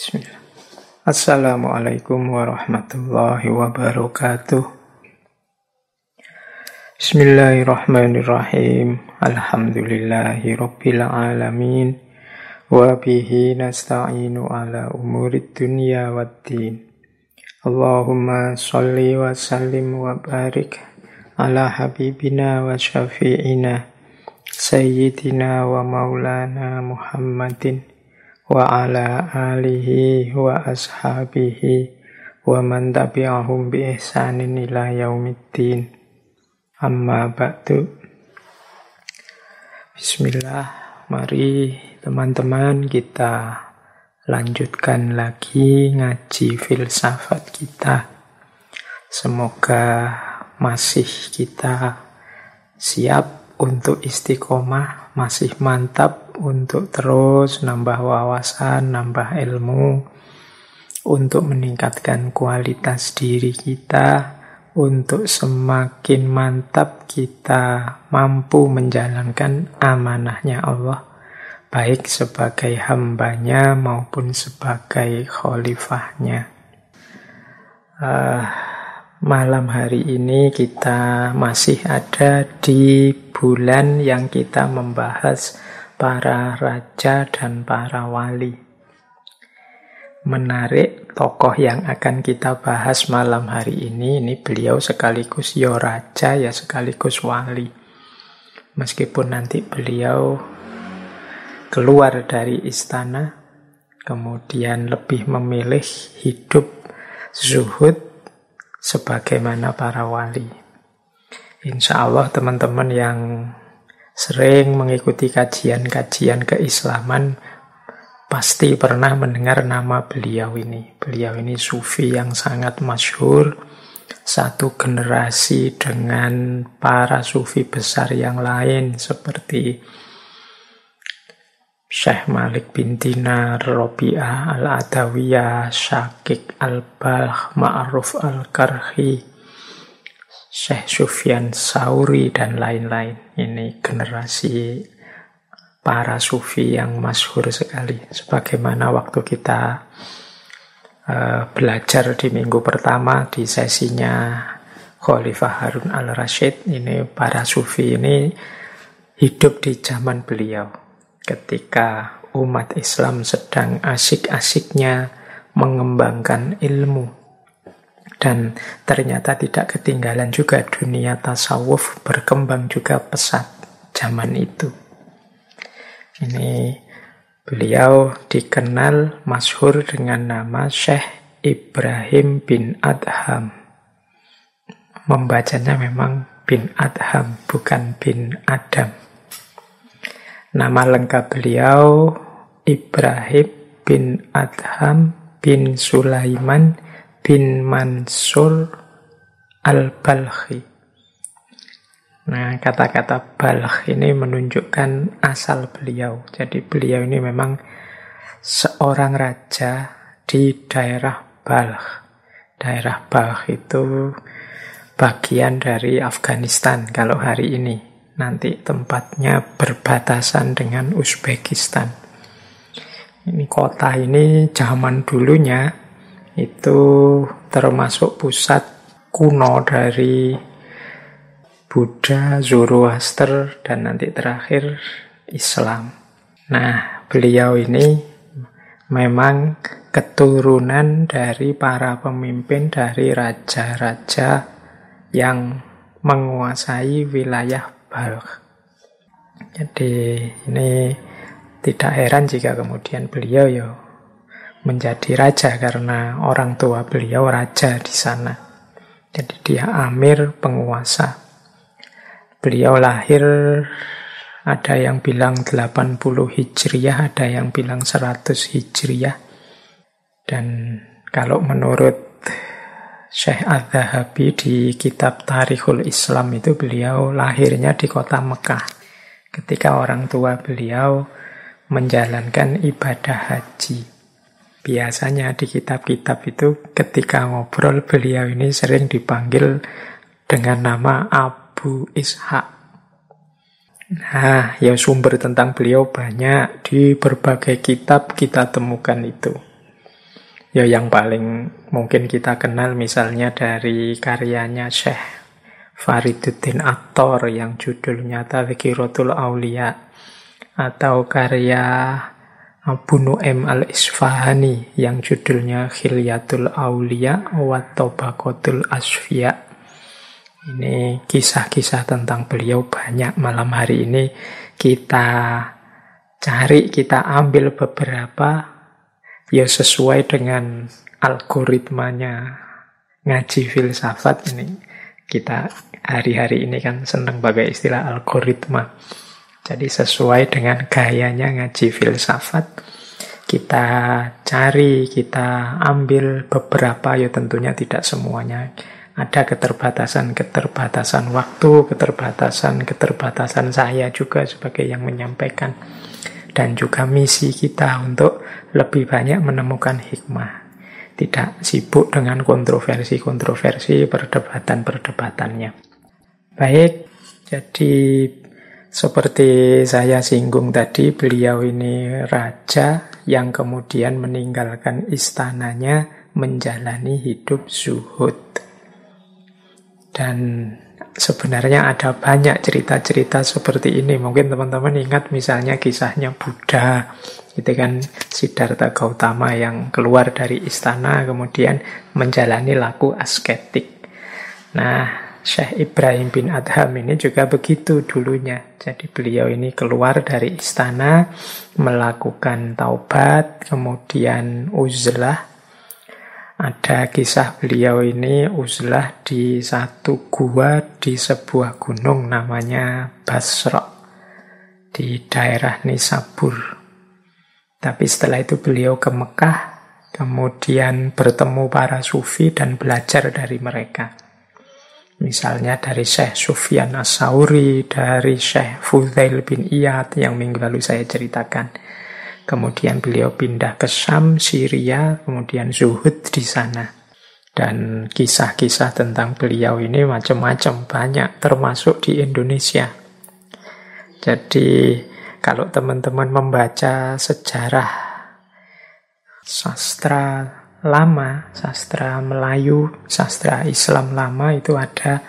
Bismillah. Assalamualaikum warahmatullahi wabarakatuh. Bismillahirrahmanirrahim. Alhamdulillahi rabbil alamin. Wa bihi nasta'inu ala umurid dunya waddin. Allahumma sholli wa sallim wa barik ala habibina wa syafi'ina sayyidina wa maulana Muhammadin wa ala alihi wa ashabihi wa man tabi'ahum bi ihsanin ila yaumiddin. Amma ba'du. Bismillah, mari teman-teman kita lanjutkan lagi ngaji filsafat kita. Semoga masih kita siap untuk istiqomah, masih mantap untuk terus nambah wawasan, nambah ilmu, untuk meningkatkan kualitas diri kita, untuk semakin mantap kita mampu menjalankan amanahnya Allah, baik sebagai hambanya maupun sebagai khalifahnya. Malam hari ini kita masih ada di bulan yang kita membahas para raja dan para wali. Menarik, tokoh yang akan kita bahas malam hari ini beliau sekaligus ya raja ya sekaligus wali. Meskipun nanti beliau keluar dari istana, kemudian lebih memilih hidup zuhud sebagaimana para wali. Insya Allah teman-teman yang sering mengikuti kajian-kajian keislaman pasti pernah mendengar nama beliau ini. Beliau ini sufi yang sangat masyhur, satu generasi dengan para sufi besar yang lain seperti Syekh Malik bin Dinar, Robi'ah al-Adawiyah, Syakik al-Balkh, Ma'ruf al-Karhi, Syekh Sufyan Tsauri, dan lain-lain. Ini generasi para sufi yang masyhur sekali. Sebagaimana waktu kita belajar di minggu pertama di sesinya Khalifah Harun al-Rasyid, ini para sufi ini hidup di zaman beliau ketika umat Islam sedang asik-asiknya mengembangkan ilmu. Dan ternyata tidak ketinggalan juga dunia tasawuf berkembang juga pesat zaman itu. Ini beliau dikenal masyhur dengan nama Syekh Ibrahim bin Adham. Membacanya memang bin Adham, bukan bin Adam. Nama lengkap beliau Ibrahim bin Adham bin Sulaiman bin Mansur al-Balkhi. Nah, kata-kata Balkh ini menunjukkan asal beliau. Jadi beliau ini memang seorang raja di daerah Balkh. Daerah Balkh itu bagian dari Afghanistan kalau hari ini. Nanti tempatnya berbatasan dengan Uzbekistan. Ini kota ini zaman dulunya itu termasuk pusat kuno dari Buddha, Zoroaster, dan nanti terakhir Islam. Nah, beliau ini memang keturunan dari para pemimpin dari raja-raja yang menguasai wilayah Balkh. Jadi ini tidak heran jika kemudian beliau menjadi raja karena orang tua beliau raja di sana. Jadi dia amir, penguasa. Beliau lahir, ada yang bilang 80 Hijriyah, ada yang bilang 100 Hijriyah. Dan kalau menurut Syekh Az-Zahabi di kitab Tarikhul Islam itu beliau lahirnya di kota Mekah. Ketika orang tua beliau menjalankan ibadah haji. Biasanya di kitab-kitab itu ketika ngobrol beliau ini sering dipanggil dengan nama Abu Ishaq. Nah, ya sumber tentang beliau banyak di berbagai kitab kita temukan itu. Ya yang paling mungkin kita kenal misalnya dari karyanya Syekh Fariduddin Attar yang judulnya Tadhkiratul Aulia, atau karya Abu Nu'aim al-Isfahani yang judulnya Khilyatul Aulia wa Tabaqatul Asfiya. Ini kisah-kisah tentang beliau banyak. Malam hari ini kita cari, kita ambil beberapa, ya sesuai dengan algoritmanya ngaji filsafat ini. Kita hari-hari ini kan senang pakai istilah algoritma. Jadi sesuai dengan gayanya ngaji filsafat, kita cari, kita ambil beberapa, ya tentunya tidak semuanya. Ada keterbatasan waktu, keterbatasan saya juga sebagai yang menyampaikan. Dan juga misi kita untuk lebih banyak menemukan hikmah. Tidak sibuk dengan kontroversi-kontroversi, perdebatan-perdebatannya. Baik, jadi seperti saya singgung tadi, beliau ini raja yang kemudian meninggalkan istananya menjalani hidup zuhud. Dan sebenarnya ada banyak cerita-cerita seperti ini. Mungkin teman-teman ingat misalnya kisahnya Buddha. Itu kan Siddhartha Gautama yang keluar dari istana kemudian menjalani laku asketik. Nah, Syekh Ibrahim bin Adham ini juga begitu dulunya. Jadi beliau ini keluar dari istana, melakukan taubat, kemudian uzlah. Ada kisah beliau ini uzlah di satu gua di sebuah gunung namanya Basra di daerah Nisabur. Tapi setelah itu beliau ke Mekah, kemudian bertemu para sufi dan belajar dari mereka. Misalnya dari Syekh Sufyan As-Sauri, dari Syekh Fudail bin Iyad yang minggu lalu saya ceritakan. Kemudian beliau pindah ke Syam, Syria, kemudian zuhud di sana. Dan kisah-kisah tentang beliau ini macam-macam, banyak, termasuk di Indonesia. Jadi kalau teman-teman membaca sejarah sastra lama, sastra Melayu, sastra Islam lama, itu ada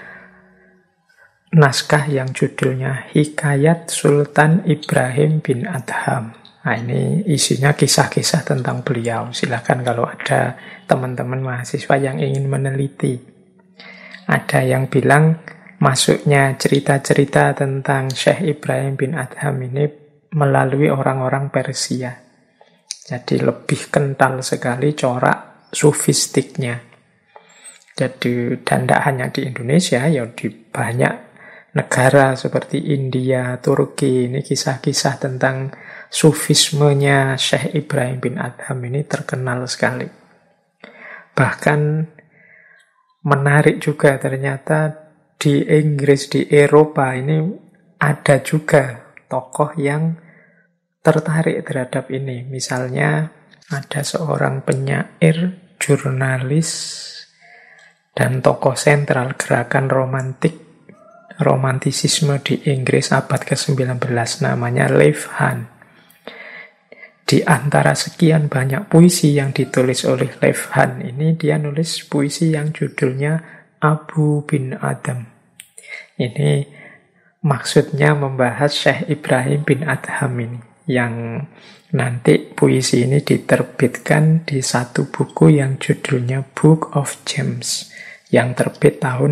naskah yang judulnya Hikayat Sultan Ibrahim bin Adham. Nah, ini isinya kisah-kisah tentang beliau. Silakan kalau ada teman-teman mahasiswa yang ingin meneliti. Ada yang bilang masuknya cerita-cerita tentang Syekh Ibrahim bin Adham ini melalui orang-orang Persia. Jadi lebih kental sekali corak sufistiknya. Jadi, dan tidak hanya di Indonesia, ya di banyak negara seperti India, Turki, ini kisah-kisah tentang sufismenya Syekh Ibrahim bin Adham ini terkenal sekali. Bahkan menarik juga ternyata di Inggris, di Eropa ini ada juga tokoh yang tertarik terhadap ini. Misalnya ada seorang penyair, jurnalis, dan tokoh sentral gerakan romantisisme di Inggris abad ke-19 namanya Leif Hahn. Di antara sekian banyak puisi yang ditulis oleh Leif Hahn ini, dia nulis puisi yang judulnya Abu bin Adam. Ini maksudnya membahas Syekh Ibrahim bin Adham ini, yang nanti puisi ini diterbitkan di satu buku yang judulnya Book of James, yang terbit tahun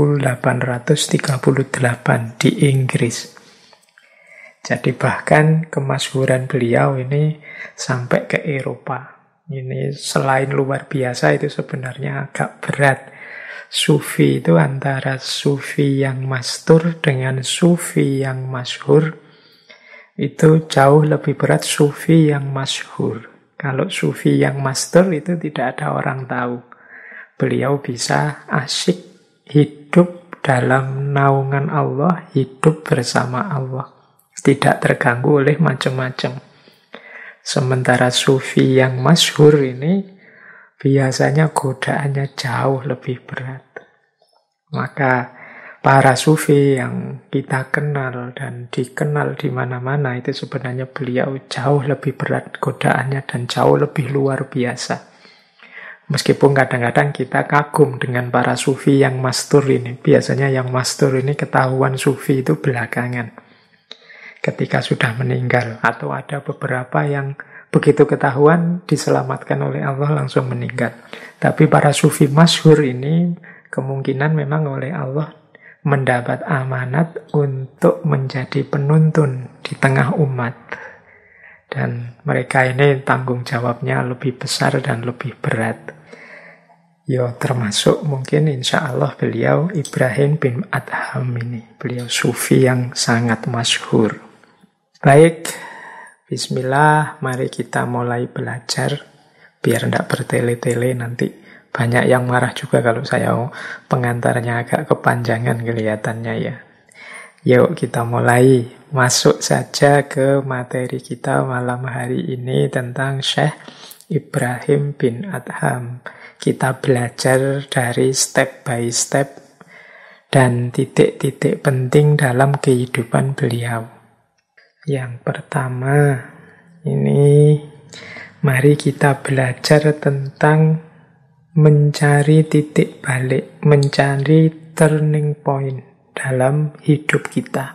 1838 di Inggris. Jadi bahkan kemasyhuran beliau ini sampai ke Eropa. Ini selain luar biasa, itu sebenarnya agak berat. Sufi itu antara sufi yang mastur dengan sufi yang masyhur, itu jauh lebih berat sufi yang masyhur. Kalau sufi yang mastur itu tidak ada orang tahu. Beliau bisa asyik hidup dalam naungan Allah, hidup bersama Allah, tidak terganggu oleh macam-macam. Sementara sufi yang masyhur ini biasanya godaannya jauh lebih berat. Maka para sufi yang kita kenal dan dikenal di mana-mana itu sebenarnya beliau jauh lebih berat godaannya dan jauh lebih luar biasa. Meskipun kadang-kadang kita kagum dengan para sufi yang mastur ini. Biasanya yang mastur ini ketahuan sufi itu belakangan, ketika sudah meninggal. Atau ada beberapa yang begitu ketahuan diselamatkan oleh Allah langsung meninggal. Tapi para sufi masyhur ini kemungkinan memang oleh Allah mendapat amanat untuk menjadi penuntun di tengah umat. Dan mereka ini tanggung jawabnya lebih besar dan lebih berat. Termasuk mungkin insya Allah beliau Ibrahim bin Adham ini. Beliau sufi yang sangat masyhur. Baik, bismillah, mari kita mulai belajar. Biar tidak bertele-tele nanti. Banyak yang marah juga kalau saya pengantarnya agak kepanjangan kelihatannya ya. Yuk kita mulai. Masuk saja ke materi kita malam hari ini tentang Syekh Ibrahim bin Adham. Kita belajar dari step by step dan titik-titik penting dalam kehidupan beliau. Yang pertama, ini mari kita belajar tentang mencari titik balik, mencari turning point dalam hidup kita.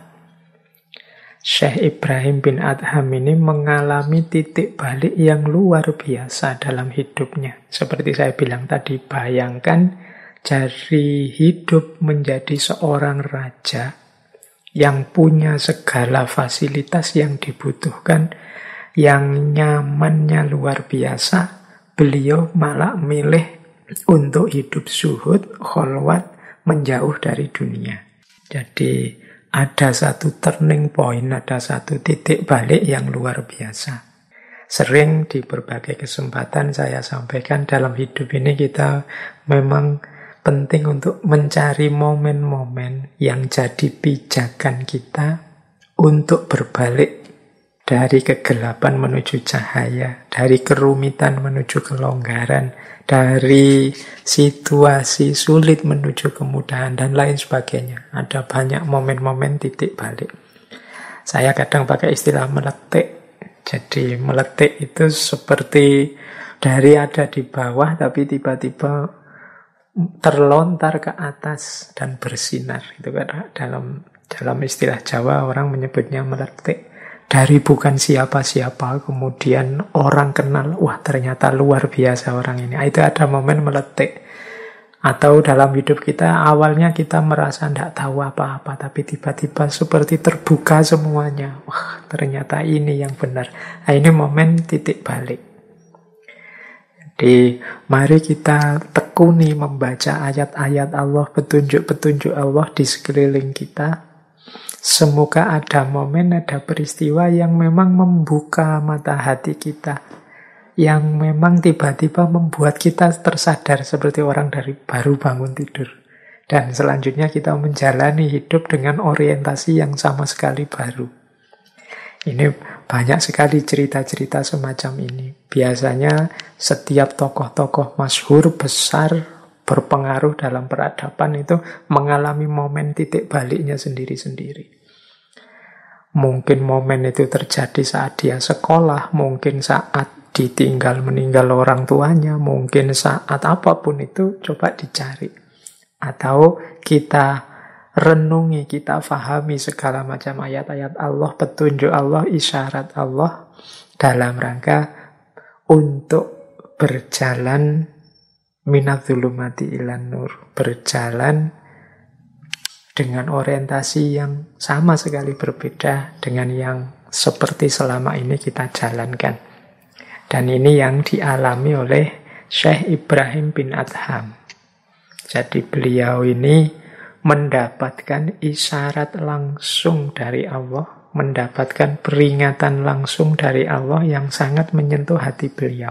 Syekh Ibrahim bin Adham ini mengalami titik balik yang luar biasa dalam hidupnya. Seperti saya bilang tadi, bayangkan dari hidup menjadi seorang raja yang punya segala fasilitas yang dibutuhkan, yang nyamannya luar biasa, beliau malah milih untuk hidup zuhud, kholwat, menjauh dari dunia. Jadi ada satu turning point, ada satu titik balik yang luar biasa. Sering di berbagai kesempatan saya sampaikan dalam hidup ini kita memang penting untuk mencari momen-momen yang jadi pijakan kita untuk berbalik dari kegelapan menuju cahaya, dari kerumitan menuju kelonggaran, dari situasi sulit menuju kemudahan, dan lain sebagainya. Ada banyak momen-momen titik balik. Saya kadang pakai istilah meletik. Jadi meletik itu seperti dari ada di bawah, tapi tiba-tiba terlontar ke atas dan bersinar. Itu kan dalam istilah Jawa orang menyebutnya meletik. Dari bukan siapa-siapa, kemudian orang kenal, wah ternyata luar biasa orang ini. Itu ada momen meletik. Atau dalam hidup kita, awalnya kita merasa tidak tahu apa-apa, tapi tiba-tiba seperti terbuka semuanya. Wah ternyata ini yang benar. Nah, ini momen titik balik. Jadi mari kita tekuni membaca ayat-ayat Allah, petunjuk-petunjuk Allah di sekeliling kita. Semoga ada momen, ada peristiwa yang memang membuka mata hati kita, yang memang tiba-tiba membuat kita tersadar seperti orang dari baru bangun tidur. Dan selanjutnya kita menjalani hidup dengan orientasi yang sama sekali baru. Ini banyak sekali cerita-cerita semacam ini. Biasanya setiap tokoh-tokoh masyhur besar berpengaruh dalam peradaban itu mengalami momen titik baliknya sendiri-sendiri. Mungkin momen itu terjadi saat dia sekolah, mungkin saat ditinggal meninggal orang tuanya, mungkin saat apapun itu coba dicari. Atau kita renungi, kita fahami segala macam ayat-ayat Allah, petunjuk Allah, isyarat Allah dalam rangka untuk berjalan minadzulumati ilan nur, berjalan dengan orientasi yang sama sekali berbeda dengan yang seperti selama ini kita jalankan. Dan ini yang dialami oleh Syekh Ibrahim bin Adham. Jadi beliau ini mendapatkan isyarat langsung dari Allah, mendapatkan peringatan langsung dari Allah yang sangat menyentuh hati beliau.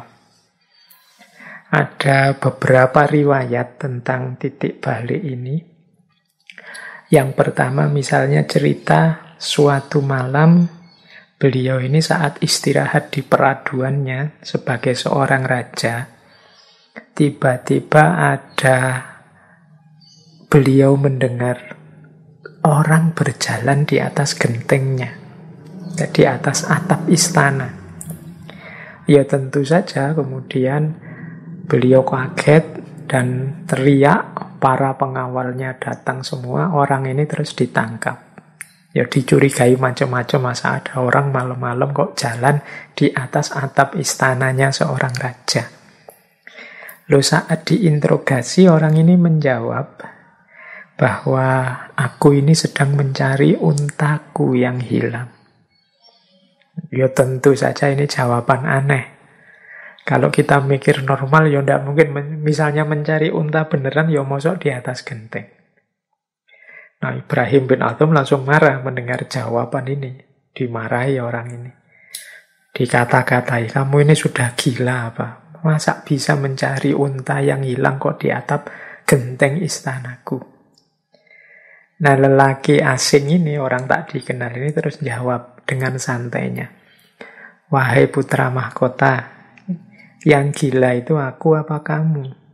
Ada beberapa riwayat tentang titik balik ini. Yang pertama misalnya cerita suatu malam beliau ini saat istirahat di peraduannya sebagai seorang raja, tiba-tiba ada beliau mendengar orang berjalan di atas gentengnya, di atas atap istana. Ya tentu saja kemudian Beliau kaget dan teriak, para pengawalnya datang semua, orang ini terus ditangkap. Ya dicurigai macam-macam, masa ada orang malam-malam kok jalan di atas atap istananya seorang raja. Lalu saat diinterogasi orang ini menjawab bahwa aku ini sedang mencari untaku yang hilang. Ya tentu saja ini jawaban aneh. Kalau kita mikir normal ya tidak mungkin, misalnya mencari unta beneran ya mosok di atas genteng. Nah, Ibrahim bin Adham langsung marah mendengar jawaban ini. Dimarahi orang ini. Dikata-katai, kamu ini sudah gila apa? Masa bisa mencari unta yang hilang kok di atap genteng istanaku? Nah, lelaki asing ini, orang tak dikenal ini terus jawab dengan santainya. Wahai putra mahkota, yang gila itu aku apa kamu?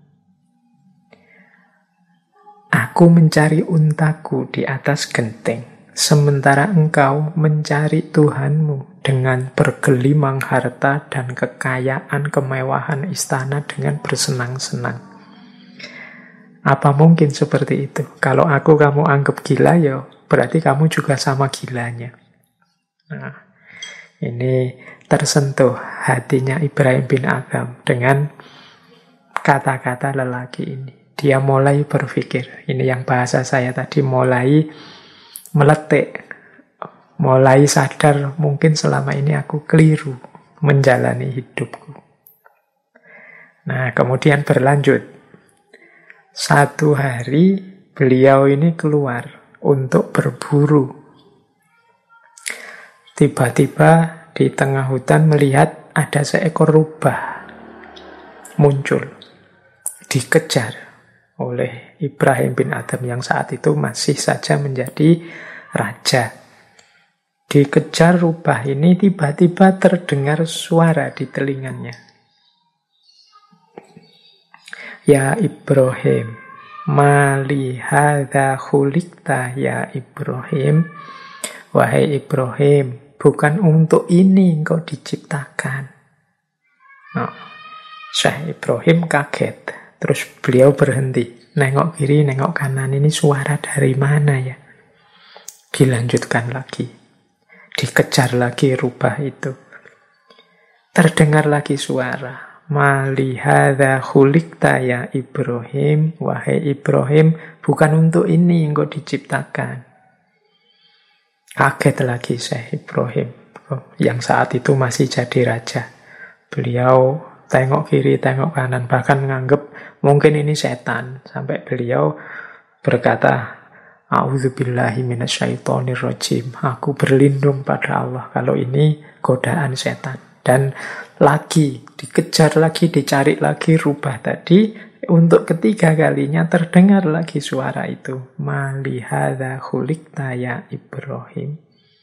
Aku mencari untaku di atas genteng, sementara engkau mencari Tuhanmu dengan bergelimang harta dan kekayaan kemewahan istana dengan bersenang-senang. Apa mungkin seperti itu? Kalau aku kamu anggap gila, ya berarti kamu juga sama gilanya. Nah, ini tersentuh hatinya Ibrahim bin Adham dengan kata-kata lelaki ini. Dia mulai berpikir, ini yang bahasa saya tadi, mulai meletik, mulai sadar mungkin selama ini aku keliru menjalani hidupku. Nah, kemudian berlanjut. Satu hari beliau ini keluar untuk berburu. Tiba-tiba di tengah hutan melihat ada seekor rubah muncul, dikejar oleh Ibrahim bin Adham yang saat itu masih saja menjadi raja. Dikejar rubah ini, tiba-tiba terdengar suara di telinganya. Ya Ibrahim, mali hadza khuliqta ya Ibrahim. Wahai Ibrahim, bukan untuk ini engkau diciptakan. Nah, Syekh Ibrahim kaget. Terus beliau berhenti, nengok kiri, nengok kanan, ini suara dari mana ya? Dilanjutkan lagi, dikejar lagi rubah itu. Terdengar lagi suara, mali hadza khuliqta ya Ibrahim, wahai Ibrahim, bukan untuk ini engkau diciptakan. Kaget lagi Syekh Ibrahim, yang saat itu masih jadi raja. Beliau tengok kiri, tengok kanan, bahkan menganggap mungkin ini setan. Sampai beliau berkata, A'udzubillahi minasyaitonirrajim. Aku berlindung pada Allah kalau ini godaan setan. Dan lagi, dikejar lagi, dicari lagi rubah tadi. Untuk ketiga kalinya terdengar lagi suara itu. Mali hadza khuliqta ya Ibrahim.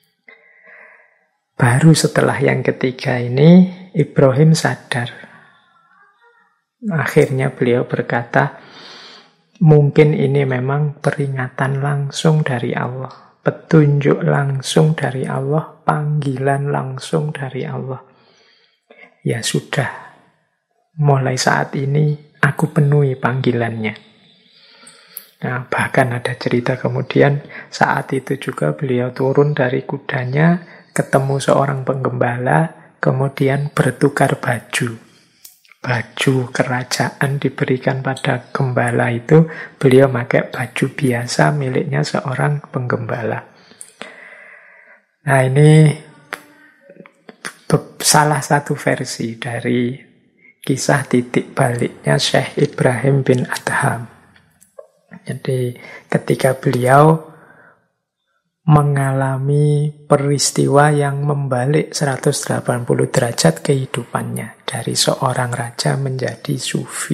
Baru setelah yang ketiga ini, Ibrahim sadar. Akhirnya beliau berkata, mungkin ini memang peringatan langsung dari Allah, petunjuk langsung dari Allah, panggilan langsung dari Allah. Ya sudah, mulai saat ini aku penuhi panggilannya. Nah, bahkan ada cerita kemudian saat itu juga beliau turun dari kudanya, ketemu seorang penggembala, kemudian bertukar baju. Baju kerajaan diberikan pada gembala itu, beliau pakai baju biasa miliknya seorang penggembala. Nah, ini salah satu versi dari kisah titik baliknya Syekh Ibrahim bin Adham. Jadi ketika beliau mengalami peristiwa yang membalik 180 derajat kehidupannya. Dari seorang raja menjadi sufi.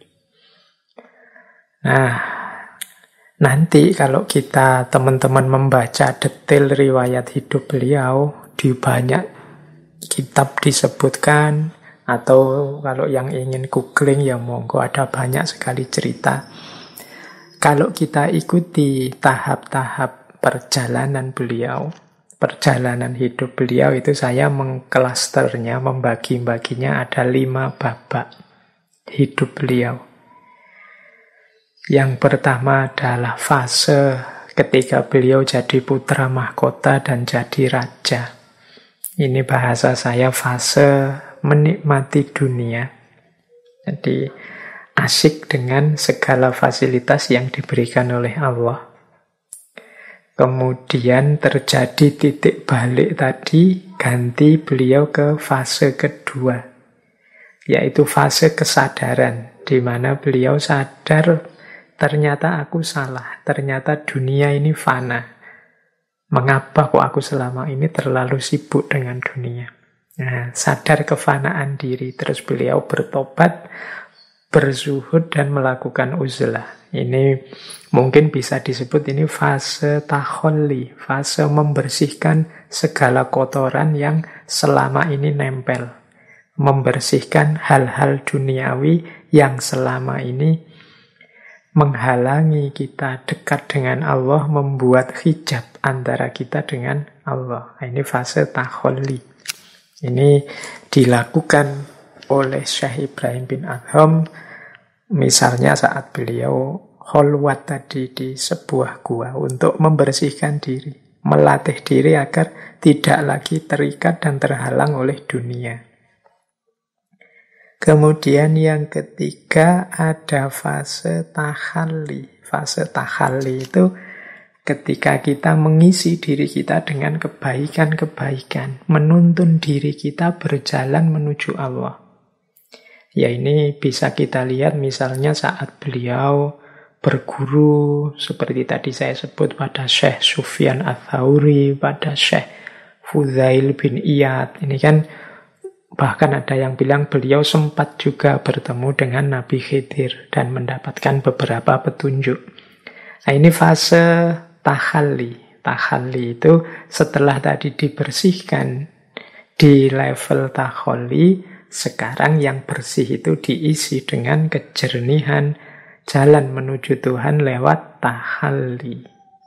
Nah, nanti kalau kita teman-teman membaca detail riwayat hidup beliau, di banyak kitab disebutkan, atau kalau yang ingin googling ya monggo, ada banyak sekali cerita. Kalau kita ikuti tahap-tahap perjalanan beliau, perjalanan hidup beliau itu saya mengklasternya, membagi-baginya ada 5 babak. hidup beliau. Yang pertama adalah fase ketika beliau jadi putra mahkota dan jadi raja. Ini bahasa saya fase menikmati dunia. Jadi asyik dengan segala fasilitas yang diberikan oleh Allah. Kemudian terjadi titik balik tadi, ganti beliau ke fase kedua, yaitu fase kesadaran, di mana beliau sadar ternyata aku salah, ternyata dunia ini fana. Mengapa kok aku selama ini terlalu sibuk dengan dunia? Nah, sadar kefanaan diri, terus beliau bertobat, berzuhud dan melakukan uzlah. Ini mungkin bisa disebut ini fase takholli, fase membersihkan segala kotoran yang selama ini nempel. Membersihkan hal-hal duniawi yang selama ini menghalangi kita dekat dengan Allah, membuat hijab antara kita dengan Allah. Ini fase takholli. Ini dilakukan oleh Syekh Ibrahim bin Adham, misalnya saat beliau kholwat tadi di sebuah gua untuk membersihkan diri, melatih diri agar tidak lagi terikat dan terhalang oleh dunia. Kemudian yang ketiga ada fase takhalli. Fase takhalli itu ketika kita mengisi diri kita dengan kebaikan-kebaikan, menuntun diri kita berjalan menuju Allah. Ya ini bisa kita lihat misalnya saat beliau berguru, seperti tadi saya sebut pada Syekh Sufyan Ats-Tsauri, pada Syekh Fudail bin Iyad. Ini kan bahkan ada yang bilang beliau sempat juga bertemu dengan Nabi Khidir dan mendapatkan beberapa petunjuk. Nah ini fase takhalli. Takhalli itu setelah tadi dibersihkan di level takhalli, sekarang yang bersih itu diisi dengan kejernihan jalan menuju Tuhan lewat takhalli.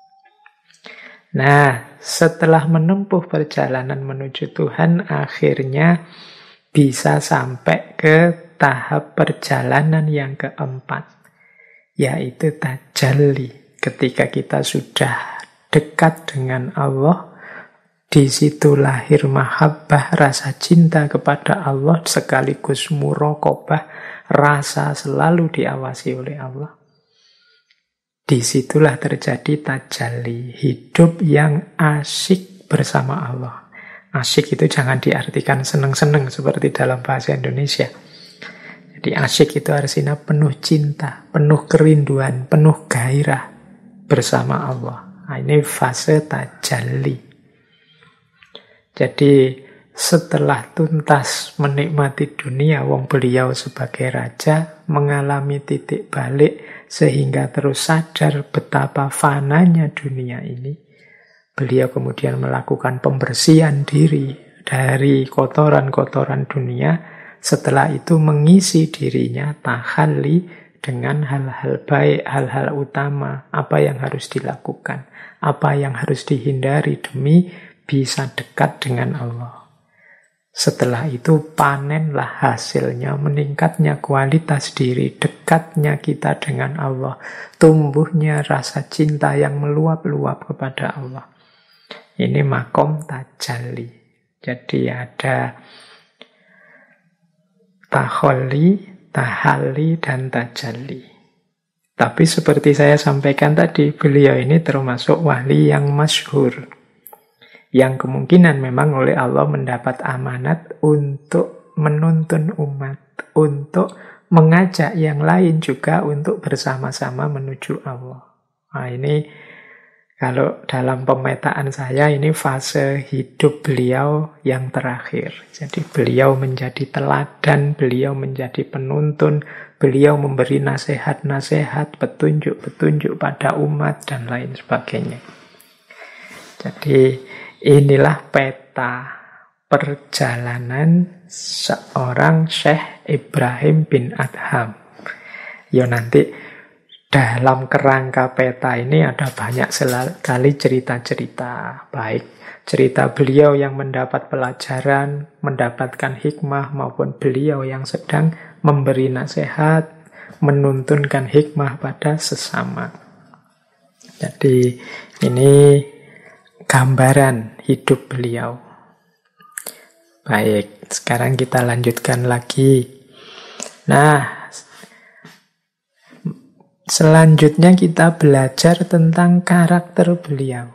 Nah, setelah menempuh perjalanan menuju Tuhan, akhirnya bisa sampai ke tahap perjalanan yang keempat, yaitu tajalli. Ketika kita sudah dekat dengan Allah, di situ lahir mahabbah, rasa cinta kepada Allah, sekaligus muraqabah, rasa selalu diawasi oleh Allah. Disitulah terjadi tajalli, hidup yang asyik bersama Allah. Asyik itu jangan diartikan seneng-seneng seperti dalam bahasa Indonesia. Jadi asyik itu artinya penuh cinta, penuh kerinduan, penuh gairah bersama Allah. Nah, ini fase tajalli. Jadi setelah tuntas menikmati dunia, wong beliau sebagai raja mengalami titik balik sehingga terus sadar betapa fananya dunia ini. Beliau kemudian melakukan pembersihan diri dari kotoran-kotoran dunia. Setelah itu mengisi dirinya takhalli dengan hal-hal baik, hal-hal utama, apa yang harus dilakukan, apa yang harus dihindari demi bisa dekat dengan Allah. Setelah itu panenlah hasilnya, meningkatnya kualitas diri, dekatnya kita dengan Allah, tumbuhnya rasa cinta yang meluap-luap kepada Allah. Ini makom tajalli. Jadi ada takholli, tahalli, dan tajalli. Tapi seperti saya sampaikan tadi, beliau ini termasuk wali yang masyhur, yang kemungkinan memang oleh Allah mendapat amanat untuk menuntun umat, untuk mengajak yang lain juga untuk bersama-sama menuju Allah. Nah ini kalau dalam pemetaan saya ini fase hidup beliau yang terakhir. Jadi beliau menjadi teladan, beliau menjadi penuntun, beliau memberi nasihat-nasihat, petunjuk-petunjuk pada umat dan lain sebagainya. Jadi inilah peta perjalanan seorang Syekh Ibrahim bin Adham. Ya nanti dalam kerangka peta ini ada banyak sekali cerita-cerita. Baik cerita beliau yang mendapat pelajaran, mendapatkan hikmah, maupun beliau yang sedang memberi nasihat, menuntunkan hikmah pada sesama. Jadi ini gambaran hidup beliau. Baik, sekarang kita lanjutkan lagi. Nah, selanjutnya kita belajar tentang karakter beliau.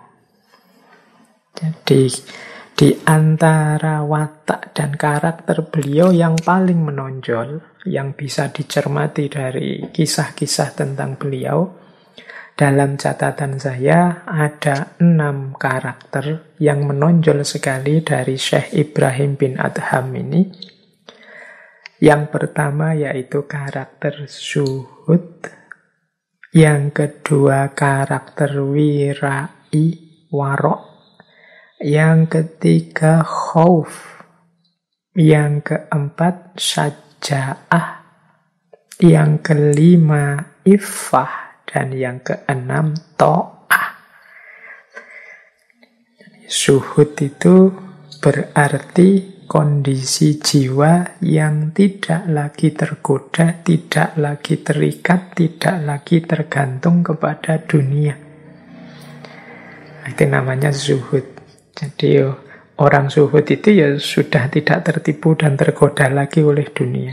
Jadi di antara watak dan karakter beliau yang paling menonjol, yang bisa dicermati dari kisah-kisah tentang beliau, dalam catatan saya ada 6 karakter yang menonjol sekali dari Syekh Ibrahim bin Adham ini. Yang pertama yaitu karakter zuhud, yang kedua karakter wirai, warok, yang ketiga khauf, yang keempat syaja'ah, yang kelima iffah, dan yang keenam ta'ah. Zuhud itu berarti kondisi jiwa yang tidak lagi tergoda, tidak lagi terikat, tidak lagi tergantung kepada dunia. Itu namanya zuhud. Jadi orang zuhud itu ya sudah tidak tertipu dan tergoda lagi oleh dunia.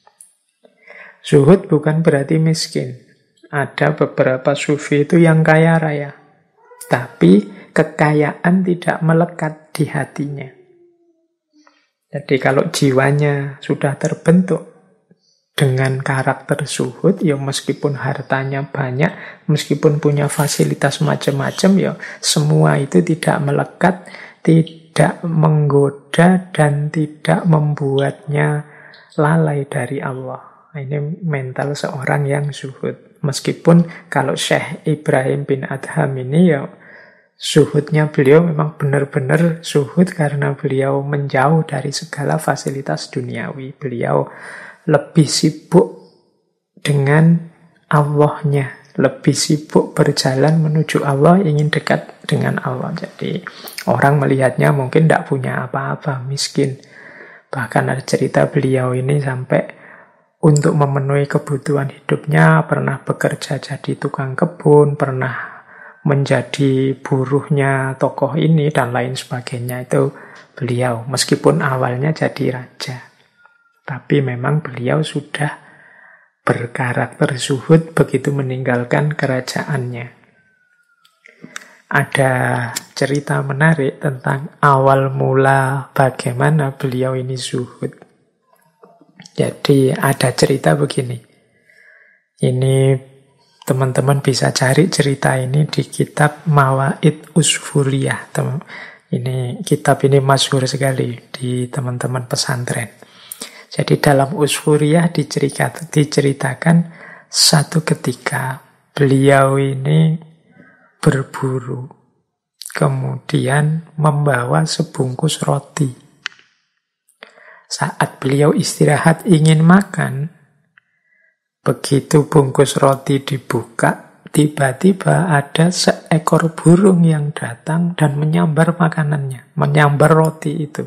Zuhud bukan berarti miskin. Ada beberapa sufi itu yang kaya raya, tapi kekayaan tidak melekat di hatinya. Jadi kalau jiwanya sudah terbentuk dengan karakter zuhud, ya meskipun hartanya banyak, meskipun punya fasilitas macam-macam, ya semua itu tidak melekat, tidak menggoda, dan tidak membuatnya lalai dari Allah. Ini mental seorang yang zuhud. Meskipun kalau Syekh Ibrahim bin Adham ini ya zuhudnya beliau memang benar-benar zuhud karena beliau menjauh dari segala fasilitas duniawi. Beliau lebih sibuk dengan Allahnya, lebih sibuk berjalan menuju Allah, ingin dekat dengan Allah. Jadi orang melihatnya mungkin tidak punya apa-apa, miskin. Bahkan ada cerita beliau ini sampai untuk memenuhi kebutuhan hidupnya pernah bekerja jadi tukang kebun, pernah menjadi buruhnya tokoh ini, dan lain sebagainya. Itu beliau, meskipun awalnya jadi raja. Tapi memang beliau sudah berkarakter zuhud begitu meninggalkan kerajaannya. Ada cerita menarik tentang awal mula bagaimana beliau ini zuhud. Jadi ada cerita begini. Ini teman-teman bisa cari cerita ini di kitab Mawaid Usfuriyah. Ini kitab ini masyhur sekali di teman-teman pesantren. Jadi dalam Usfuriyah diceritakan satu ketika beliau ini berburu, kemudian membawa sebungkus roti. Saat beliau istirahat ingin makan, begitu bungkus roti dibuka, tiba-tiba ada seekor burung yang datang dan menyambar makanannya, menyambar roti itu.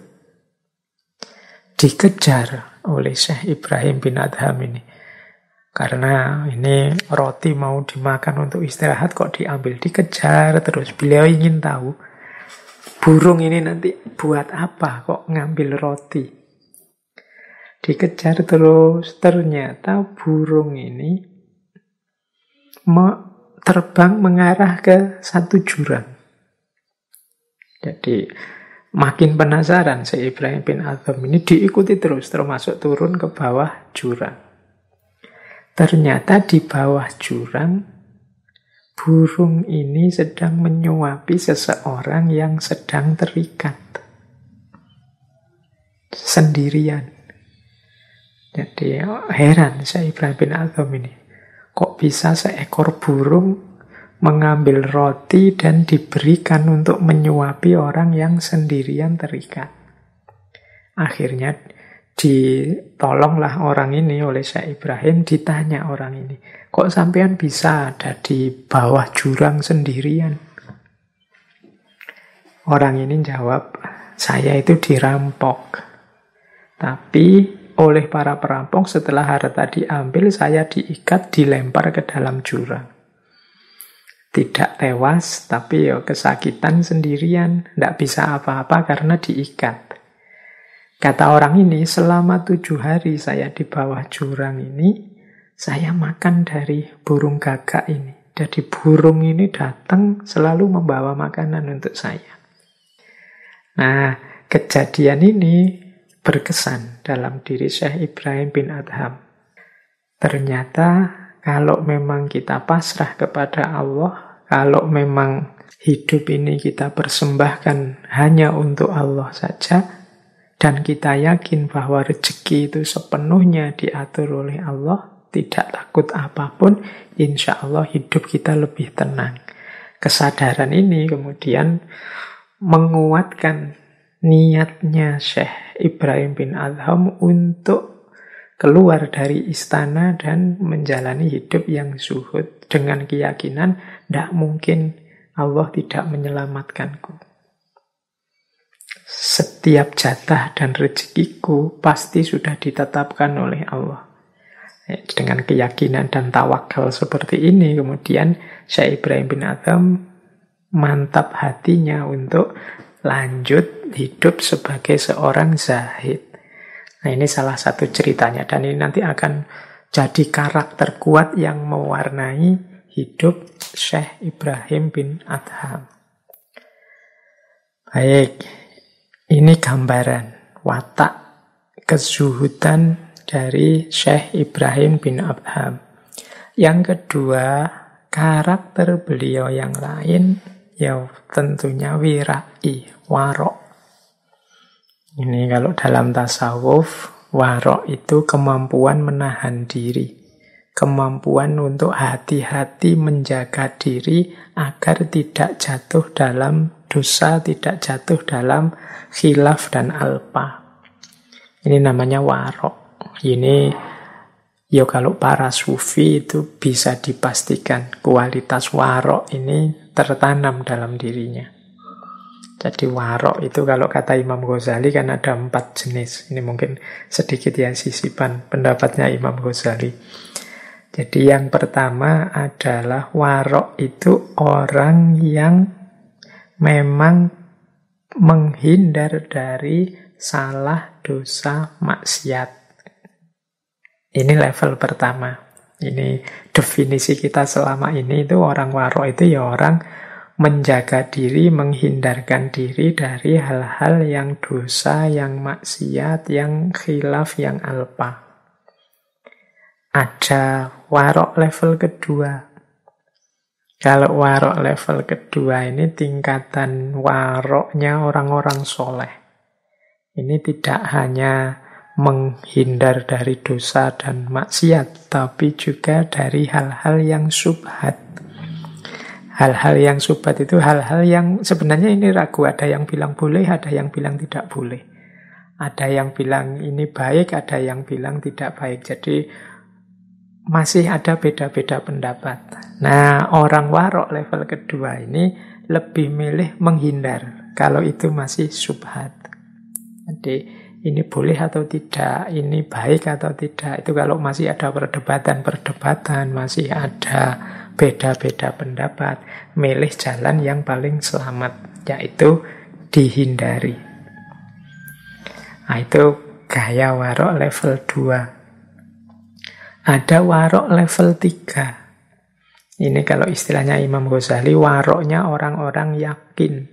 Dikejar oleh Syekh Ibrahim bin Adham ini. Karena ini roti mau dimakan untuk istirahat kok diambil, dikejar terus. Beliau ingin tahu, burung ini nanti buat apa kok ngambil roti. Dikejar terus, ternyata burung ini terbang mengarah ke satu jurang. Jadi makin penasaran si Ibrahim bin Adham ini, diikuti terus, termasuk turun ke bawah jurang. Ternyata di bawah jurang, burung ini sedang menyuapi seseorang yang sedang terikat sendirian. Jadi heran Syekh Ibrahim bin Adham ini. Kok bisa seekor burung mengambil roti dan diberikan untuk menyuapi orang yang sendirian terikat. Akhirnya ditolonglah orang ini oleh Syekh Ibrahim, ditanya orang ini, kok sampean bisa ada di bawah jurang sendirian? Orang ini jawab, saya itu dirampok. Tapi oleh para perampok. Setelah harta diambil, saya diikat, dilempar ke dalam jurang. Tidak tewas, tapi ya kesakitan sendirian. Tidak bisa apa-apa karena diikat. Kata orang ini, selama 7 hari saya di bawah jurang ini, saya makan dari burung gagak ini. Jadi burung ini datang selalu membawa makanan untuk saya. Nah, kejadian ini berkesan dalam diri Syekh Ibrahim bin Adham. Ternyata kalau memang kita pasrah kepada Allah, kalau memang hidup ini kita persembahkan hanya untuk Allah saja, dan kita yakin bahwa rezeki itu sepenuhnya diatur oleh Allah, tidak takut apapun, insya Allah hidup kita lebih tenang. Kesadaran ini kemudian menguatkan niatnya Syekh Ibrahim bin Adham untuk keluar dari istana dan menjalani hidup yang zuhud dengan keyakinan tidak mungkin Allah tidak menyelamatkanku. Setiap jatah dan rezekiku pasti sudah ditetapkan oleh Allah. Dengan keyakinan dan tawakal seperti ini, kemudian Syekh Ibrahim bin Adham mantap hatinya untuk lanjut hidup sebagai seorang zahid. Nah, ini salah satu ceritanya, dan ini nanti akan jadi karakter kuat yang mewarnai hidup Syekh Ibrahim bin Adham. Baik, ini gambaran watak kezuhudan dari Syekh Ibrahim bin Adham. Yang kedua, karakter beliau yang lain, ya tentunya wirai, warok. Ini kalau dalam tasawuf, warok itu kemampuan menahan diri. Kemampuan untuk hati-hati menjaga diri agar tidak jatuh dalam dosa, tidak jatuh dalam khilaf dan alpa. Ini namanya warok. Ini ya kalau para sufi itu bisa dipastikan kualitas warok ini tertanam dalam dirinya. Jadi warok itu kalau kata Imam Ghazali kan ada 4 jenis. Ini mungkin sedikit ya sisipan pendapatnya Imam Ghazali. Jadi yang pertama adalah warok itu orang yang memang menghindar dari salah, dosa, maksiat. Ini level pertama. Ini definisi kita selama ini itu orang warok itu ya orang menjaga diri, menghindarkan diri dari hal-hal yang dosa, yang maksiat, yang khilaf, yang alpa. Ada warok level kedua. Kalau warok level kedua ini tingkatan waroknya orang-orang soleh. Ini tidak hanya menghindar dari dosa dan maksiat, tapi juga dari hal-hal yang syubhat. Hal-hal yang syubhat itu hal-hal yang sebenarnya ini ragu. Ada yang bilang boleh, ada yang bilang tidak boleh. Ada yang bilang ini baik, ada yang bilang tidak baik. Jadi masih ada beda-beda pendapat. Nah, orang warok level kedua ini lebih milih menghindar kalau itu masih syubhat. Jadi ini boleh atau tidak, ini baik atau tidak. Itu kalau masih ada perdebatan, masih ada beda-beda pendapat, milih jalan yang paling selamat, yaitu dihindari. Nah, itu gaya warok level 2. Ada warok level 3. Ini kalau istilahnya Imam Ghazali, waroknya orang-orang yakin.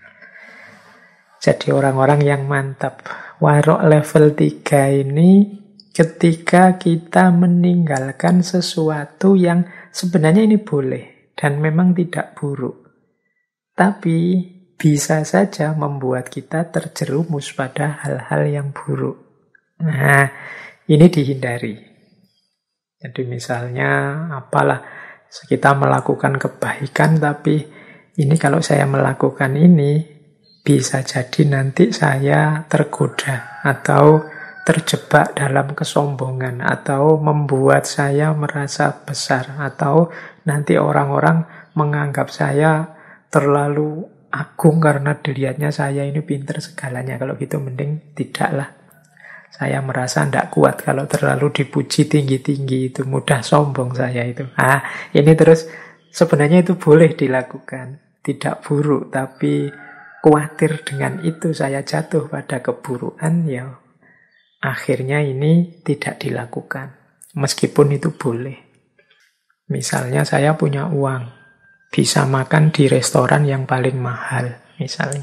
Jadi orang-orang yang mantap. Warok level 3 ini ketika kita meninggalkan sesuatu yang sebenarnya ini boleh dan memang tidak buruk. Tapi bisa saja membuat kita terjerumus pada hal-hal yang buruk. Nah, ini dihindari. Jadi misalnya apalah, kita melakukan kebaikan tapi ini kalau saya melakukan ini bisa jadi nanti saya tergoda atau terjebak dalam kesombongan atau membuat saya merasa besar atau nanti orang-orang menganggap saya terlalu agung karena dilihatnya saya ini pinter segalanya. Kalau gitu mending tidaklah. Saya merasa tidak kuat kalau terlalu dipuji tinggi-tinggi, itu mudah sombong saya itu. Ini terus sebenarnya itu boleh dilakukan, tidak buruk, tapi khawatir dengan itu saya jatuh pada keburukan, ya akhirnya ini tidak dilakukan. Meskipun itu boleh. Misalnya saya punya uang, bisa makan di restoran yang paling mahal, misalnya.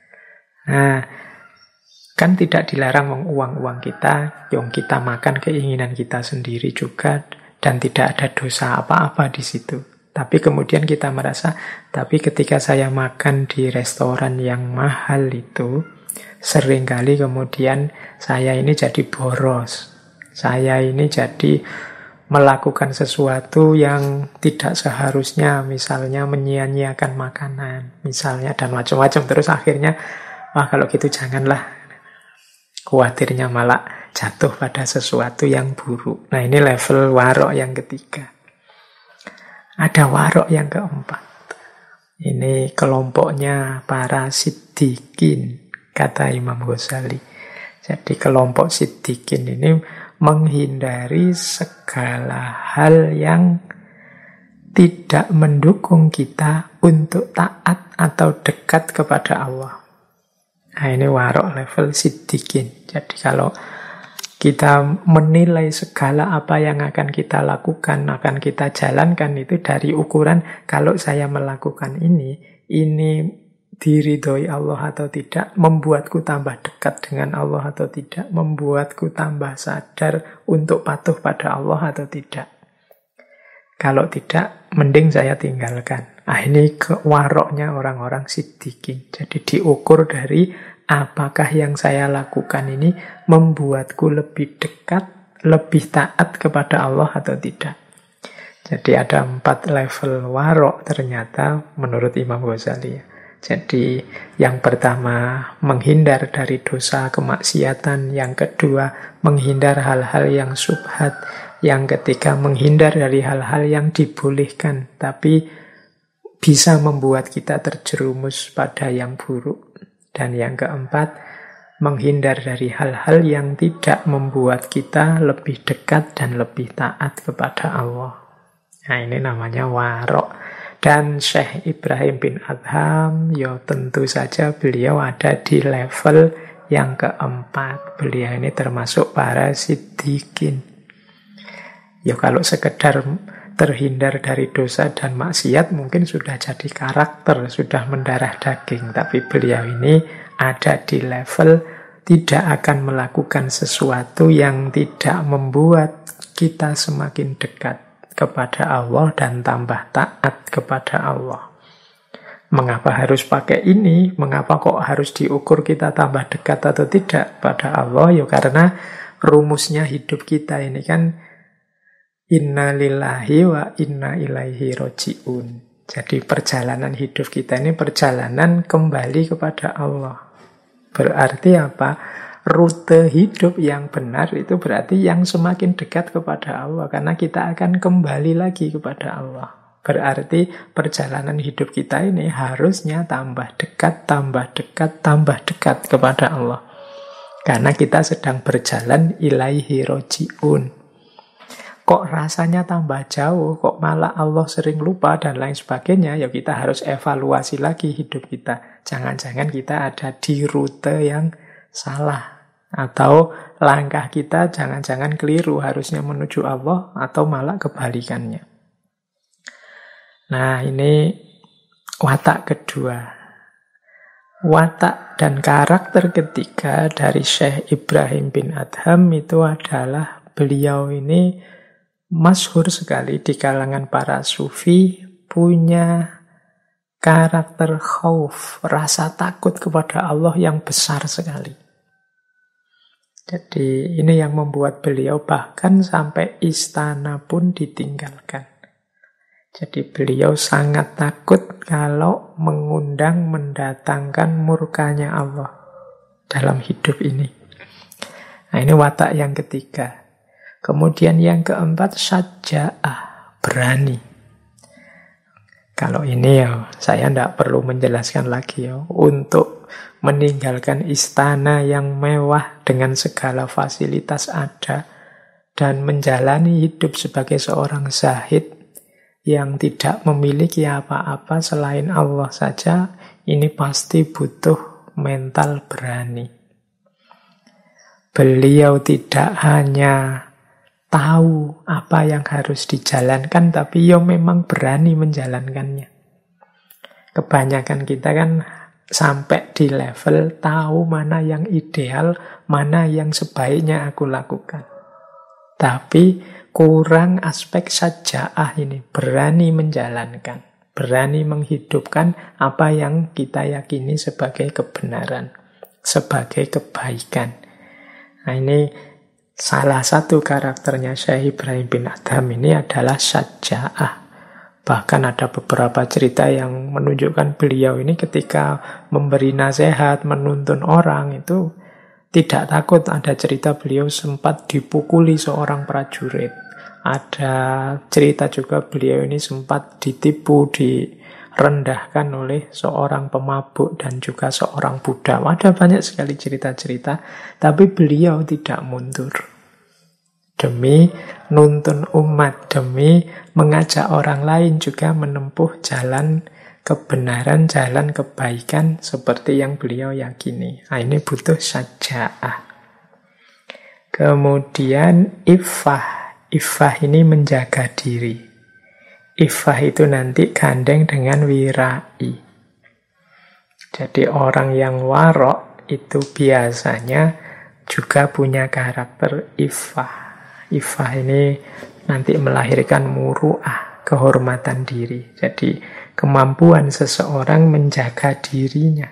Kan tidak dilarang uang kita, yang kita makan keinginan kita sendiri juga, dan tidak ada dosa apa-apa di situ. Tapi kemudian kita merasa, tapi ketika saya makan di restoran yang mahal itu, seringkali kemudian saya ini jadi boros. Saya ini jadi melakukan sesuatu yang tidak seharusnya, misalnya menyia-nyiakan makanan, misalnya, dan macam-macam. Terus akhirnya, kalau gitu janganlah. Khawatirnya malah jatuh pada sesuatu yang buruk. Nah, ini level warok yang ketiga. Ada warok yang keempat. Ini kelompoknya para siddiqin, kata Imam Ghazali. Jadi kelompok siddiqin ini menghindari segala hal yang tidak mendukung kita untuk taat atau dekat kepada Allah. Nah, ini warok level siddiqin. Jadi kalau kita menilai segala apa yang akan kita lakukan, akan kita jalankan itu dari ukuran kalau saya melakukan ini diridhoi Allah atau tidak, membuatku tambah dekat dengan Allah atau tidak, membuatku tambah sadar untuk patuh pada Allah atau tidak. Kalau tidak, mending saya tinggalkan. Ini waroknya orang-orang siddiqin. Jadi diukur dari apakah yang saya lakukan ini membuatku lebih dekat, lebih taat kepada Allah atau tidak. Jadi ada 4 level warok ternyata menurut Imam Ghazali. Jadi yang pertama menghindar dari dosa kemaksiatan, yang kedua menghindar hal-hal yang syubhat, yang ketiga menghindar dari hal-hal yang dibolehkan tapi bisa membuat kita terjerumus pada yang buruk. Dan yang keempat, menghindar dari hal-hal yang tidak membuat kita lebih dekat dan lebih taat kepada Allah. Nah, ini namanya warok. Dan Syekh Ibrahim bin Adham, ya tentu saja beliau ada di level yang keempat. Beliau ini termasuk para siddiqin. Ya kalau sekedar terhindar dari dosa dan maksiat mungkin sudah jadi karakter, sudah mendarah daging. Tapi beliau ini ada di level tidak akan melakukan sesuatu yang tidak membuat kita semakin dekat kepada Allah dan tambah taat kepada Allah. Mengapa harus pakai ini? Mengapa kok harus diukur kita tambah dekat atau tidak pada Allah? Ya karena rumusnya hidup kita ini kan inna lillahi wa inna ilaihi roji'un. Jadi perjalanan hidup kita ini perjalanan kembali kepada Allah. Berarti apa? Rute hidup yang benar itu berarti yang semakin dekat kepada Allah. Karena kita akan kembali lagi kepada Allah. Berarti perjalanan hidup kita ini harusnya tambah dekat, tambah dekat, tambah dekat kepada Allah. Karena kita sedang berjalan ilaihi roji'un. Kok rasanya tambah jauh, kok malah Allah sering lupa dan lain sebagainya, ya kita harus evaluasi lagi hidup kita. Jangan-jangan kita ada di rute yang salah. Atau langkah kita jangan-jangan keliru, harusnya menuju Allah atau malah kebalikannya. Nah, ini watak kedua. Watak dan karakter ketiga dari Syekh Ibrahim bin Adham itu adalah beliau ini masyhur sekali di kalangan para sufi, punya karakter khauf, rasa takut kepada Allah yang besar sekali. Jadi ini yang membuat beliau bahkan sampai istana pun ditinggalkan. Jadi beliau sangat takut kalau mengundang, mendatangkan murkanya Allah dalam hidup ini. Nah, ini watak yang ketiga. Kemudian yang keempat, syaja'ah, berani. Kalau ini ya saya tidak perlu menjelaskan lagi ya. Untuk meninggalkan istana yang mewah dengan segala fasilitas ada dan menjalani hidup sebagai seorang zahid yang tidak memiliki apa-apa selain Allah saja, ini pasti butuh mental berani. Beliau tidak hanya tahu apa yang harus dijalankan, tapi ya memang berani menjalankannya. Kebanyakan kita kan sampai di level tahu mana yang ideal, mana yang sebaiknya aku lakukan. Tapi kurang aspek syaja'ah ini, berani menjalankan, berani menghidupkan apa yang kita yakini sebagai kebenaran, sebagai kebaikan. Nah ini salah satu karakternya Syekh Ibrahim bin Adham ini adalah syaja'ah. Bahkan ada beberapa cerita yang menunjukkan beliau ini ketika memberi nasihat, menuntun orang itu tidak takut. Ada cerita beliau sempat dipukuli seorang prajurit. Ada cerita juga beliau ini sempat ditipu, direndahkan oleh seorang pemabuk dan juga seorang budak. Ada banyak sekali cerita-cerita, tapi beliau tidak mundur. Demi nuntun umat, demi mengajak orang lain juga menempuh jalan kebenaran, jalan kebaikan seperti yang beliau yakini. Nah, ini butuh syaja'ah. Kemudian iffah. Iffah ini menjaga diri. Iffah itu nanti gandeng dengan wirai. Jadi orang yang warok itu biasanya juga punya karakter iffah. Iffah ini nanti melahirkan muru'ah, kehormatan diri. Jadi kemampuan seseorang menjaga dirinya.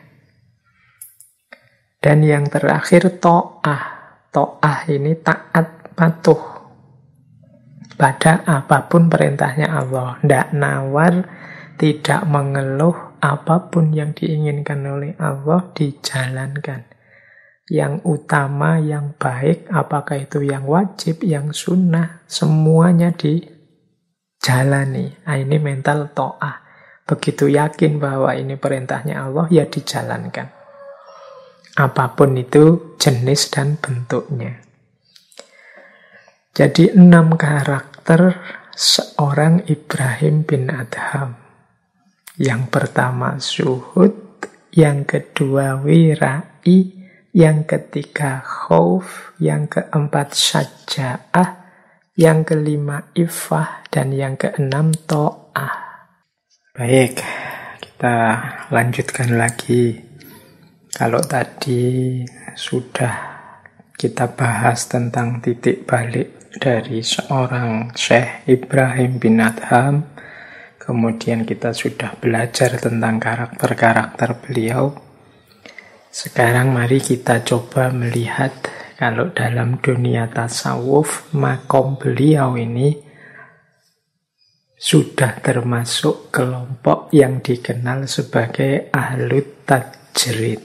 Dan yang terakhir ta'ah. Ta'ah ini taat, patuh pada apapun perintahnya Allah. Tidak nawar, tidak mengeluh, apapun yang diinginkan oleh Allah dijalankan. Yang utama, yang baik, apakah itu yang wajib, yang sunnah, semuanya dijalani. Nah, ini mental ta'ah. Begitu yakin bahwa ini perintahnya Allah, ya dijalankan. Apapun itu jenis dan bentuknya. Jadi 6 karakter seorang Ibrahim bin Adham. Yang pertama zuhud, yang kedua wirai, yang ketiga khauf, yang keempat syaja'ah, yang kelima iffah, dan yang keenam ta'ah. Baik, kita lanjutkan lagi. Kalau tadi sudah kita bahas tentang titik balik dari seorang Syekh Ibrahim bin Adham, kemudian kita sudah belajar tentang karakter-karakter beliau. Sekarang mari kita coba melihat kalau dalam dunia tasawuf, makom beliau ini sudah termasuk kelompok yang dikenal sebagai ahlut tajrid.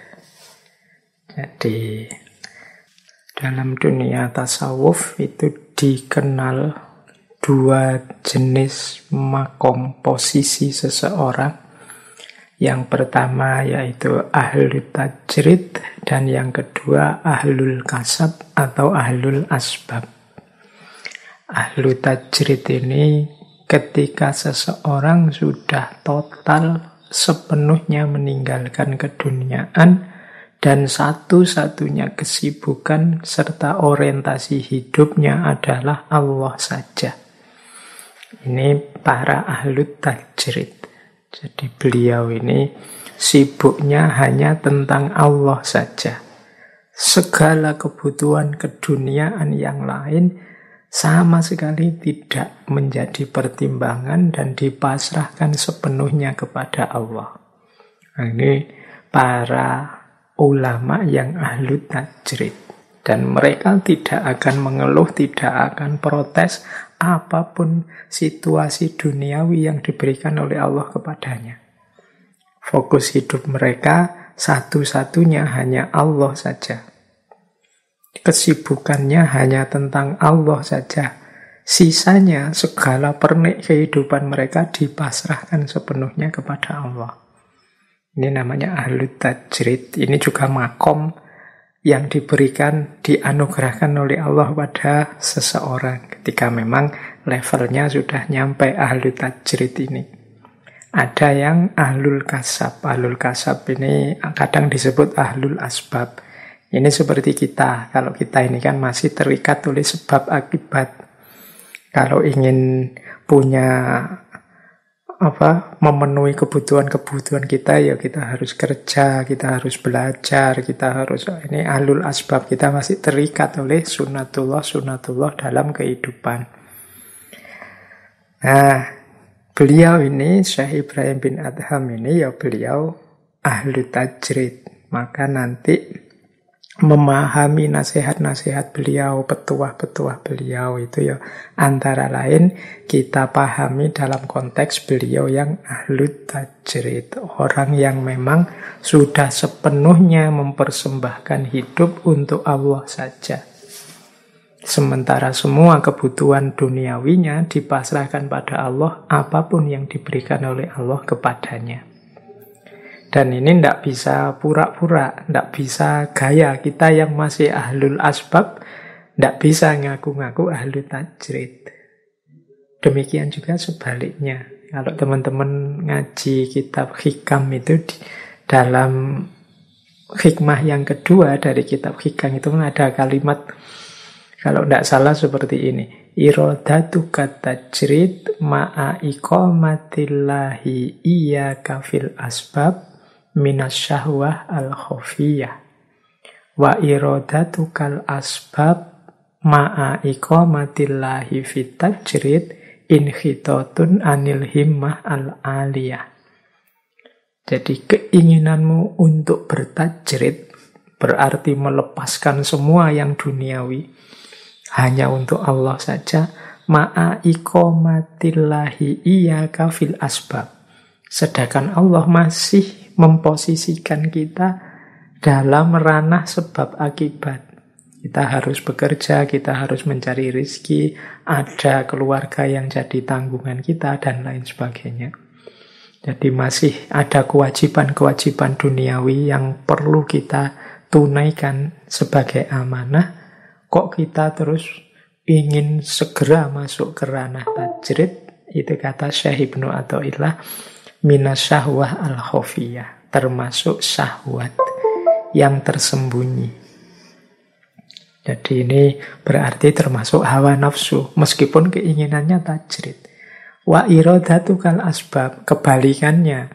Jadi dalam dunia tasawuf itu dikenal 2 jenis makom posisi seseorang. Yang pertama yaitu ahlul tajrid dan yang kedua ahlul kasab atau ahlul asbab. Ahlul tajrid ini ketika seseorang sudah total sepenuhnya meninggalkan keduniaan dan satu-satunya kesibukan serta orientasi hidupnya adalah Allah saja. Ini para ahlut tajrid. Jadi beliau ini sibuknya hanya tentang Allah saja. Segala kebutuhan keduniaan yang lain sama sekali tidak menjadi pertimbangan dan dipasrahkan sepenuhnya kepada Allah. Nah, ini para ulama yang ahlu tajrid. Dan mereka tidak akan mengeluh, tidak akan protes apapun situasi duniawi yang diberikan oleh Allah kepadanya. Fokus hidup mereka satu-satunya hanya Allah saja. Kesibukannya hanya tentang Allah saja. Sisanya, segala pernik kehidupan mereka dipasrahkan sepenuhnya kepada Allah. Ini namanya ahlu tajrid. Ini juga makom yang diberikan, dianugerahkan oleh Allah pada seseorang ketika memang levelnya sudah nyampe ahlu tajrid ini. Ada yang ahlul kasab. Ahlul kasab ini kadang disebut ahlul asbab. Ini seperti kita. Kalau kita ini kan masih terikat oleh sebab akibat. Kalau ingin punya memenuhi kebutuhan-kebutuhan kita, ya kita harus kerja, kita harus belajar, kita harus, ini ahlul asbab, kita masih terikat oleh sunatullah dalam kehidupan. Nah, beliau ini, Syekh Ibrahim bin Adham ini, ya beliau ahlu tajrid. Maka nanti memahami nasihat-nasihat beliau, petuah-petuah beliau itu ya antara lain kita pahami dalam konteks beliau yang ahlu tajrid, orang yang memang sudah sepenuhnya mempersembahkan hidup untuk Allah saja. Sementara semua kebutuhan duniawinya dipasrahkan pada Allah, apapun yang diberikan oleh Allah kepadanya. Dan ini tidak bisa pura-pura, tidak bisa gaya. Kita yang masih ahlul asbab, tidak bisa ngaku-ngaku ahlu tajrid. Demikian juga sebaliknya. Kalau teman-teman ngaji kitab hikam itu, dalam hikmah yang kedua dari kitab hikam itu ada kalimat, kalau tidak salah seperti ini. Irodatu katajrid ma'a iqamatillahi iyaka fil asbab minasyahwah al-khofiyah wa iradatukal asbab ma'a iqamatillahi fit tajrid inhitatun anil himmah al-aliyah. Jadi keinginanmu untuk bertajrid berarti melepaskan semua yang duniawi hanya untuk Allah saja, ma'a iqamatillahi iyaka fil asbab. Sedangkan Allah masih memposisikan kita dalam ranah sebab akibat. Kita harus bekerja, kita harus mencari rezeki, ada keluarga yang jadi tanggungan kita, dan lain sebagainya. Jadi masih ada kewajiban-kewajiban duniawi yang perlu kita tunaikan sebagai amanah. Kok kita terus ingin segera masuk ke ranah tajrid? Itu kata Syekh Ibnu Athaillah, minasyahwah al-khofiyah, termasuk syahwat yang tersembunyi. Jadi ini berarti termasuk hawa nafsu, meskipun keinginannya tajrid. Wa iradatukal asbab, kebalikannya.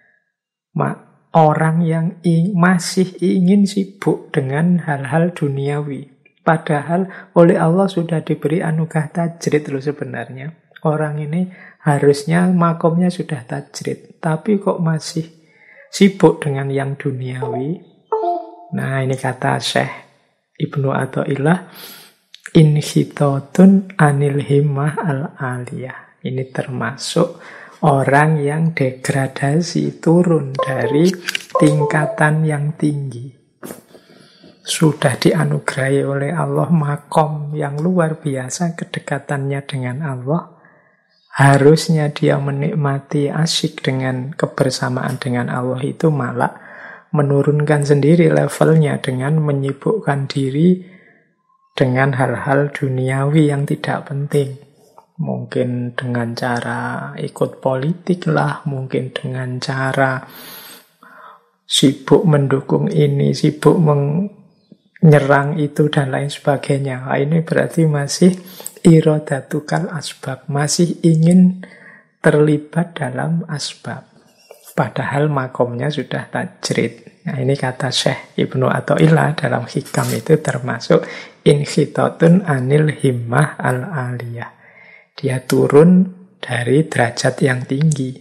Orang yang masih ingin sibuk dengan hal-hal duniawi, padahal oleh Allah sudah diberi anugerah tajrid loh sebenarnya. Orang ini harusnya makomnya sudah tajrid, tapi kok masih sibuk dengan yang duniawi. Nah, ini kata Syekh Ibnu Athaillah, inhitatun anil himmah al-aliyah. Ini termasuk orang yang degradasi, turun dari tingkatan yang tinggi. Sudah dianugerahi oleh Allah makom yang luar biasa kedekatannya dengan Allah. Harusnya dia menikmati asyik dengan kebersamaan dengan Allah, itu malah menurunkan sendiri levelnya dengan menyibukkan diri dengan hal-hal duniawi yang tidak penting. Mungkin dengan cara ikut politik lah, mungkin dengan cara sibuk mendukung ini, sibuk menyerang itu, dan lain sebagainya. Nah, ini berarti masih iradatukal asbab, masih ingin terlibat dalam asbab. Padahal makomnya sudah tajrid. Nah, ini kata Syekh Ibnu Athaillah dalam hikam itu termasuk inhitatun anil himmah al-aliyah. Dia turun dari derajat yang tinggi.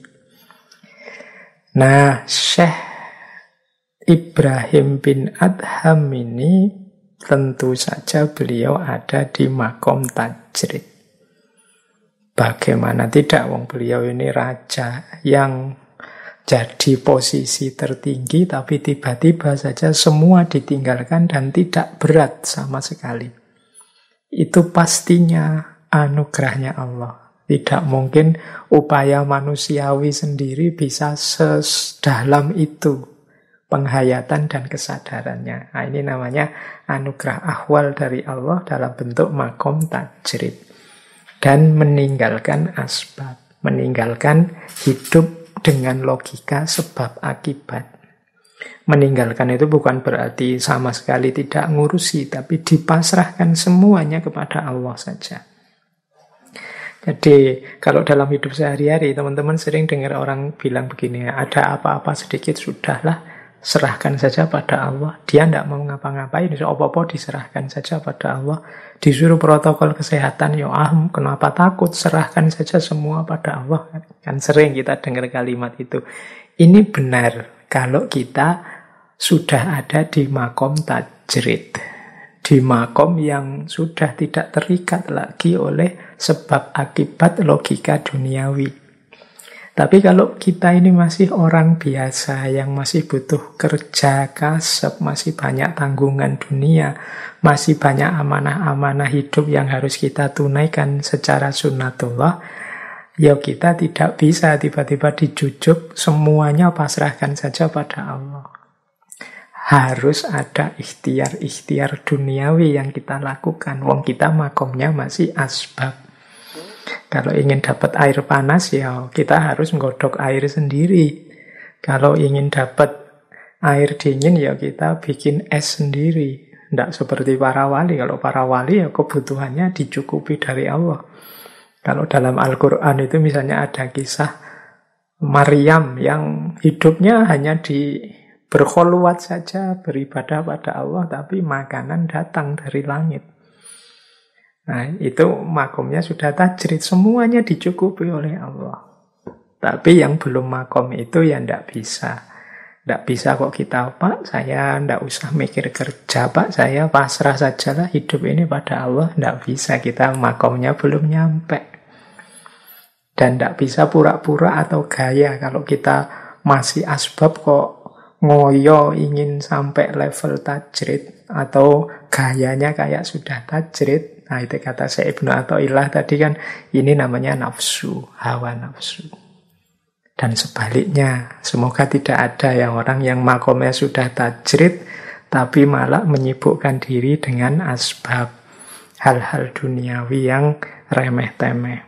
Nah, Syekh Ibrahim bin Adham ini tentu saja beliau ada di makom tajrid. Bagaimana tidak, wong beliau ini raja yang jadi posisi tertinggi, tapi tiba-tiba saja semua ditinggalkan dan tidak berat sama sekali. Itu pastinya anugerahnya Allah. Tidak mungkin upaya manusiawi sendiri bisa sedalam itu penghayatan dan kesadarannya. Nah, ini namanya anugerah ahwal dari Allah dalam bentuk makom tajrid. Dan meninggalkan asbab, meninggalkan hidup dengan logika sebab akibat. Meninggalkan itu bukan berarti sama sekali tidak ngurusi, tapi dipasrahkan semuanya kepada Allah saja. Jadi kalau dalam hidup sehari-hari teman-teman sering dengar orang bilang begini, ada apa-apa sedikit sudahlah, serahkan saja pada Allah. Dia tidak mau ngapa-ngapain, apa-apa diserahkan saja pada Allah. Disuruh protokol kesehatan, kenapa takut, serahkan saja semua pada Allah. Kan sering kita dengar kalimat itu. Ini benar kalau kita sudah ada di makom tajrid, di makom yang sudah tidak terikat lagi oleh sebab akibat logika duniawi. Tapi kalau kita ini masih orang biasa yang masih butuh kerja, kasab, masih banyak tanggungan dunia, masih banyak amanah-amanah hidup yang harus kita tunaikan secara sunnatullah, ya kita tidak bisa tiba-tiba dijujuk, semuanya pasrahkan saja pada Allah. Harus ada ikhtiar-ikhtiar duniawi yang kita lakukan. Wong kita makomnya masih asbab. Kalau ingin dapat air panas, ya kita harus menggodok air sendiri. Kalau ingin dapat air dingin, ya kita bikin es sendiri. Tidak seperti para wali. Kalau para wali, ya kebutuhannya dicukupi dari Allah. Kalau dalam Al-Quran itu misalnya ada kisah Maryam yang hidupnya hanya berkhulwat saja, beribadah pada Allah, tapi makanan datang dari langit. Nah, itu makomnya sudah tajrid, semuanya dicukupi oleh Allah. Tapi yang belum makom itu ya tidak bisa. Tidak bisa kok kita, Pak, saya tidak usah mikir kerja, Pak, saya pasrah sajalah hidup ini pada Allah. Tidak bisa, kita makomnya belum nyampe. Dan tidak bisa pura-pura atau gaya kalau kita masih asbab kok ngoyo ingin sampai level tajrid atau gayanya kayak sudah tajrid. Nah, itu kata Syekh Ibnu Athaillah tadi kan, ini namanya nafsu, hawa nafsu. Dan sebaliknya, semoga tidak ada yang orang yang makomnya sudah tajrid tapi malah menyibukkan diri dengan asbab, hal-hal duniawi yang remeh-temeh.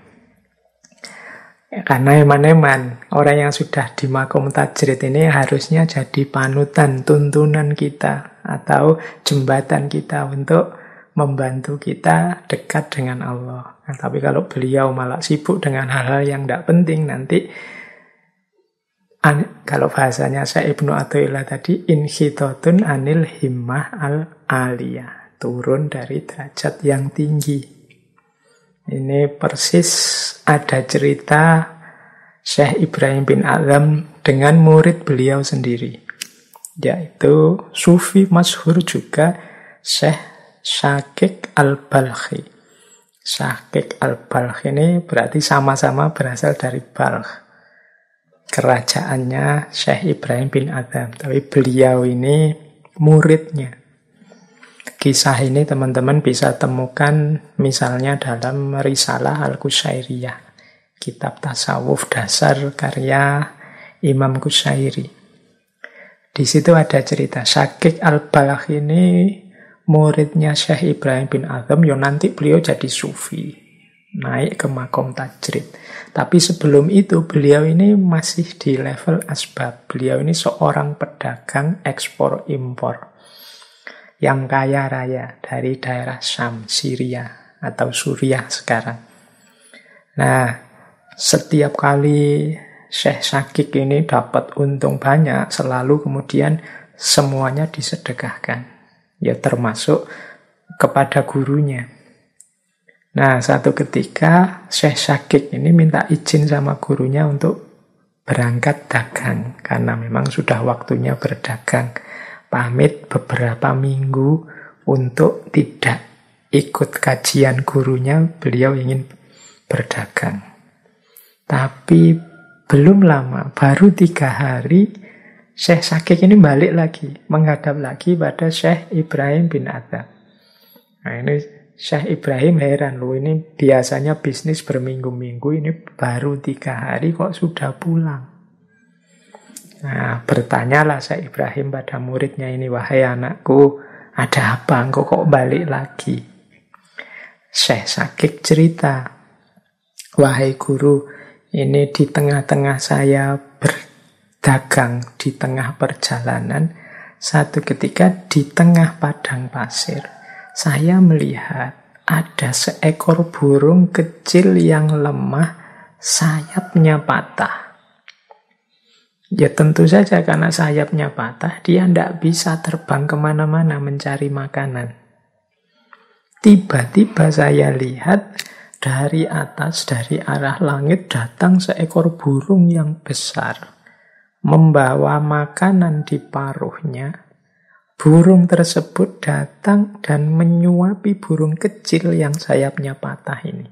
Karena eman-eman, orang yang sudah di makom tajrid ini harusnya jadi panutan, tuntunan kita, atau jembatan kita untuk membantu kita dekat dengan Allah. Nah, tapi kalau beliau malah sibuk dengan hal-hal yang tidak penting, nanti, kalau bahasanya Syekh Ibnu Athaillah tadi, inhitotun anil himmah al-aliyah, turun dari derajat yang tinggi. Ini persis ada cerita Syekh Ibrahim bin Adham dengan murid beliau sendiri, yaitu Sufi masyhur juga Syekh Syakik al-Balkhi. Syakik al-Balkhi ini berarti sama-sama berasal dari Balkh, kerajaannya Syekh Ibrahim bin Adham, tapi beliau ini muridnya. Kisah ini teman-teman bisa temukan misalnya dalam Risalah Al-Qushairiyah, kitab tasawuf dasar karya Imam Qushairi. Di situ ada cerita Syakik al-Balkhi ini muridnya Syekh Ibrahim bin Adham, nanti beliau jadi sufi, naik ke makom tajrid. Tapi sebelum itu beliau ini masih di level asbab. Beliau ini seorang pedagang ekspor impor yang kaya raya dari daerah Syam, Syria atau Suriah sekarang. Nah, setiap kali Syekh Syakik ini dapat untung banyak, selalu kemudian semuanya disedekahkan. Ya termasuk kepada gurunya. Nah, satu ketika Syekh Syakik ini minta izin sama gurunya untuk berangkat dagang, karena memang sudah waktunya berdagang. Pamit beberapa minggu untuk tidak ikut kajian gurunya, beliau ingin berdagang. Tapi belum lama, baru 3 hari, Syekh Syakik ini balik lagi, menghadap lagi pada Syekh Ibrahim bin Adham. Nah, ini Syekh Ibrahim heran loh, ini biasanya bisnis berminggu-minggu, ini baru 3 hari kok sudah pulang. Nah, bertanyalah Syekh Ibrahim pada muridnya ini, wahai anakku, ada apa engkau kok balik lagi? Syekh Syakik cerita, wahai guru, ini di tengah-tengah saya berdagang, di tengah perjalanan, satu ketika di tengah padang pasir, saya melihat ada seekor burung kecil yang lemah, sayapnya patah. Ya tentu saja karena sayapnya patah, dia tidak bisa terbang kemana-mana mencari makanan. Tiba-tiba saya lihat dari atas, dari arah langit datang seekor burung yang besar, membawa makanan di paruhnya. Burung tersebut datang dan menyuapi burung kecil yang sayapnya patah ini.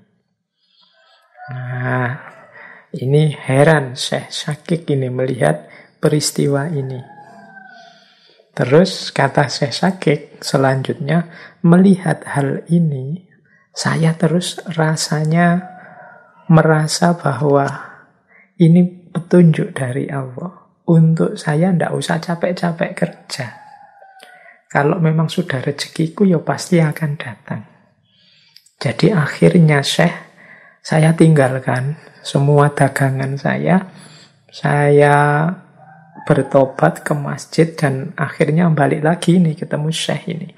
Nah, ini heran Syekh Syakik ini melihat peristiwa ini. Terus kata Syekh Syakik selanjutnya, melihat hal ini, saya terus rasanya merasa bahwa ini petunjuk dari Allah. Untuk saya tidak usah capek-capek kerja. Kalau memang sudah rezekiku, ya pasti akan datang. Jadi akhirnya Syekh, saya tinggalkan semua dagangan saya bertobat ke masjid dan akhirnya balik lagi nih ketemu Syekh ini.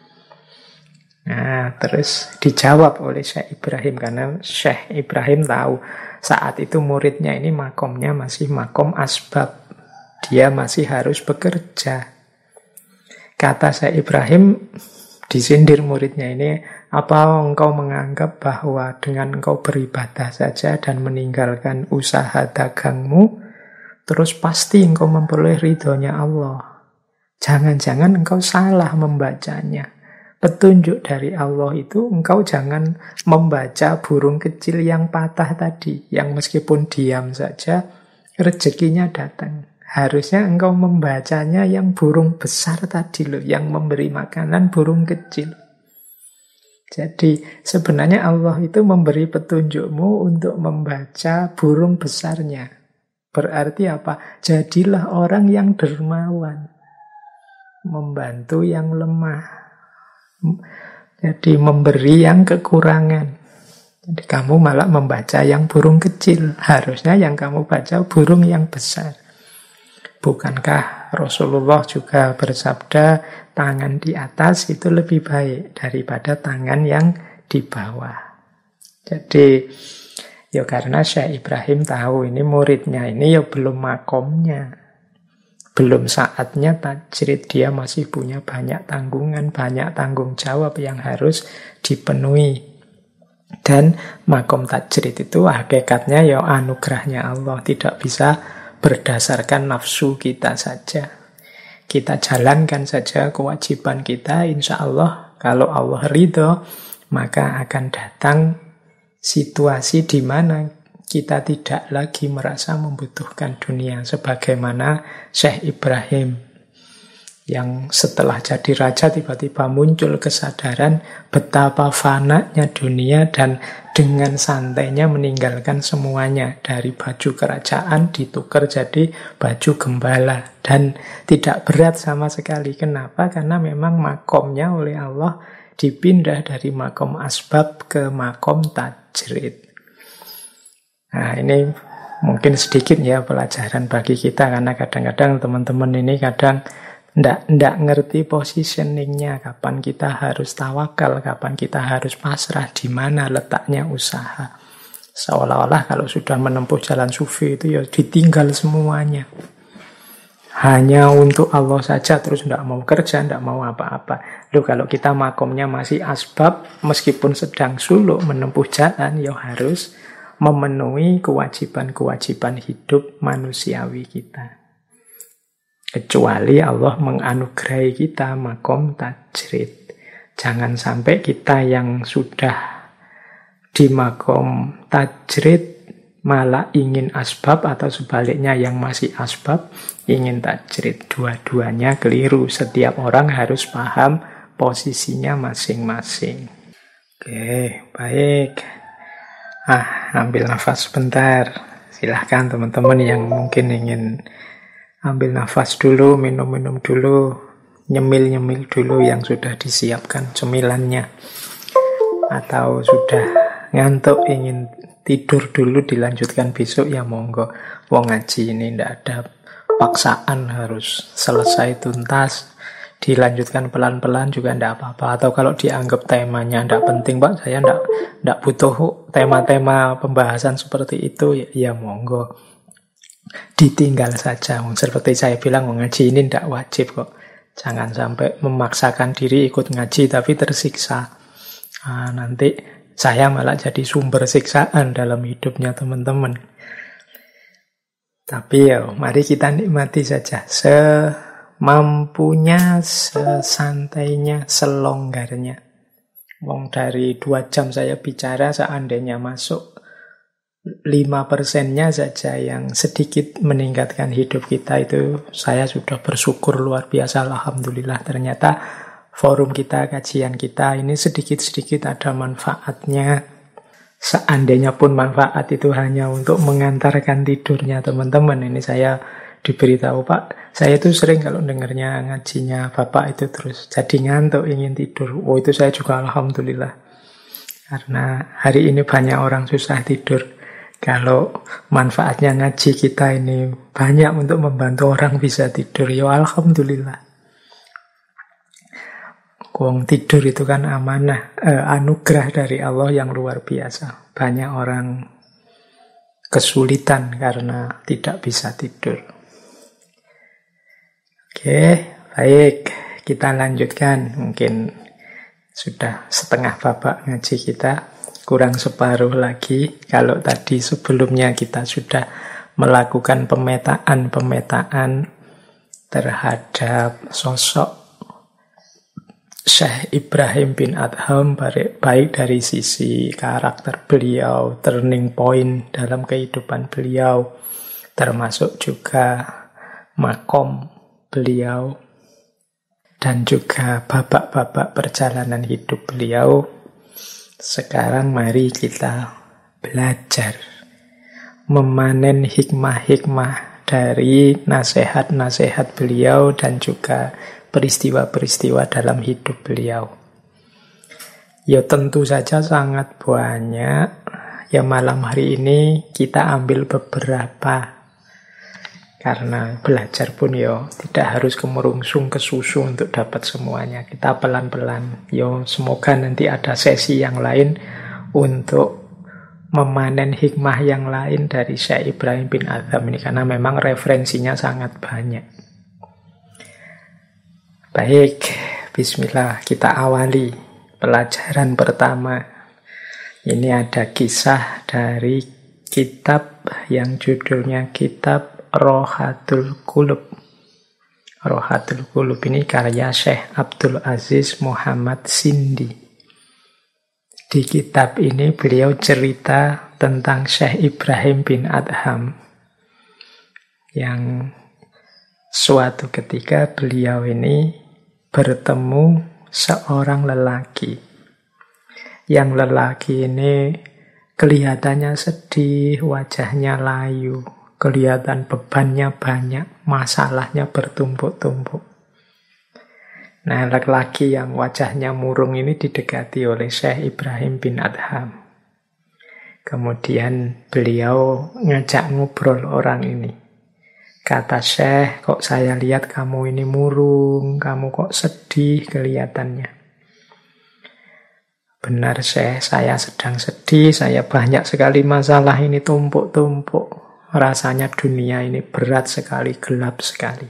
Nah, terus dijawab oleh Syekh Ibrahim karena Syekh Ibrahim tahu saat itu muridnya ini makomnya masih makom asbab. Dia masih harus bekerja. Kata Syekh Ibrahim, disindir muridnya ini, apa engkau menganggap bahwa dengan engkau beribadah saja dan meninggalkan usaha dagangmu, terus pasti engkau memperoleh ridhonya Allah? Jangan-jangan engkau salah membacanya. Petunjuk dari Allah itu engkau jangan membaca burung kecil yang patah tadi, yang meskipun diam saja rezekinya datang. Harusnya engkau membacanya yang burung besar tadi loh, yang memberi makanan burung kecil. Jadi sebenarnya Allah itu memberi petunjukmu untuk membaca burung besarnya. Berarti apa? Jadilah orang yang dermawan, membantu yang lemah, jadi memberi yang kekurangan. Jadi kamu malah membaca yang burung kecil, harusnya yang kamu baca burung yang besar. Bukankah Rasulullah juga bersabda tangan di atas itu lebih baik daripada tangan yang di bawah. Jadi ya karena Syekh Ibrahim tahu ini muridnya ini ya belum makomnya, belum saatnya tajrid, dia masih punya banyak tanggungan, banyak tanggung jawab yang harus dipenuhi. Dan makom tajrid itu hakikatnya ya anugerahnya Allah, tidak bisa berdasarkan nafsu kita saja. Kita jalankan saja kewajiban kita, insya Allah kalau Allah ridho, maka akan datang situasi di mana kita tidak lagi merasa membutuhkan dunia. Sebagaimana Syekh Ibrahim yang setelah jadi raja tiba-tiba muncul kesadaran betapa fananya dunia dan dengan santainya meninggalkan semuanya. Dari baju kerajaan ditukar jadi baju gembala dan tidak berat sama sekali. Kenapa? Karena memang makomnya oleh Allah dipindah dari makom asbab ke makom tajrid. Nah ini mungkin sedikit ya pelajaran bagi kita, karena kadang-kadang teman-teman ini kadang ndak ngerti positioningnya, kapan kita harus tawakal, kapan kita harus pasrah, di mana letaknya usaha. Seolah-olah kalau sudah menempuh jalan sufi itu ya ditinggal semuanya. Hanya untuk Allah saja, terus ndak mau kerja, ndak mau apa-apa. Loh kalau kita makomnya masih asbab, meskipun sedang suluk menempuh jalan, ya harus memenuhi kewajiban-kewajiban hidup manusiawi kita. Kecuali Allah menganugerahi kita makom tajrid. Jangan sampai kita yang sudah di makom tajrid malah ingin asbab, atau sebaliknya yang masih asbab ingin tajrid. Dua-duanya keliru. Setiap orang harus paham posisinya masing-masing. Oke, baik. Ambil nafas sebentar. Silahkan teman-teman yang mungkin ingin ambil nafas dulu, minum-minum dulu, nyemil-nyemil dulu yang sudah disiapkan cemilannya. Atau sudah ngantuk ingin tidur dulu dilanjutkan besok, ya monggo. Wong ngaji ini ndak ada paksaan harus selesai tuntas. Dilanjutkan pelan-pelan juga ndak apa-apa. Atau kalau dianggap temanya ndak penting, Pak, saya ndak butuh tema-tema pembahasan seperti itu, ya monggo. Ditinggal saja. Seperti saya bilang, ngaji ini ndak wajib kok. Jangan sampai memaksakan diri ikut ngaji tapi tersiksa. Nanti saya malah jadi sumber siksaan dalam hidupnya teman-teman. Tapi mari kita nikmati saja. Mampunya, sesantainya, selonggarnya. Wong dari 2 jam saya bicara, seandainya masuk 5%-nya saja yang sedikit meningkatkan hidup kita, itu saya sudah bersyukur luar biasa. Alhamdulillah, ternyata forum kita, kajian kita ini sedikit-sedikit ada manfaatnya. Seandainya pun manfaat itu hanya untuk mengantarkan tidurnya teman-teman. Ini saya diberitahu, Pak, saya itu sering kalau dengarnya ngajinya Bapak itu terus jadi ngantuk, ingin tidur. Itu saya juga alhamdulillah. Karena hari ini banyak orang susah tidur. Kalau manfaatnya ngaji kita ini banyak untuk membantu orang bisa tidur, ya alhamdulillah. Wong tidur itu kan amanah, anugerah dari Allah yang luar biasa. Banyak orang kesulitan karena tidak bisa tidur. Oke, baik. Kita lanjutkan. Mungkin sudah setengah babak ngaji kita. Kurang separuh lagi. Kalau tadi sebelumnya kita sudah melakukan pemetaan terhadap sosok Syekh Ibrahim bin Adham, baik dari sisi karakter beliau, turning point dalam kehidupan beliau, termasuk juga makom beliau, dan juga babak-babak perjalanan hidup beliau. Sekarang mari kita belajar memanen hikmah-hikmah dari nasihat-nasihat beliau dan juga peristiwa-peristiwa dalam hidup beliau. Ya tentu saja sangat banyak. Ya malam hari ini kita ambil beberapa. Karena belajar pun tidak harus kemerungsung ke susu untuk dapat semuanya. Kita pelan-pelan. Semoga nanti ada sesi yang lain untuk memanen hikmah yang lain dari Syekh Ibrahim bin Adham ini. Karena memang referensinya sangat banyak. Baik, bismillah, kita awali pelajaran pertama. Ini ada kisah dari kitab yang judulnya Kitab Rohatul Qulub. Rohatul Qulub ini karya Syekh Abdul Aziz Muhammad Sindi. Di kitab ini beliau cerita tentang Syekh Ibrahim bin Adham yang suatu ketika beliau ini bertemu seorang lelaki. Yang lelaki ini kelihatannya sedih, wajahnya layu, kelihatan bebannya banyak, masalahnya bertumpuk-tumpuk. Nah, lelaki yang wajahnya murung ini didekati oleh Syekh Ibrahim bin Adham. Kemudian beliau ngajak ngobrol orang ini. Kata Syekh, kok saya lihat kamu ini murung, kamu kok sedih kelihatannya. Benar Syekh, saya sedang sedih, saya banyak sekali masalah ini tumpuk-tumpuk. Rasanya dunia ini berat sekali, gelap sekali.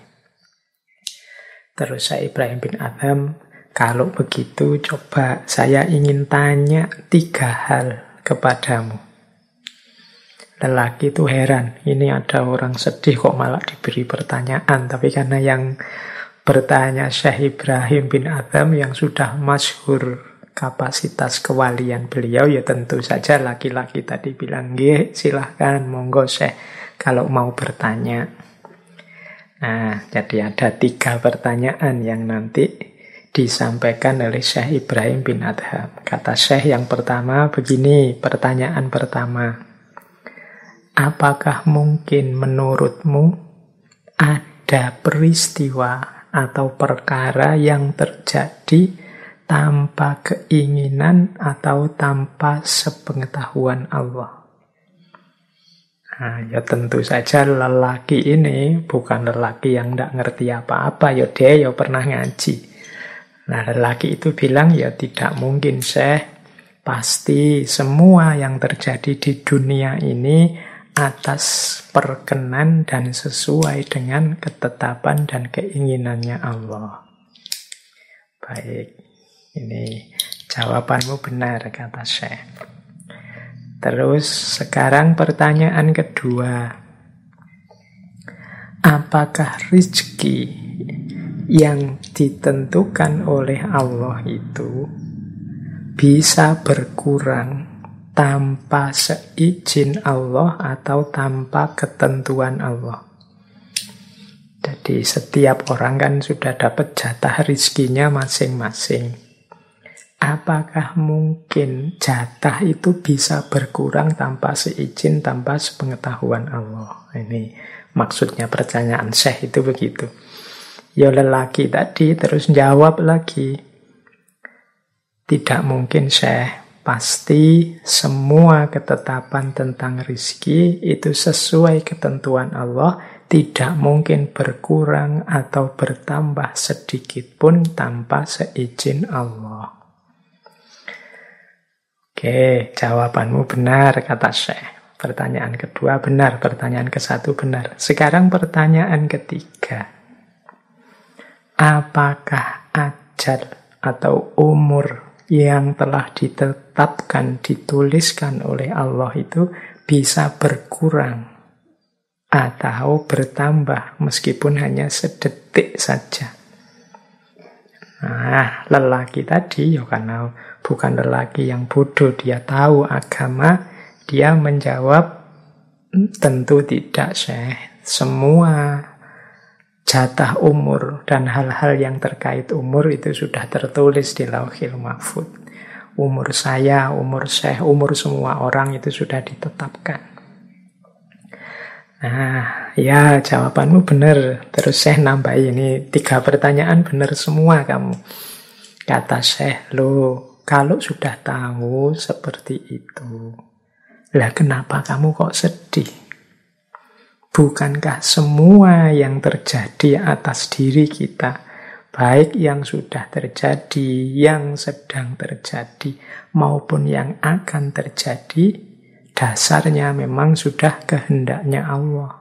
Terus Syekh Ibrahim bin Adham, kalau begitu coba saya ingin tanya 3 hal kepadamu. Lelaki itu heran, ini ada orang sedih kok malah diberi pertanyaan. Tapi karena yang bertanya Syekh Ibrahim bin Adham yang sudah masyhur kapasitas kewalian beliau, ya tentu saja laki-laki tadi bilang, nggih, silahkan, monggo Syekh, kalau mau bertanya. Nah, jadi ada 3 pertanyaan yang nanti disampaikan oleh Syekh Ibrahim bin Adham. Kata Syekh yang pertama begini, pertanyaan pertama. Apakah mungkin menurutmu ada peristiwa atau perkara yang terjadi tanpa keinginan atau tanpa sepengetahuan Allah? Nah, ya tentu saja lelaki ini bukan lelaki yang tidak ngerti apa-apa. Ya dia ya pernah ngaji. Nah, lelaki itu bilang, ya tidak mungkin, Syekh. Pasti semua yang terjadi di dunia ini atas perkenan dan sesuai dengan ketetapan dan keinginannya Allah. Baik, ini jawabanmu benar, kata Syekh. Terus sekarang pertanyaan kedua. Apakah rezeki yang ditentukan oleh Allah itu bisa berkurang tanpa seizin Allah atau tanpa ketentuan Allah? Jadi setiap orang kan sudah dapat jatah rizkinya masing-masing. Apakah mungkin jatah itu bisa berkurang tanpa seizin, tanpa sepengetahuan Allah? Ini maksudnya pertanyaan Syekh itu begitu. Ya lelaki tadi terus jawab lagi. Tidak mungkin, Syekh. Pasti semua ketetapan tentang rizki itu sesuai ketentuan Allah. Tidak mungkin berkurang atau bertambah sedikit pun tanpa seizin Allah. Oke, jawabanmu benar, kata Syekh. Pertanyaan kedua benar, pertanyaan ke-1 benar. Sekarang pertanyaan ketiga. Apakah ajal atau umur yang telah ditetapkan, dituliskan oleh Allah itu bisa berkurang atau bertambah meskipun hanya sedetik saja? Nah, lelaki tadi, ya karena bukan lelaki yang bodoh, dia tahu agama, dia menjawab, tentu tidak, Syekh. Semua jatah umur dan hal-hal yang terkait umur itu sudah tertulis di Lauhil Mahfuz. Umur saya, umur Syekh, umur semua orang itu sudah ditetapkan. Nah, ya jawabanmu benar. Terus Syekh nambah ini 3 pertanyaan benar semua kamu. Kata Syekh, loh, kalau sudah tahu seperti itu, lah kenapa kamu kok sedih? Bukankah semua yang terjadi atas diri kita, baik yang sudah terjadi, yang sedang terjadi, maupun yang akan terjadi, dasarnya memang sudah kehendaknya Allah.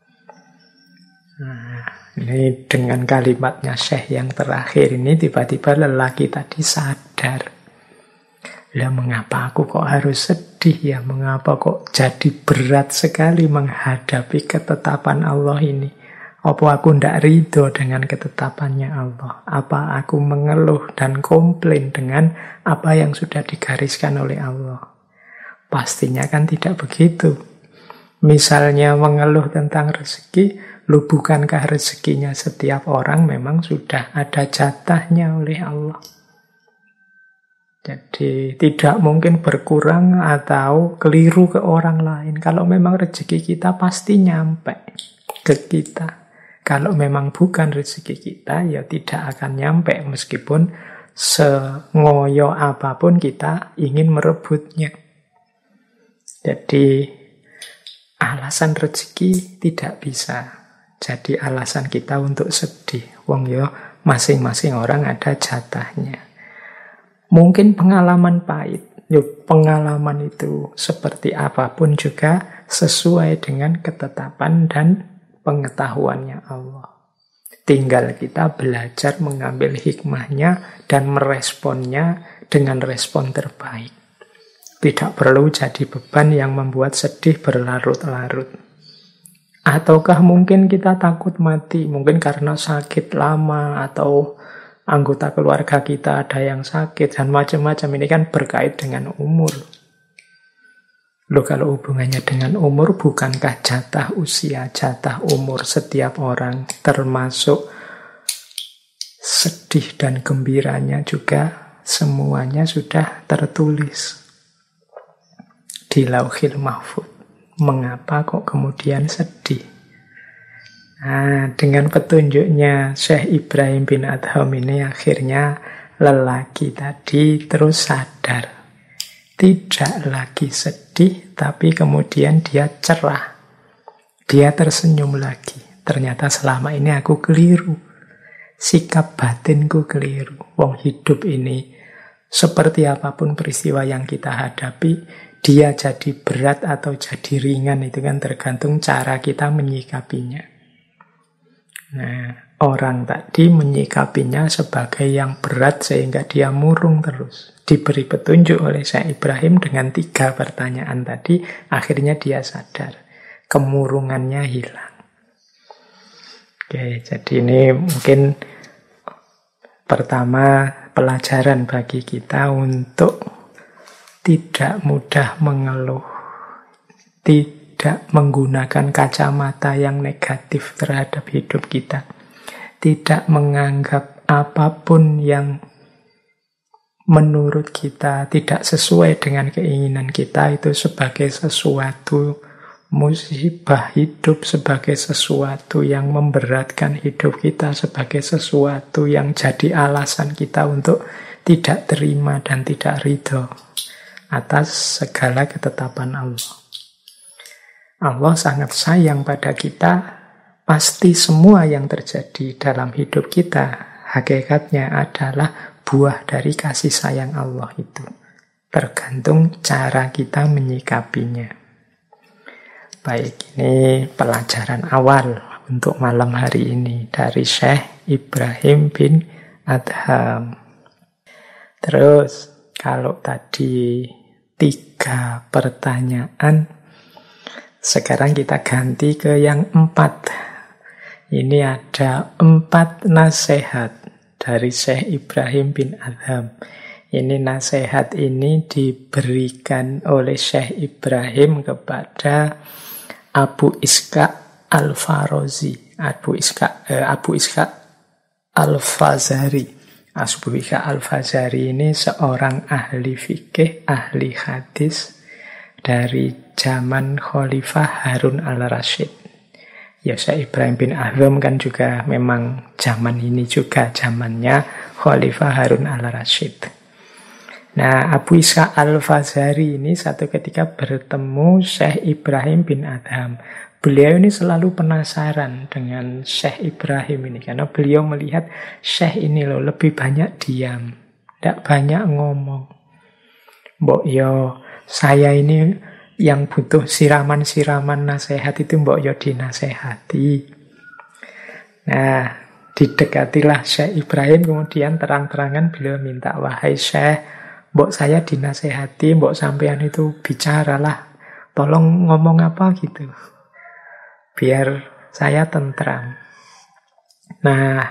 Nah, ini dengan kalimatnya Syekh yang terakhir ini, tiba-tiba lelaki tadi sadar. Lah mengapa aku kok harus sedih ya? Mengapa kok jadi berat sekali menghadapi ketetapan Allah ini? Apa aku tidak ridho dengan ketetapannya Allah? Apa aku mengeluh dan komplain dengan apa yang sudah digariskan oleh Allah? Pastinya kan tidak begitu. Misalnya mengeluh tentang rezeki, lu bukankah rezekinya setiap orang memang sudah ada jatahnya oleh Allah? Jadi tidak mungkin berkurang atau keliru ke orang lain. Kalau memang rezeki kita pasti nyampe ke kita. Kalau memang bukan rezeki kita, ya tidak akan nyampe meskipun sengoyo apapun kita ingin merebutnya. Jadi alasan rezeki tidak bisa jadi alasan kita untuk sedih. Wong yo masing-masing orang ada jatahnya. Mungkin pengalaman pahit, pengalaman itu seperti apapun juga sesuai dengan ketetapan dan pengetahuannya Allah. Tinggal kita belajar mengambil hikmahnya dan meresponnya dengan respon terbaik. Tidak perlu jadi beban yang membuat sedih berlarut-larut. Ataukah mungkin kita takut mati, mungkin karena sakit lama atau anggota keluarga kita ada yang sakit dan macam-macam. Ini kan berkait dengan umur. Loh, kalau hubungannya dengan umur, bukankah jatah usia, jatah umur setiap orang termasuk sedang sedih dan gembiranya juga semuanya sudah tertulis di Lauhil Mahfuz. Mengapa kok kemudian sedih? Nah, dengan petunjuknya Syekh Ibrahim bin Adham ini akhirnya lelaki tadi terus sadar. Tidak lagi sedih, tapi kemudian dia cerah. Dia tersenyum lagi. Ternyata selama ini aku keliru. Sikap batinku keliru. Wong hidup ini, seperti apapun peristiwa yang kita hadapi, dia jadi berat atau jadi ringan, itu kan tergantung cara kita menyikapinya. Nah, orang tadi menyikapinya sebagai yang berat sehingga dia murung terus. Diberi petunjuk oleh Syekh Ibrahim dengan 3 pertanyaan tadi, akhirnya dia sadar. Kemurungannya hilang. Oke, jadi ini mungkin pertama pelajaran bagi kita untuk tidak mudah mengeluh. Tidak menggunakan kacamata yang negatif terhadap hidup kita. Tidak menganggap apapun yang menurut kita tidak sesuai dengan keinginan kita itu sebagai sesuatu musibah hidup, sebagai sesuatu yang memberatkan hidup kita, sebagai sesuatu yang jadi alasan kita untuk tidak terima dan tidak ridho atas segala ketetapan Allah. Allah sangat sayang pada kita. Pasti semua yang terjadi dalam hidup kita hakikatnya adalah buah dari kasih sayang Allah itu. Tergantung cara kita menyikapinya. Baik, ini pelajaran awal untuk malam hari ini dari Syekh Ibrahim bin Adham. Terus, kalau tadi 3 pertanyaan, sekarang kita ganti ke yang 4. Ini ada 4 nasihat dari Syekh Ibrahim bin Adham. Ini nasihat ini diberikan oleh Syekh Ibrahim kepada Abu Ishaq Al-Farazi. Abu Ishaq Al-Fazari. Abu Ishaq Al-Fazari ini seorang ahli fikih, ahli hadis dari zaman Khalifah Harun al-Rasyid. Ya, Syekh Ibrahim bin Adham kan juga memang zaman ini juga zamannya Khalifah Harun al-Rasyid. Nah, Abu Ishaq Al-Fazari ini satu ketika bertemu Syekh Ibrahim bin Adham. Beliau ini selalu penasaran dengan Syekh Ibrahim ini, karena beliau melihat Syekh ini loh lebih banyak diam, tidak banyak ngomong. Mbok yo, saya ini yang butuh siraman-siraman nasihat itu mbok yo dinasehati. Nah, didekatilah Syekh Ibrahim, kemudian terang-terangan beliau minta, wahai Syekh, mbok saya dinasehati, mbok sampean itu bicaralah, tolong ngomong apa gitu, biar saya tentram. Nah,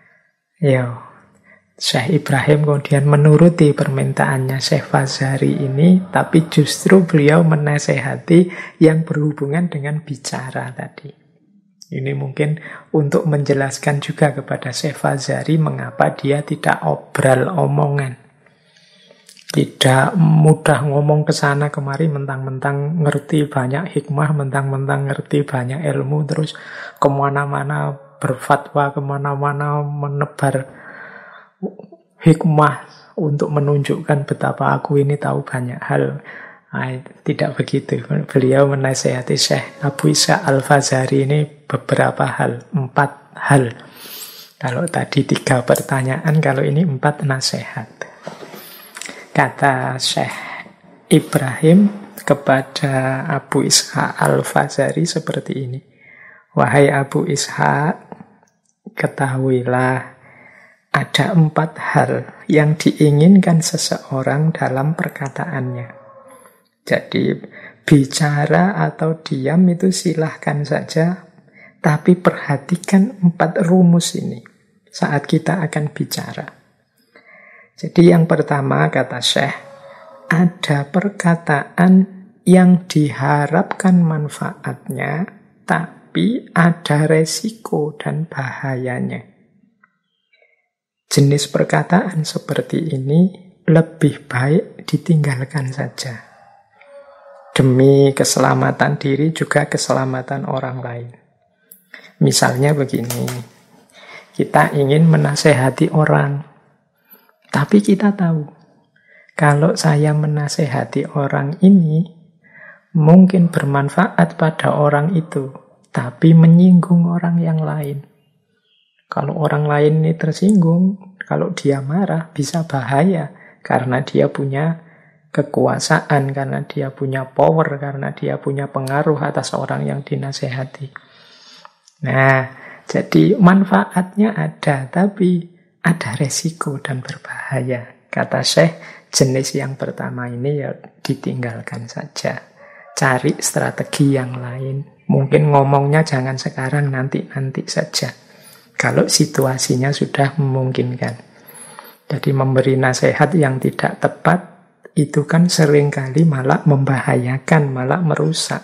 Syekh Ibrahim kemudian menuruti permintaannya Syekh Fazari ini, tapi justru beliau menasehati yang berhubungan dengan bicara tadi. Ini mungkin untuk menjelaskan juga kepada Syekh Fazari mengapa dia tidak obral omongan. Tidak mudah ngomong ke sana kemari, mentang-mentang ngerti banyak hikmah, mentang-mentang ngerti banyak ilmu, terus kemana-mana berfatwa, kemana-mana menebar hikmah untuk menunjukkan betapa aku ini tahu banyak hal. Tidak begitu. Beliau menasihati Syekh Abu Ishaq Al-Fazari ini beberapa hal, 4 hal. Kalau tadi 3 pertanyaan, kalau ini 4 nasihat. Kata Syekh Ibrahim kepada Abu Ishaq Al-Fazari seperti ini. Wahai Abu Ishaq, ketahuilah ada 4 hal yang diinginkan seseorang dalam perkataannya. Jadi bicara atau diam itu silahkan saja, tapi perhatikan 4 rumus ini saat kita akan bicara. Jadi yang pertama, kata Syekh, ada perkataan yang diharapkan manfaatnya, tapi ada resiko dan bahayanya. jenis perkataan seperti ini lebih baik ditinggalkan saja. Demi keselamatan diri juga keselamatan orang lain. Misalnya begini, kita ingin menasehati orang, tapi kita tahu, kalau saya menasehati orang ini, mungkin bermanfaat pada orang itu, tapi menyinggung orang yang lain. Kalau orang lain ini tersinggung, kalau dia marah, bisa bahaya, karena dia punya kekuasaan, karena dia punya power, karena dia punya pengaruh atas orang yang dinasehati. Nah, jadi manfaatnya ada, tapi ada resiko dan berbahaya. Kata Syekh, jenis yang pertama ini ya ditinggalkan saja. Cari strategi yang lain. Mungkin ngomongnya jangan sekarang, nanti saja. Kalau situasinya sudah memungkinkan. Jadi memberi nasihat yang tidak tepat, itu kan seringkali malah membahayakan, malah merusak.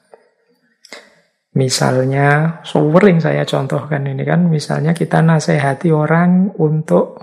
Misalnya, sering saya contohkan ini kan, misalnya kita nasihati orang untuk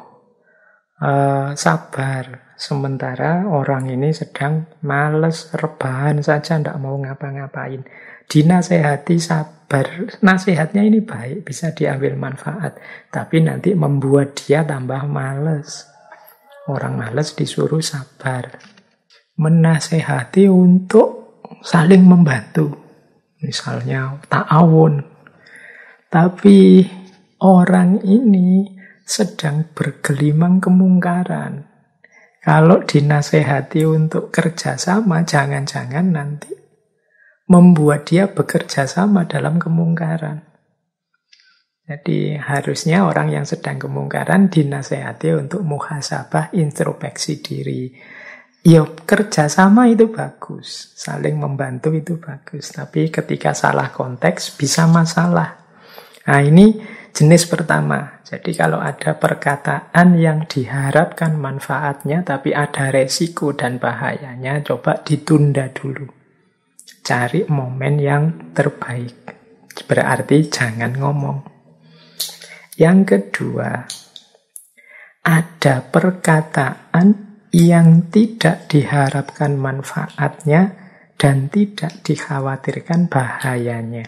sabar. Sementara orang ini sedang males, rebahan saja, tidak mau ngapa-ngapain. Dinasehati sabar, nasihatnya ini baik, bisa diambil manfaat. Tapi nanti membuat dia tambah males. Orang males disuruh sabar. Menasehati untuk saling membantu. Misalnya ta'awun. Tapi orang ini sedang bergelimang kemungkaran. Kalau dinasehati untuk kerjasama, jangan-jangan nanti membuat dia bekerja sama dalam kemungkaran. Jadi harusnya orang yang sedang kemungkaran dinasehati untuk muhasabah, introspeksi diri. Ya kerjasama itu bagus, saling membantu itu bagus. Tapi ketika salah konteks bisa masalah. Nah ini jenis pertama. Jadi kalau ada perkataan yang diharapkan manfaatnya tapi ada resiko dan bahayanya, coba ditunda dulu. Cari momen yang terbaik. Berarti jangan ngomong. Yang kedua, ada perkataan yang tidak diharapkan manfaatnya dan tidak dikhawatirkan bahayanya.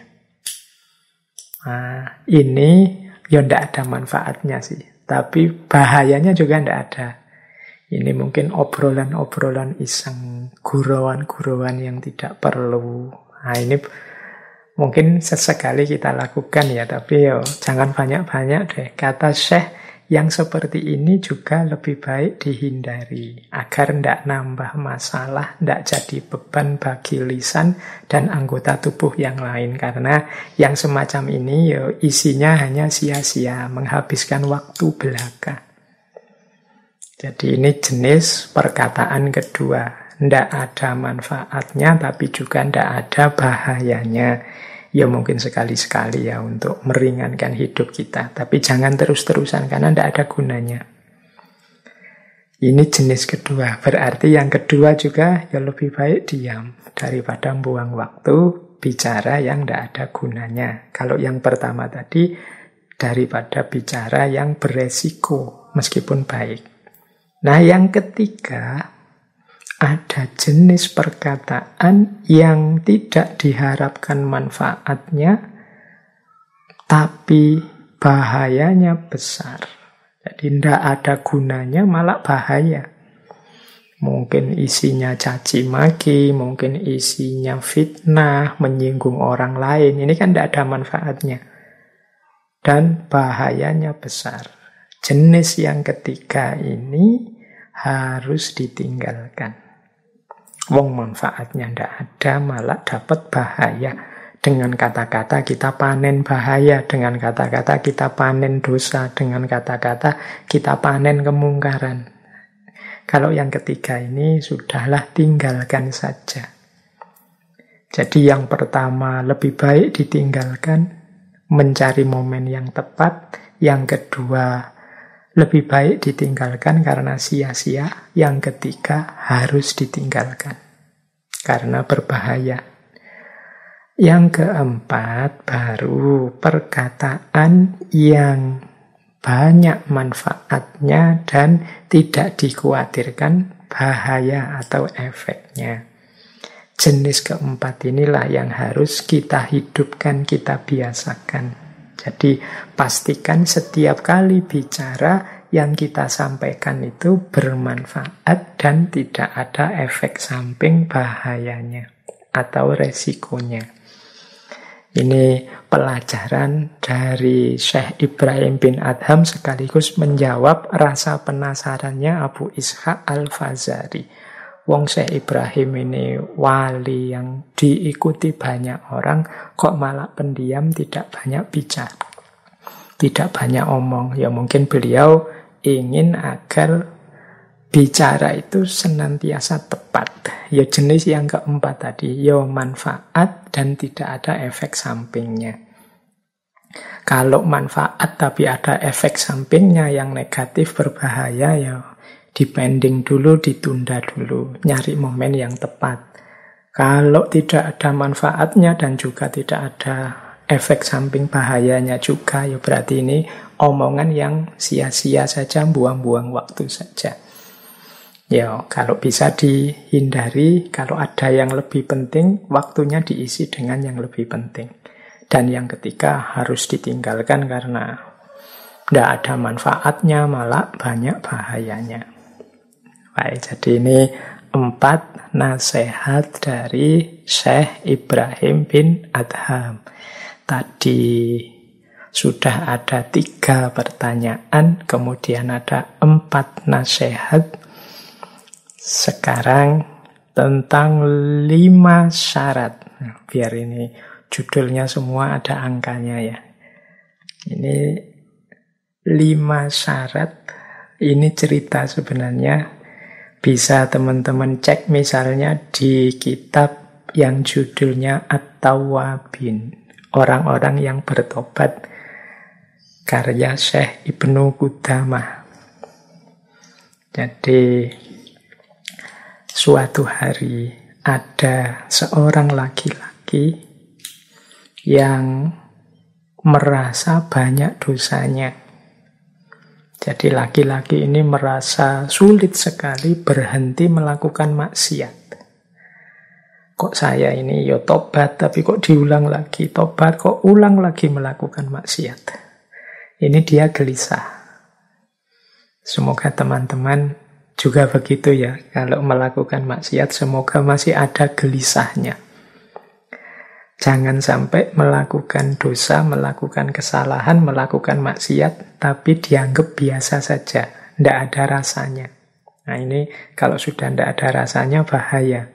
Nah, ini ya tidak ada manfaatnya sih, tapi bahayanya juga tidak ada. Ini mungkin obrolan-obrolan iseng, gurauan-gurauan yang tidak perlu. Nah, ini mungkin sesekali kita lakukan ya, tapi yo jangan banyak-banyak deh. Kata Syekh, yang seperti ini juga lebih baik dihindari agar tidak nambah masalah, tidak jadi beban bagi lisan dan anggota tubuh yang lain. Karena yang semacam ini yo isinya hanya sia-sia, menghabiskan waktu belaka. Jadi ini jenis perkataan kedua. Tidak ada manfaatnya tapi juga tidak ada bahayanya. Ya mungkin sekali-sekali ya untuk meringankan hidup kita. Tapi jangan terus-terusan karena tidak ada gunanya. Ini jenis kedua. Berarti yang kedua juga ya lebih baik diam daripada buang waktu bicara yang tidak ada gunanya. Kalau yang pertama tadi daripada bicara yang beresiko meskipun baik. Nah yang ketiga, ada jenis perkataan yang tidak diharapkan manfaatnya, tapi bahayanya besar. Jadi tidak ada gunanya, malah bahaya. Mungkin isinya caci maki, mungkin isinya fitnah, menyinggung orang lain. Ini kan tidak ada manfaatnya. Dan bahayanya besar. Jenis yang ketiga ini harus ditinggalkan. Wong manfaatnya ndak ada, malah dapat bahaya. Dengan kata-kata kita panen bahaya, dengan kata-kata kita panen dosa, dengan kata-kata kita panen kemungkaran. Kalau yang ketiga ini sudahlah tinggalkan saja. Jadi yang pertama lebih baik ditinggalkan, mencari momen yang tepat. Yang kedua lebih baik ditinggalkan karena sia-sia. Yang ketiga harus ditinggalkan karena berbahaya. Yang keempat baru perkataan yang banyak manfaatnya dan tidak dikhawatirkan bahaya atau efeknya. Jenis keempat inilah yang harus kita hidupkan, kita biasakan. Jadi pastikan setiap kali bicara yang kita sampaikan itu bermanfaat dan tidak ada efek samping bahayanya atau resikonya. Ini pelajaran dari Syekh Ibrahim bin Adham sekaligus menjawab rasa penasarannya Abu Ishaq Al-Fazari. Wong Syekh Ibrahim ini wali yang diikuti banyak orang, kok malah pendiam, tidak banyak bicara, tidak banyak omong. Ya mungkin beliau ingin agar bicara itu senantiasa tepat. Ya jenis yang keempat tadi, ya manfaat dan tidak ada efek sampingnya. Kalau manfaat tapi ada efek sampingnya yang negatif berbahaya, ya dipending dulu, ditunda dulu, nyari momen yang tepat. Kalau tidak ada manfaatnya dan juga tidak ada efek samping bahayanya juga, ya berarti ini omongan yang sia-sia saja, buang-buang waktu saja. Ya, kalau bisa dihindari, kalau ada yang lebih penting, waktunya diisi dengan yang lebih penting. Dan yang ketiga harus ditinggalkan karena tidak ada manfaatnya, malah banyak bahayanya. Baik, jadi ini 4 nasihat dari Syekh Ibrahim bin Adham. Tadi sudah ada 3 pertanyaan, kemudian ada 4 nasihat. Sekarang tentang 5 syarat. Nah, biar ini judulnya semua ada angkanya ya. Ini 5 syarat. Ini cerita sebenarnya. Bisa teman-teman cek misalnya di kitab yang judulnya At-Tawwabin. Orang-orang yang bertobat. Karya Syekh Ibnu Qudamah. Jadi suatu hari ada seorang laki-laki yang merasa banyak dosanya. Jadi laki-laki ini merasa sulit sekali berhenti melakukan maksiat. Kok saya ini ya tobat, tapi kok diulang lagi. Tobat, kok ulang lagi melakukan maksiat. Ini dia gelisah. Semoga teman-teman juga begitu ya, kalau melakukan maksiat semoga masih ada gelisahnya. Jangan sampai melakukan dosa, melakukan kesalahan, melakukan maksiat, tapi dianggap biasa saja, tidak ada rasanya. Nah ini kalau sudah tidak ada rasanya bahaya.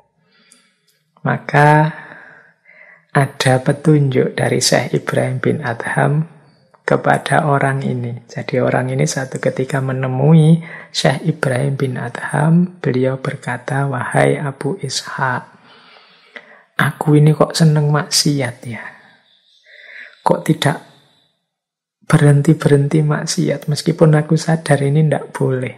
Maka ada petunjuk dari Syekh Ibrahim bin Adham kepada orang ini. Jadi orang ini satu ketika menemui Syekh Ibrahim bin Adham, beliau berkata, "Wahai Abu Ishaq, aku ini kok seneng maksiat ya. Kok tidak berhenti-berhenti maksiat, meskipun aku sadar ini tidak boleh."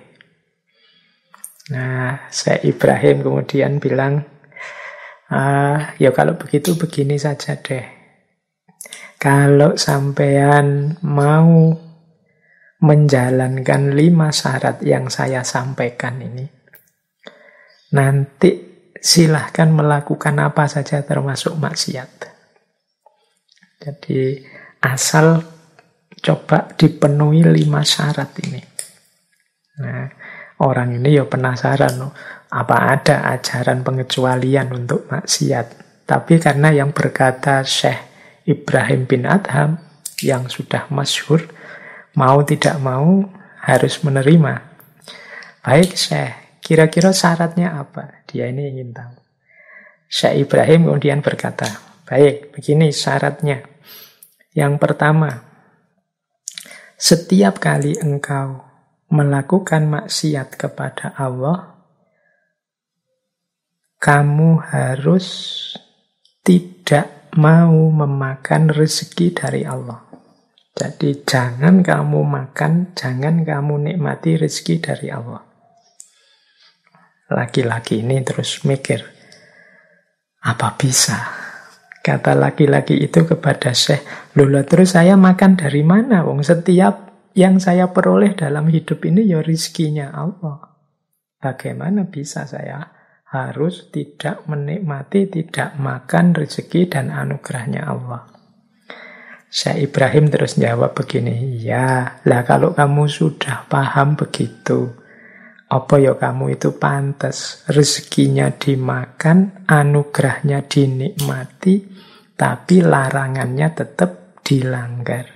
Nah, Syekh Ibrahim kemudian bilang, ya kalau begitu begini saja deh. Kalau sampean mau menjalankan 5 syarat yang saya sampaikan ini, nanti silahkan melakukan apa saja termasuk maksiat. Jadi asal coba dipenuhi 5 syarat ini. Nah, orang ini ya penasaran, apa ada ajaran pengecualian untuk maksiat. Tapi karena yang berkata Syekh Ibrahim bin Adham yang sudah masyhur, mau tidak mau harus menerima. Baik Syekh, kira-kira syaratnya apa? Dia ini ingin tahu. Syekh Ibrahim kemudian berkata, baik, begini syaratnya. Yang pertama, setiap kali engkau melakukan maksiat kepada Allah, kamu harus tidak mau memakan rezeki dari Allah. Jadi jangan kamu makan, jangan kamu nikmati rezeki dari Allah. Laki-laki ini terus mikir, apa bisa? Kata laki-laki itu kepada Syekh, "Lola, terus saya makan dari mana? Wong setiap yang saya peroleh dalam hidup ini ya rizkinya Allah. Bagaimana bisa saya harus tidak menikmati, tidak makan rezeki dan anugerahnya Allah? Syekh Ibrahim terus jawab begini, ya lah kalau kamu sudah paham begitu, apa ya kamu itu pantas rezekinya dimakan, anugerahnya dinikmati, tapi larangannya tetap dilanggar.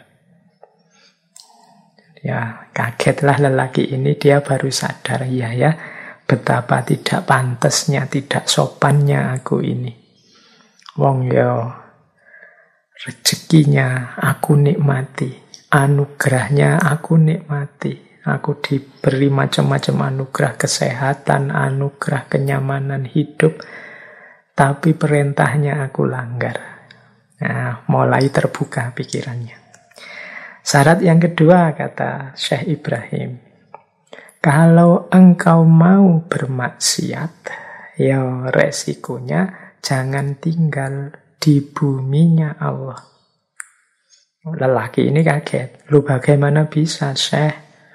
Ya, kagetlah lelaki ini, dia baru sadar, ya, betapa tidak pantasnya, tidak sopannya aku ini. Wong yo, rezekinya aku nikmati, anugerahnya aku nikmati. Aku diberi macam-macam anugerah kesehatan, anugerah kenyamanan hidup, tapi perintahnya aku langgar. Nah, mulai terbuka pikirannya. Syarat yang kedua, kata Syekh Ibrahim, kalau engkau mau bermaksiat, ya resikonya jangan tinggal di buminya Allah. Lelaki ini kaget. Lu bagaimana bisa, Syekh?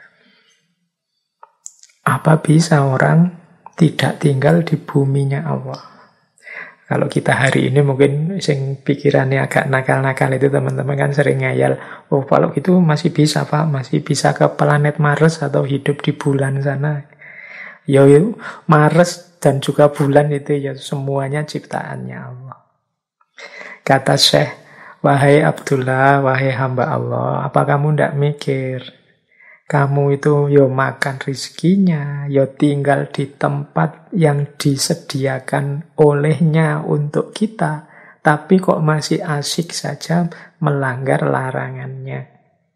Apa bisa orang tidak tinggal di buminya Allah? Kalau kita hari ini mungkin sing pikirannya agak nakal-nakal itu teman-teman kan sering ngayal, oh kalau gitu masih bisa Pak, masih bisa ke planet Mars atau hidup di bulan sana. Ya Mars dan juga bulan itu ya semuanya ciptaannya Allah. Kata Syekh, wahai Abdullah, wahai hamba Allah, apa kamu ndak mikir? Kamu itu yo makan rizkinya, yo tinggal di tempat yang disediakan olehnya untuk kita, tapi kok masih asik saja melanggar larangannya.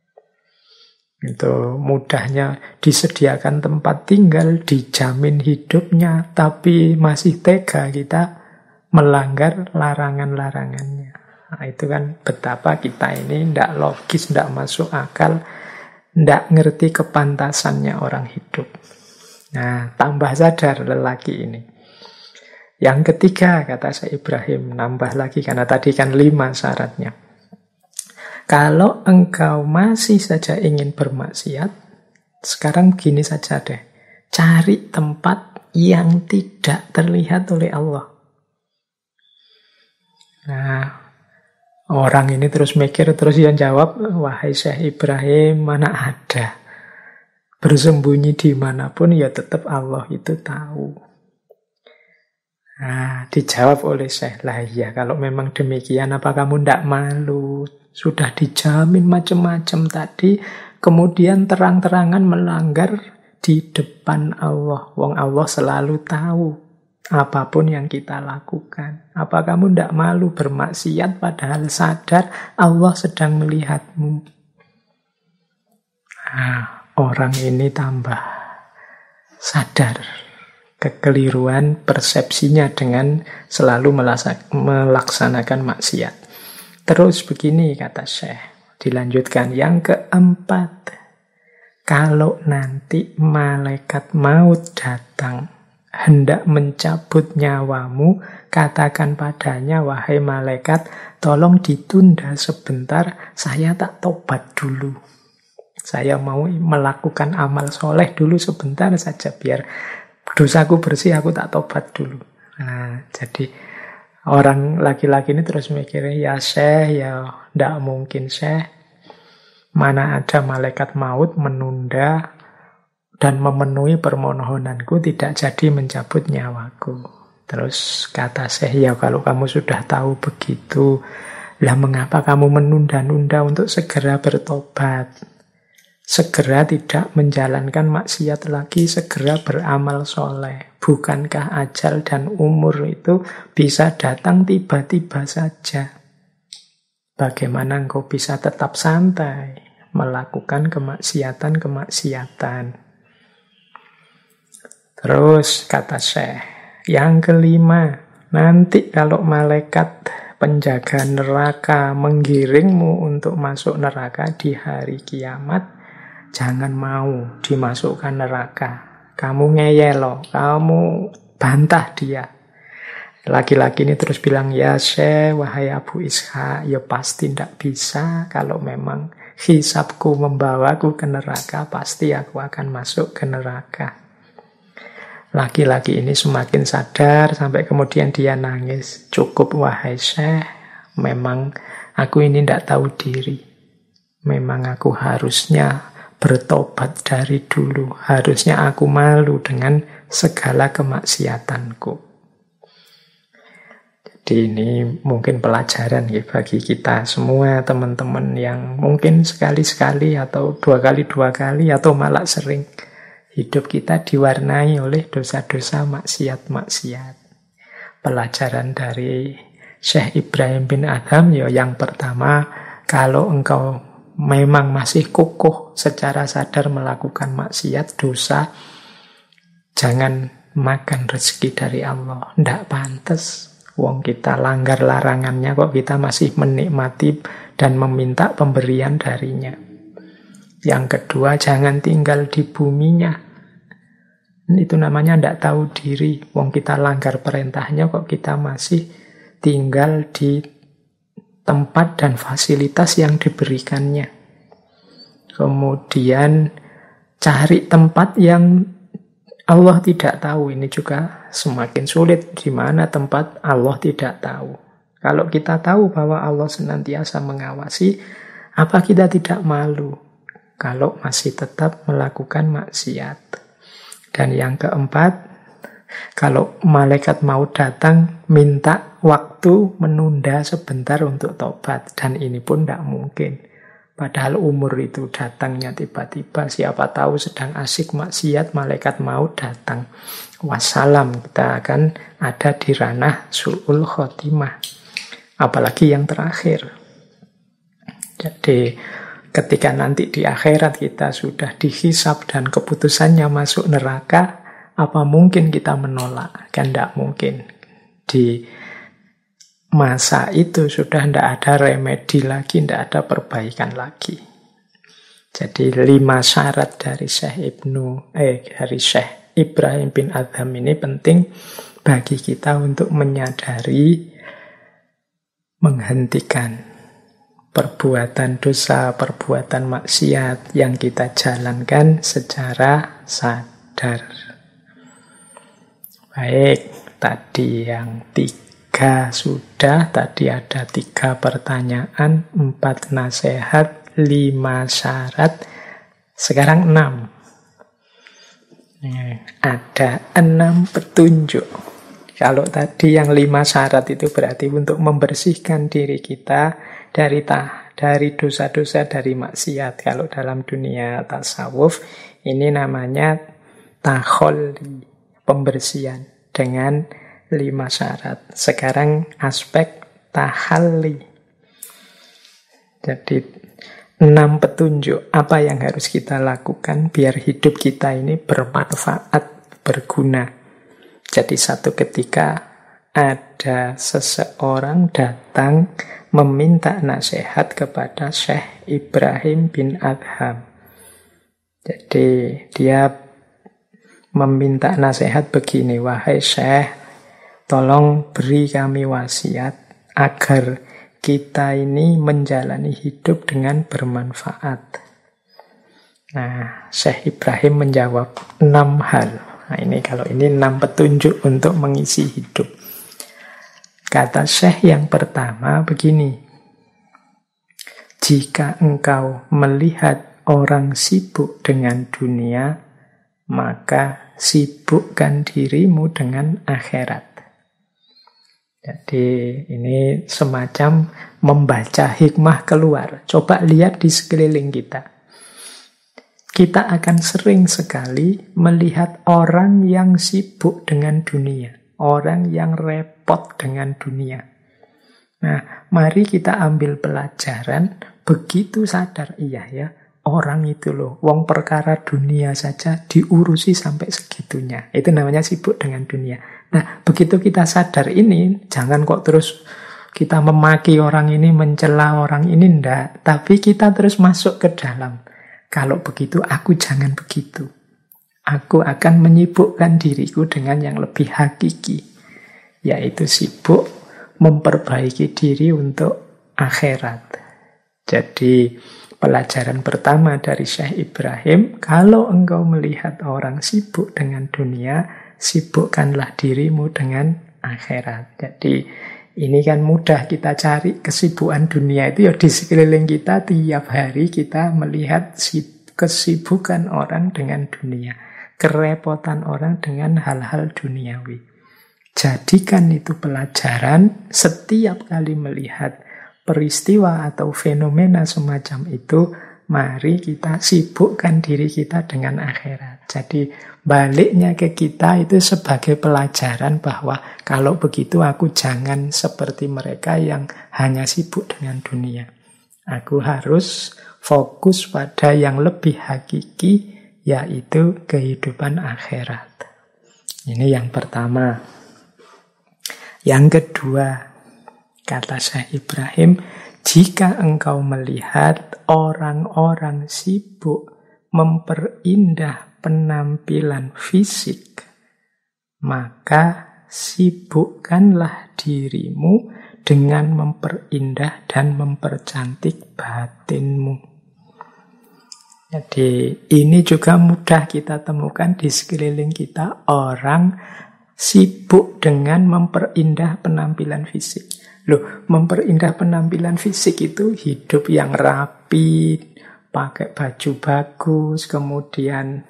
Itu mudahnya disediakan tempat tinggal, dijamin hidupnya, tapi masih tega kita melanggar larangan-larangannya. Nah, itu kan betapa kita ini tidak logis, tidak masuk akal, tidak ngerti kepantasannya orang hidup. Nah, tambah sadar lelaki ini. Yang ketiga, kata Syekh Ibrahim, nambah lagi, karena tadi kan 5 syaratnya. Kalau engkau masih saja ingin bermaksiat, sekarang begini saja deh. Cari tempat yang tidak terlihat oleh Allah. Nah, orang ini terus mikir, terus dia jawab, wahai Syekh Ibrahim, mana ada. Bersembunyi dimanapun, ya tetap Allah itu tahu. Nah, dijawab oleh Syekh, lah iya, kalau memang demikian, apa kamu tidak malu? Sudah dijamin macam-macam tadi, kemudian terang-terangan melanggar di depan Allah. Wong Allah selalu tahu apapun yang kita lakukan. Apa kamu tidak malu bermaksiat padahal sadar Allah sedang melihatmu? Nah, orang ini tambah sadar kekeliruan persepsinya dengan selalu melaksanakan maksiat. Terus begini kata Syekh, dilanjutkan yang keempat. Kalau nanti malaikat maut datang hendak mencabut nyawamu, katakan padanya, wahai malaikat, tolong ditunda sebentar, saya tak tobat dulu. Saya mau melakukan amal soleh dulu sebentar saja, biar dosaku bersih, aku tak tobat dulu. Nah, jadi orang laki-laki ini terus mikirnya, ya Syekh, ya tidak mungkin Syekh. Mana ada malaikat maut menunda dan memenuhi permohonanku, tidak jadi mencabut nyawaku. Terus kata Syekh, ya kalau kamu sudah tahu begitu, lah mengapa kamu menunda-nunda untuk segera bertobat? Segera tidak menjalankan maksiat lagi, segera beramal soleh. Bukankah ajal dan umur itu bisa datang tiba-tiba saja? Bagaimana engkau bisa tetap santai melakukan kemaksiatan-kemaksiatan? Terus kata Syekh, yang kelima, nanti kalau malaikat penjaga neraka menggiringmu untuk masuk neraka di hari kiamat, jangan mau dimasukkan neraka. Kamu ngeyel, kamu bantah dia. Laki-laki ini terus bilang, ya Syekh, wahai Abu Ishaq, ya pasti tidak bisa kalau memang hisabku membawaku ke neraka, pasti aku akan masuk ke neraka. Laki-laki ini semakin sadar sampai kemudian dia nangis. Cukup wahai Syekh, memang aku ini tidak tahu diri. Memang aku harusnya bertobat dari dulu. Harusnya aku malu dengan segala kemaksiatanku. Jadi ini mungkin pelajaran ya bagi kita semua teman-teman yang mungkin sekali-sekali atau dua kali atau malah sering hidup kita diwarnai oleh dosa-dosa maksiat-maksiat. Pelajaran dari Syekh Ibrahim bin Adham ya yang pertama, kalau engkau memang masih kukuh secara sadar melakukan maksiat, dosa, jangan makan rezeki dari Allah. Tidak pantas. Wong kita langgar larangannya kok kita masih menikmati dan meminta pemberian darinya. Yang kedua, jangan tinggal di buminya. Itu namanya tidak tahu diri. Wong kita langgar perintahnya kok kita masih tinggal di tempat dan fasilitas yang diberikannya. Kemudian cari tempat yang Allah tidak tahu. Ini juga semakin sulit. Di mana tempat Allah tidak tahu. Kalau kita tahu bahwa Allah senantiasa mengawasi, apa kita tidak malu kalau masih tetap melakukan maksiat? Dan yang keempat, kalau malaikat mau datang, minta waktu menunda sebentar untuk tobat. Dan ini pun tidak mungkin. Padahal umur itu datangnya tiba-tiba. Siapa tahu sedang asik maksiat, malaikat mau datang. Wassalam, kita akan ada di ranah su'ul khotimah. Apalagi yang terakhir. Jadi ketika nanti di akhirat kita sudah dihisab dan keputusannya masuk neraka, apa mungkin kita menolak? Kan tidak mungkin. Di masa itu sudah tidak ada remedi lagi, tidak ada perbaikan lagi. Jadi 5 syarat dari Syekh Ibrahim bin Adham ini penting bagi kita untuk menyadari, menghentikan perbuatan dosa, perbuatan maksiat yang kita jalankan secara sadar. Baik, tadi yang 3 sudah, tadi ada 3 pertanyaan, 4 nasihat, 5 syarat, sekarang 6. Ada 6 petunjuk. Kalau tadi yang 5 syarat itu berarti untuk membersihkan diri kita dari dosa-dosa, dari maksiat. Kalau dalam dunia tasawuf, ini namanya takholli, pembersihan dengan 5 syarat. Sekarang aspek tahalli. Jadi 6 petunjuk apa yang harus kita lakukan biar hidup kita ini bermanfaat, berguna. Jadi satu ketika ada seseorang datang meminta nasihat kepada Syekh Ibrahim bin Adham. Jadi dia meminta nasihat begini, wahai Syekh, tolong beri kami wasiat agar kita ini menjalani hidup dengan bermanfaat. Nah, Syekh Ibrahim menjawab 6 hal. Nah, ini 6 petunjuk untuk mengisi hidup. Kata Syekh yang pertama begini, jika engkau melihat orang sibuk dengan dunia, maka sibukkan dirimu dengan akhirat. Jadi ini semacam membaca hikmah keluar. Coba lihat di sekeliling kita. Kita akan sering sekali melihat orang yang sibuk dengan dunia. Orang yang repot dengan dunia. Nah, mari kita ambil pelajaran. Begitu sadar, iya ya, orang itu loh, wong perkara dunia saja diurusi sampai segitunya. Itu namanya sibuk dengan dunia. Nah, begitu kita sadar ini, jangan kok terus kita memaki orang ini, mencela orang ini, enggak. Tapi kita terus masuk ke dalam. Kalau begitu, aku jangan begitu. Aku akan menyibukkan diriku dengan yang lebih hakiki. Yaitu sibuk memperbaiki diri untuk akhirat. Jadi, pelajaran pertama dari Syekh Ibrahim, kalau engkau melihat orang sibuk dengan dunia, sibukkanlah dirimu dengan akhirat. Jadi ini kan mudah kita cari kesibukan dunia itu ya di sekeliling kita. Tiap hari kita melihat kesibukan orang dengan dunia, kerepotan orang dengan hal-hal duniawi. Jadikan itu pelajaran. Setiap kali melihat peristiwa atau fenomena semacam itu, mari kita sibukkan diri kita dengan akhirat. Jadi baliknya ke kita itu sebagai pelajaran bahwa kalau begitu aku jangan seperti mereka yang hanya sibuk dengan dunia. Aku harus fokus pada yang lebih hakiki, yaitu kehidupan akhirat. Ini yang pertama. Yang kedua, kata Syekh Ibrahim, jika engkau melihat orang-orang sibuk memperindah penampilan fisik, maka sibukkanlah dirimu dengan memperindah dan mempercantik batinmu. Jadi ini juga mudah kita temukan di sekeliling kita, orang sibuk dengan memperindah penampilan fisik. Loh, memperindah penampilan fisik itu hidup yang rapi, pakai baju bagus, kemudian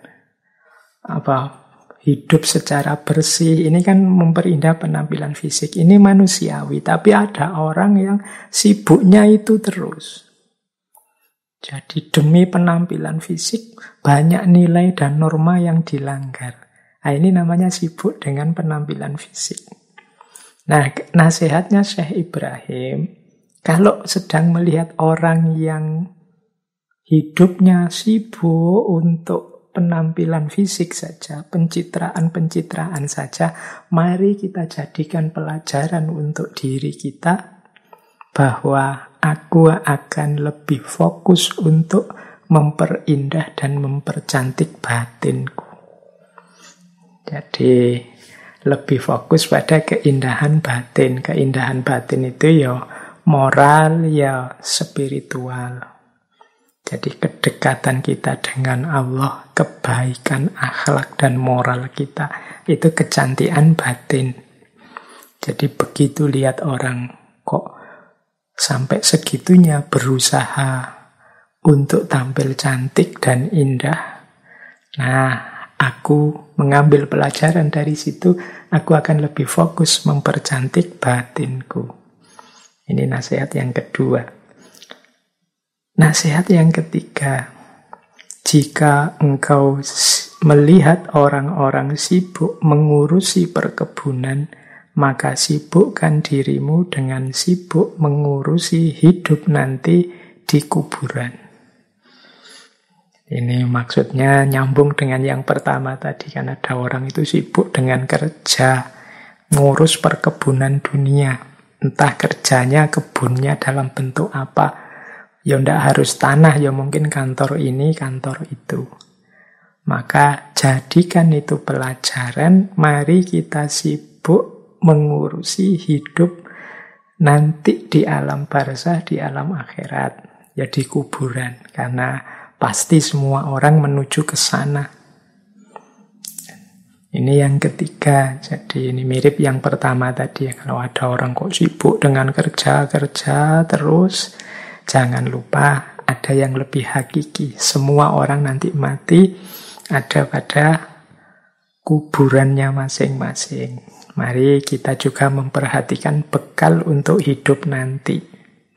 hidup secara bersih. Ini kan memperindah penampilan fisik. Ini manusiawi, tapi ada orang yang sibuknya itu terus. Jadi demi penampilan fisik banyak nilai dan norma yang dilanggar. Nah, ini namanya sibuk dengan penampilan fisik. Nah, nasihatnya Syekh Ibrahim, kalau sedang melihat orang yang hidupnya sibuk untuk penampilan fisik saja, pencitraan-pencitraan saja, mari kita jadikan pelajaran untuk diri kita bahwa aku akan lebih fokus untuk memperindah dan mempercantik batinku. Jadi lebih fokus pada keindahan batin. Keindahan batin itu ya moral, ya spiritual. Jadi kedekatan kita dengan Allah, kebaikan akhlak dan moral kita, itu kecantikan batin. Jadi begitu lihat orang kok sampai segitunya berusaha untuk tampil cantik dan indah. Nah, aku mengambil pelajaran dari situ, aku akan lebih fokus mempercantik batinku. Ini nasihat yang kedua. Nasihat yang ketiga, jika engkau melihat orang-orang sibuk mengurusi perkebunan, maka sibukkan dirimu dengan sibuk mengurusi hidup nanti di kuburan. Ini maksudnya nyambung dengan yang pertama tadi, kan ada orang itu sibuk dengan kerja, ngurus perkebunan dunia. Entah kerjanya, kebunnya dalam bentuk apa. Ya ndak harus tanah, ya mungkin kantor ini, kantor itu. Maka jadikan itu pelajaran, mari kita sibuk mengurusi hidup nanti di alam barzah, di alam akhirat. Ya di kuburan, karena pasti semua orang menuju ke sana. Ini yang ketiga. Jadi ini mirip yang pertama tadi. Kalau ada orang kok sibuk dengan kerja terus, jangan lupa ada yang lebih hakiki. Semua orang nanti mati ada pada kuburannya masing-masing. Mari kita juga memperhatikan bekal untuk hidup nanti.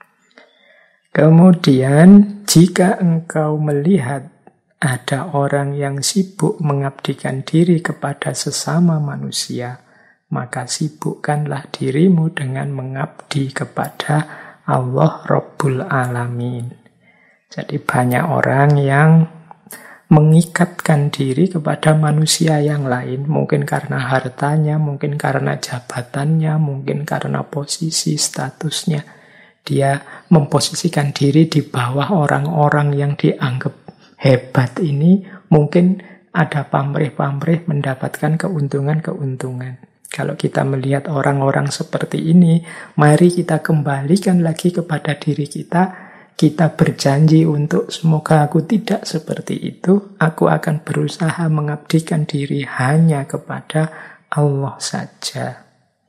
Kemudian, jika engkau melihat ada orang yang sibuk mengabdikan diri kepada sesama manusia, maka sibukkanlah dirimu dengan mengabdi kepada Allah Rabbul Alamin. Jadi banyak orang yang mengikatkan diri kepada manusia yang lain, mungkin karena hartanya, mungkin karena jabatannya, mungkin karena posisi statusnya. Dia memposisikan diri di bawah orang-orang yang dianggap hebat ini, mungkin ada pamrih-pamrih mendapatkan keuntungan-keuntungan. Kalau kita melihat orang-orang seperti ini, mari kita kembalikan lagi kepada diri kita. kita berjanji untuk semoga aku tidak seperti itu, aku akan berusaha mengabdikan diri hanya kepada Allah saja.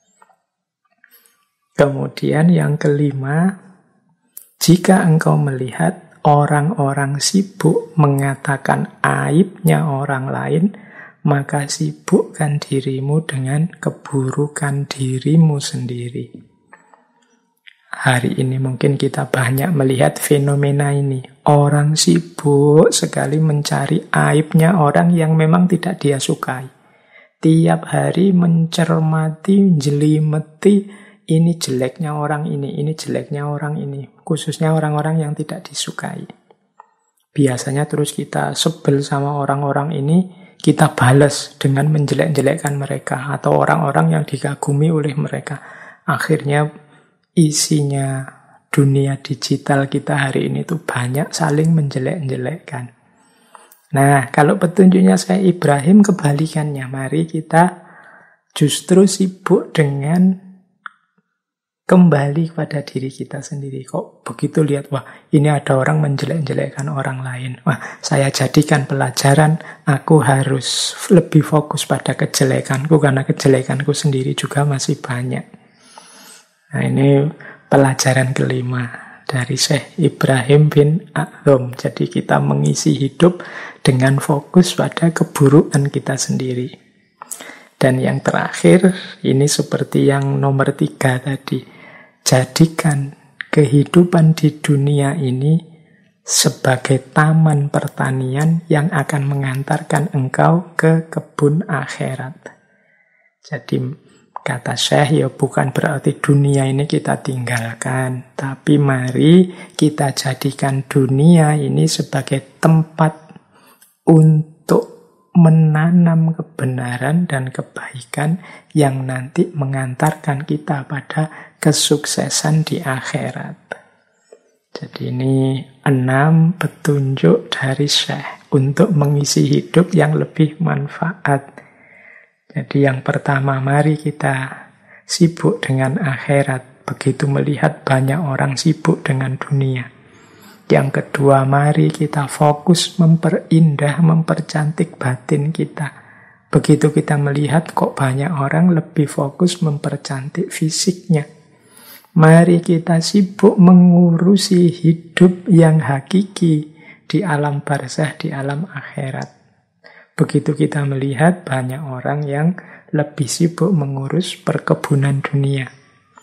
Kemudian yang kelima, jika engkau melihat orang-orang sibuk mengatakan aibnya orang lain, maka sibukkan dirimu dengan keburukan dirimu sendiri. Hari ini mungkin kita banyak melihat fenomena ini. Orang sibuk sekali mencari aibnya orang yang memang tidak dia sukai. Tiap hari mencermati, jelimeti, ini jeleknya orang ini jeleknya orang ini. Khususnya orang-orang yang tidak disukai. Biasanya terus kita sebel sama orang-orang ini, kita balas dengan menjelek-jelekkan mereka. Atau orang-orang yang dikagumi oleh mereka. Akhirnya isinya dunia digital kita hari ini tuh banyak saling menjelek-jelekkan. Nah, kalau petunjuknya saya Ibrahim kebalikannya. Mari kita justru sibuk dengan kembali pada diri kita sendiri. Kok begitu lihat, wah ini ada orang menjelek-jelekkan orang lain. Wah, saya jadikan pelajaran, aku harus lebih fokus pada kejelekanku karena kejelekanku sendiri juga masih banyak. Nah, ini pelajaran kelima dari Syekh Ibrahim bin Adham. Jadi kita mengisi hidup dengan fokus pada keburukan kita sendiri. Dan yang terakhir, ini seperti yang nomor 3 tadi. Jadikan kehidupan di dunia ini sebagai taman pertanian yang akan mengantarkan engkau ke kebun akhirat. Jadi kata Syekh, ya bukan berarti dunia ini kita tinggalkan. Tapi mari kita jadikan dunia ini sebagai tempat untuk menanam kebenaran dan kebaikan yang nanti mengantarkan kita pada kesuksesan di akhirat. Jadi ini 6 petunjuk dari Syekh untuk mengisi hidup yang lebih manfaat. Jadi yang pertama, mari kita sibuk dengan akhirat. Begitu melihat banyak orang sibuk dengan dunia. Yang kedua, mari kita fokus memperindah, mempercantik batin kita. Begitu kita melihat kok banyak orang lebih fokus mempercantik fisiknya. Mari kita sibuk mengurusi hidup yang hakiki di alam barzah, di alam akhirat. Begitu kita melihat banyak orang yang lebih sibuk mengurus perkebunan dunia.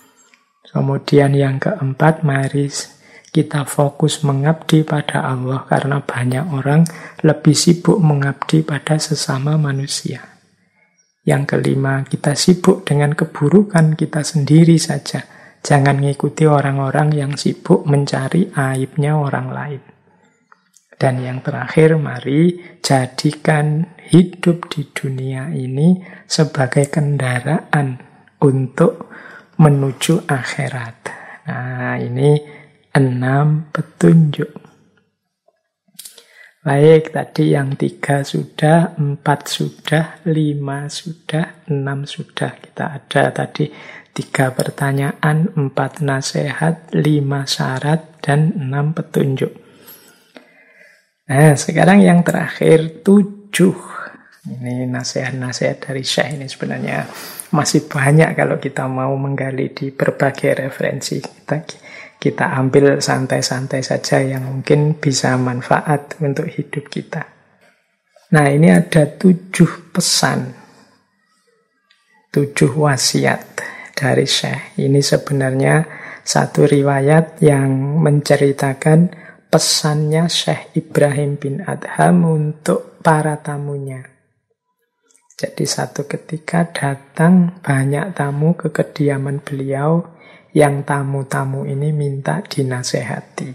Kemudian yang keempat, mari kita fokus mengabdi pada Allah karena banyak orang lebih sibuk mengabdi pada sesama manusia. Yang kelima, kita sibuk dengan keburukan kita sendiri saja. Jangan mengikuti orang-orang yang sibuk mencari aibnya orang lain. Dan yang terakhir, mari jadikan hidup di dunia ini sebagai kendaraan untuk menuju akhirat. Nah, ini 6 petunjuk. Baik, tadi yang 3 sudah, 4 sudah, 5 sudah, 6 sudah. Kita ada tadi 3 pertanyaan, 4 nasihat, 5 syarat, dan 6 petunjuk. Nah, sekarang yang terakhir 7. Ini nasihat-nasihat dari Syekh ini sebenarnya masih banyak kalau kita mau menggali di berbagai referensi. Kita ambil santai-santai saja yang mungkin bisa manfaat untuk hidup kita. Nah, ini ada 7 pesan, 7 wasiat dari Syekh. Ini sebenarnya satu riwayat yang menceritakan pesannya Syekh Ibrahim bin Adham untuk para tamunya. Jadi satu ketika datang banyak tamu ke kediaman beliau, yang tamu-tamu ini minta dinasehati.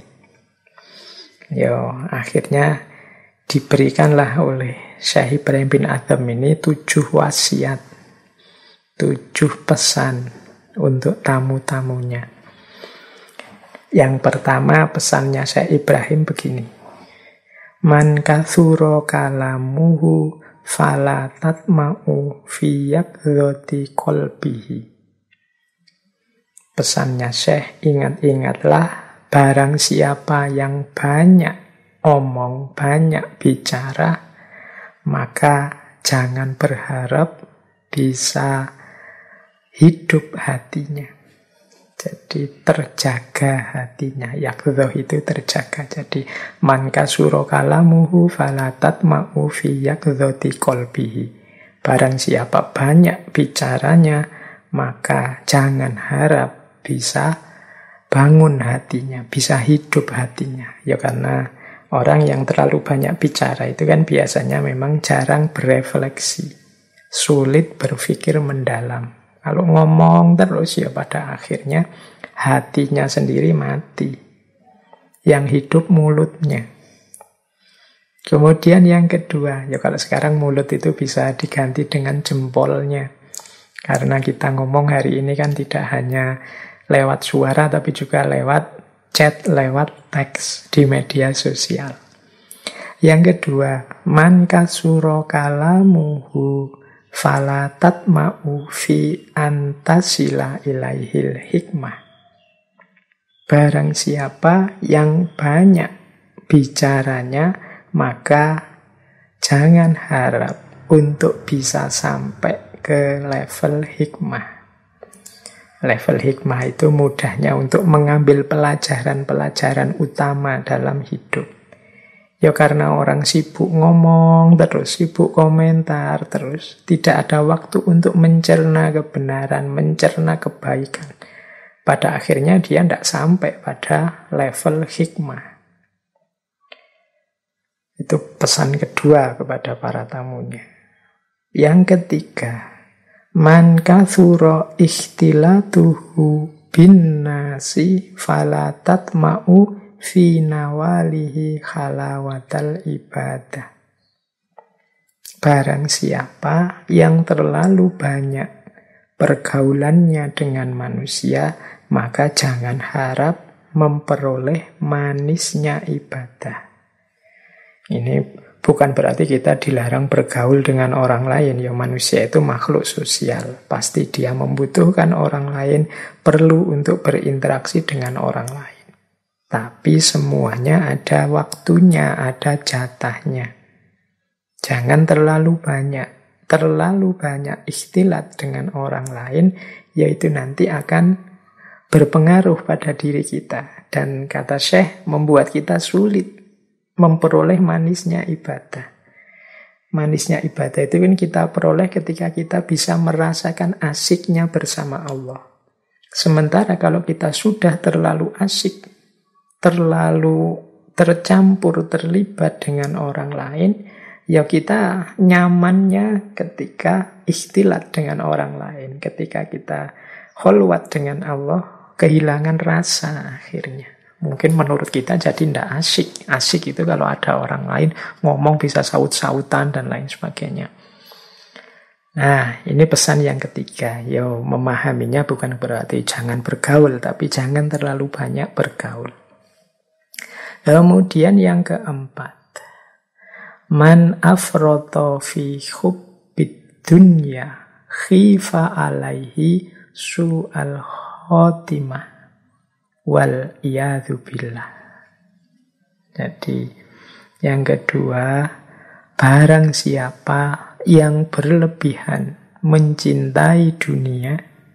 Akhirnya diberikanlah oleh Syekh Ibrahim bin Adham ini 7 wasiat, 7 pesan untuk tamu-tamunya. Yang pertama pesannya Syekh Ibrahim begini. Man kathuro kalamuhu fala tatma'u fi yakdhoti qalbihi. Pesannya Syekh, ingat-ingatlah Barang siapa yang banyak omong, banyak bicara, maka jangan berharap bisa hidup hatinya. Jadi terjaga hatinya. Yaqdhah itu terjaga. Jadi man kasura kalamuhu falatat ma'u fi yaqdhati qalbihi. Barang siapa banyak bicaranya, maka jangan harap bisa bangun hatinya, bisa hidup hatinya. Ya karena orang yang terlalu banyak bicara itu kan biasanya memang jarang berefleksi, sulit berpikir mendalam. Kalau ngomong terus ya pada akhirnya hatinya sendiri mati. Yang hidup mulutnya. Kemudian yang kedua, ya kalau sekarang mulut itu bisa diganti dengan jempolnya. Karena kita ngomong hari ini kan tidak hanya lewat suara tapi juga lewat chat, lewat teks di media sosial. Yang kedua, man kasura kalamuhu falatat ma'u fi antasila ilaihil hikmah. Barang siapa yang banyak bicaranya, maka jangan harap untuk bisa sampai ke level hikmah. Level hikmah itu mudahnya untuk mengambil pelajaran-pelajaran utama dalam hidup. Ya karena orang sibuk ngomong terus, sibuk komentar terus, tidak ada waktu untuk mencerna kebenaran, mencerna kebaikan. Pada akhirnya dia tidak sampai pada level hikmah. Itu pesan kedua kepada para tamunya. Yang ketiga, man kathura ikhtilatuhu bin nasi falatat ma'u fi nawalihi khalawatal ibadah. Barang siapa yang terlalu banyak pergaulannya dengan manusia, maka jangan harap memperoleh manisnya ibadah. Ini bukan berarti kita dilarang bergaul dengan orang lain. Ya manusia itu makhluk sosial. Pasti dia membutuhkan orang lain, perlu untuk berinteraksi dengan orang lain. Tapi semuanya ada waktunya, ada jatahnya. Jangan terlalu banyak ikhtilat dengan orang lain, yaitu nanti akan berpengaruh pada diri kita. Dan kata Syekh, membuat kita sulit memperoleh manisnya ibadah. Manisnya ibadah itu kan kita peroleh ketika kita bisa merasakan asyiknya bersama Allah. Sementara kalau kita sudah terlalu asyik, terlalu tercampur, terlibat dengan orang lain, ya kita nyamannya ketika ikhtilat dengan orang lain. Ketika kita kholwat dengan Allah, kehilangan rasa akhirnya. Mungkin menurut kita jadi tidak asyik. Asyik itu kalau ada orang lain, ngomong bisa saut-sautan dan lain sebagainya. Nah, ini pesan yang ketiga. Yo, memahaminya bukan berarti jangan bergaul, tapi jangan terlalu banyak bergaul. Kemudian yang keempat, man afroto fi hubbid dunya khifa alaihi su'al khotimah wal iyadzu billah. Jadi yang kedua, barang siapa yang berlebihan mencintai dunia,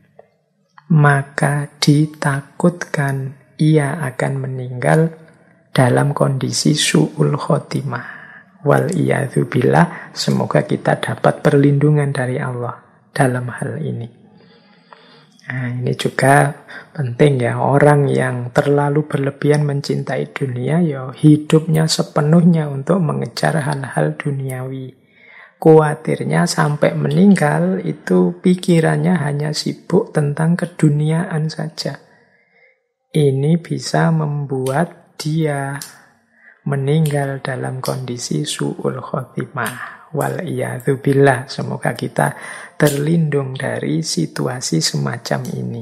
maka ditakutkan ia akan meninggal dalam kondisi su'ul khotimah. Wal iyadzu billah, semoga kita dapat perlindungan dari Allah dalam hal ini. Nah, ini juga penting ya, orang yang terlalu berlebihan mencintai dunia, ya hidupnya sepenuhnya untuk mengejar hal-hal duniawi. Kuatirnya sampai meninggal itu pikirannya hanya sibuk tentang keduniaan saja. Ini bisa membuat dia meninggal dalam kondisi su'ul khotimah. Wal iyadzu billah, semoga kita terlindung dari situasi semacam ini.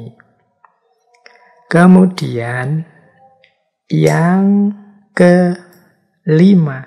Kemudian yang kelima,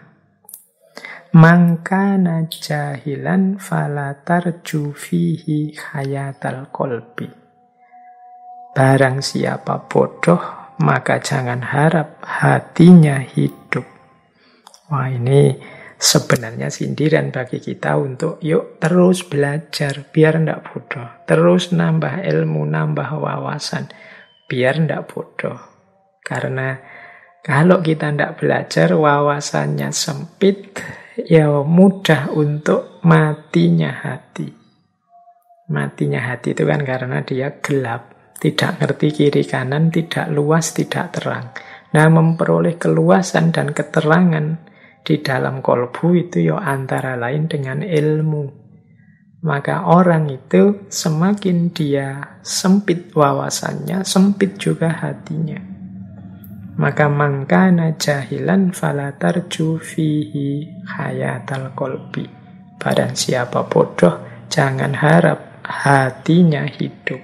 mangkana jahilan falatarju fihi hayatal qalbi. Barang siapa bodoh, maka jangan harap hatinya hidup. Wah, ini sebenarnya sindiran bagi kita untuk yuk terus belajar biar ndak bodoh. Terus nambah ilmu, nambah wawasan biar ndak bodoh. Karena kalau kita ndak belajar, wawasannya sempit, ya mudah untuk matinya hati. Matinya hati itu kan karena dia gelap, tidak ngerti kiri kanan, tidak luas, tidak terang. Nah, memperoleh keluasan dan keterangan di dalam kolbu itu ya antara lain dengan ilmu. Maka orang itu semakin dia sempit wawasannya, sempit juga hatinya. Maka mangkana jahilan fala tarju fihi hayatal qalbi. Barang siapa bodoh, jangan harap hatinya hidup.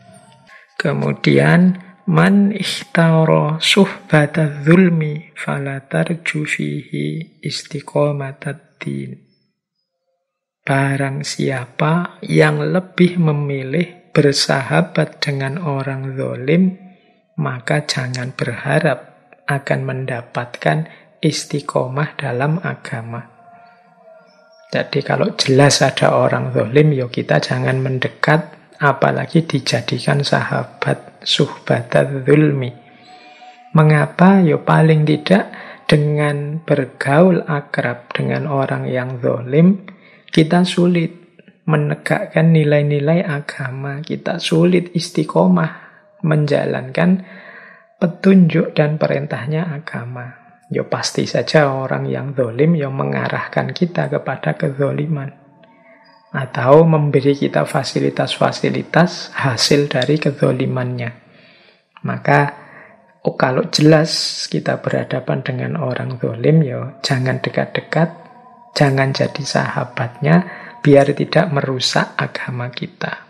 Kemudian man ikhtara suhbata dzulmi fala tarju fihi istiqomatad din. Barang siapa yang lebih memilih bersahabat dengan orang zalim, maka jangan berharap akan mendapatkan istiqomah dalam agama. Jadi kalau jelas ada orang zalim, ya kita jangan mendekat, apalagi dijadikan sahabat suhbatat dzulmi. Mengapa? Ya paling tidak dengan bergaul akrab dengan orang yang zalim, kita sulit menegakkan nilai-nilai agama, kita sulit istiqomah menjalankan petunjuk dan perintahnya agama. Ya pasti saja orang yang zalim yang mengarahkan kita kepada kezaliman, atau memberi kita fasilitas-fasilitas hasil dari kezalimannya. Maka kalau jelas kita berhadapan dengan orang zalim, ya jangan dekat-dekat, jangan jadi sahabatnya, biar tidak merusak agama kita.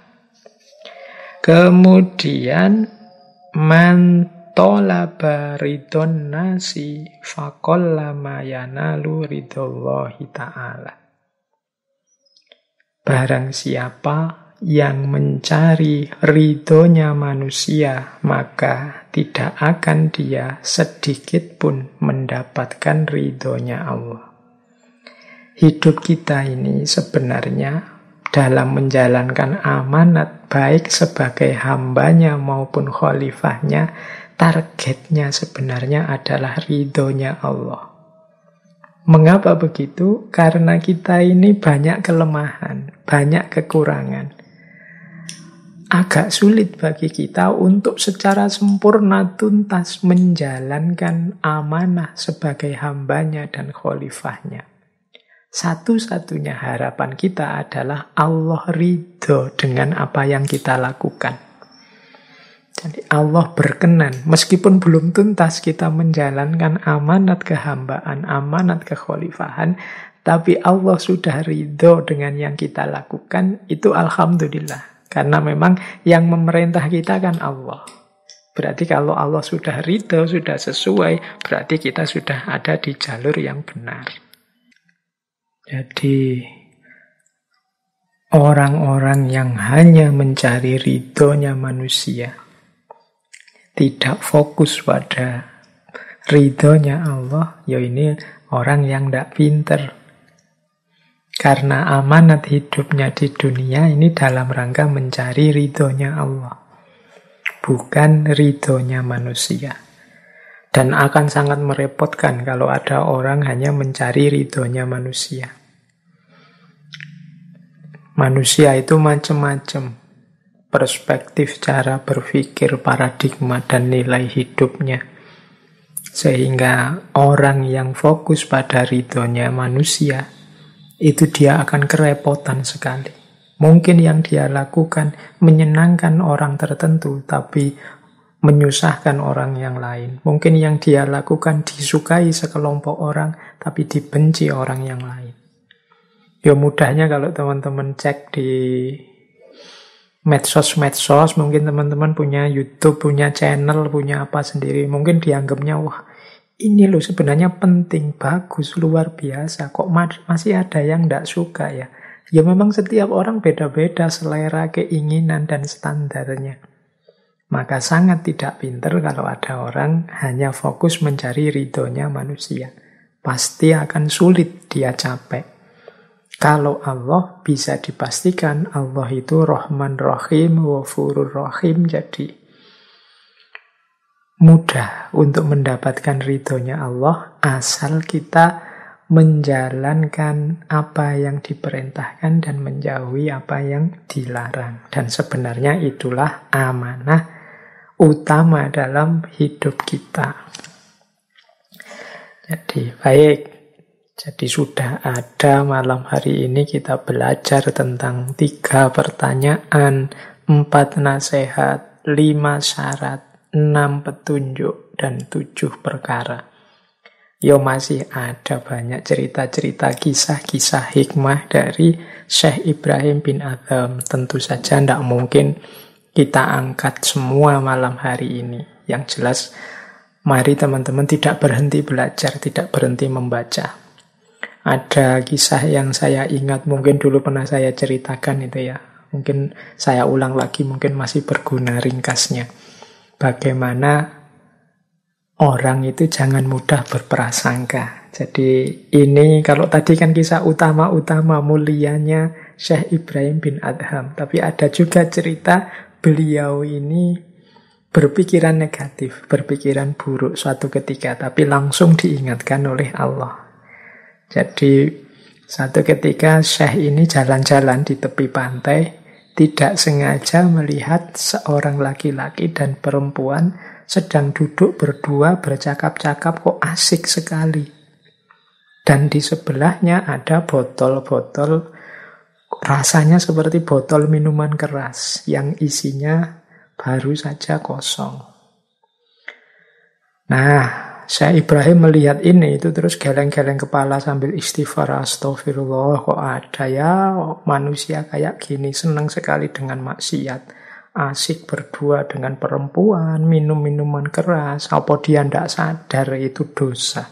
Kemudian man tolaba ridon nasi faqallama yanalu ridallahi ta'ala. Barang siapa yang mencari ridhonya manusia, maka tidak akan dia sedikit pun mendapatkan ridhonya Allah. Hidup kita ini sebenarnya dalam menjalankan amanat, baik sebagai hambanya maupun khalifahnya, targetnya sebenarnya adalah ridhonya Allah. Mengapa begitu? Karena kita ini banyak kelemahan, banyak kekurangan. Agak sulit bagi kita untuk secara sempurna tuntas menjalankan amanah sebagai hambanya dan khalifahnya. Satu-satunya harapan kita adalah Allah ridho dengan apa yang kita lakukan. Jadi Allah berkenan, meskipun belum tuntas kita menjalankan amanat kehambaan, amanat kekhalifahan, tapi Allah sudah ridho dengan yang kita lakukan, itu alhamdulillah. Karena memang yang memerintah kita kan Allah. Berarti kalau Allah sudah ridho, sudah sesuai, berarti kita sudah ada di jalur yang benar. Jadi orang-orang yang hanya mencari ridhonya manusia, tidak fokus pada ridhonya Allah, ya ini orang yang tidak pinter. Karena amanat hidupnya di dunia ini dalam rangka mencari ridhonya Allah, bukan ridhonya manusia. Dan akan sangat merepotkan kalau ada orang hanya mencari ridhonya manusia. Manusia itu macam-macam perspektif, cara berpikir, paradigma, dan nilai hidupnya. Sehingga orang yang fokus pada ridhonya manusia, itu dia akan kerepotan sekali. Mungkin yang dia lakukan menyenangkan orang tertentu, tapi menyusahkan orang yang lain. Mungkin yang dia lakukan disukai sekelompok orang, tapi dibenci orang yang lain. Ya mudahnya kalau teman-teman cek di medsos, mungkin teman-teman punya YouTube, punya channel, punya apa sendiri. Mungkin dianggapnya, wah ini loh sebenarnya penting, bagus, luar biasa. Kok masih ada yang tidak suka ya? Ya memang setiap orang beda-beda selera, keinginan, dan standarnya. Maka sangat tidak pinter kalau ada orang hanya fokus mencari ridhonya manusia. Pasti akan sulit, dia capek. Kalau Allah bisa dipastikan Allah itu Rahman Rahim, Ghafurur Rahim, jadi mudah untuk mendapatkan ridhonya Allah asal kita menjalankan apa yang diperintahkan dan menjauhi apa yang dilarang. Dan sebenarnya itulah amanah utama dalam hidup kita. Jadi baik, jadi sudah ada malam hari ini kita belajar tentang 3 pertanyaan, 4 nasihat, 5 syarat, 6 petunjuk, dan 7 perkara. Masih ada banyak cerita-cerita, kisah-kisah hikmah dari Syekh Ibrahim bin Adham. Tentu saja tidak mungkin kita angkat semua malam hari ini. Yang jelas, mari teman-teman tidak berhenti belajar, tidak berhenti membaca. Ada kisah yang saya ingat, mungkin dulu pernah saya ceritakan itu ya. Mungkin saya ulang lagi, mungkin masih berguna ringkasnya. Bagaimana orang itu jangan mudah berprasangka. Jadi ini kalau tadi kan kisah utama-utama mulianya Syekh Ibrahim bin Adham. Tapi ada juga cerita beliau ini berpikiran negatif, berpikiran buruk suatu ketika. Tapi langsung diingatkan oleh Allah. Jadi satu ketika Syekh ini jalan-jalan di tepi pantai, tidak sengaja melihat seorang laki-laki dan perempuan sedang duduk berdua bercakap-cakap, kok asik sekali. Dan di sebelahnya ada botol-botol, rasanya seperti botol minuman keras yang isinya baru saja kosong. Nah, Syekh Ibrahim melihat ini, itu terus geleng-geleng kepala sambil istighfar, astagfirullah, kok ada ya manusia kayak gini, senang sekali dengan maksiat. Asik berdua dengan perempuan, minum minuman keras, apa dia tidak sadar itu dosa.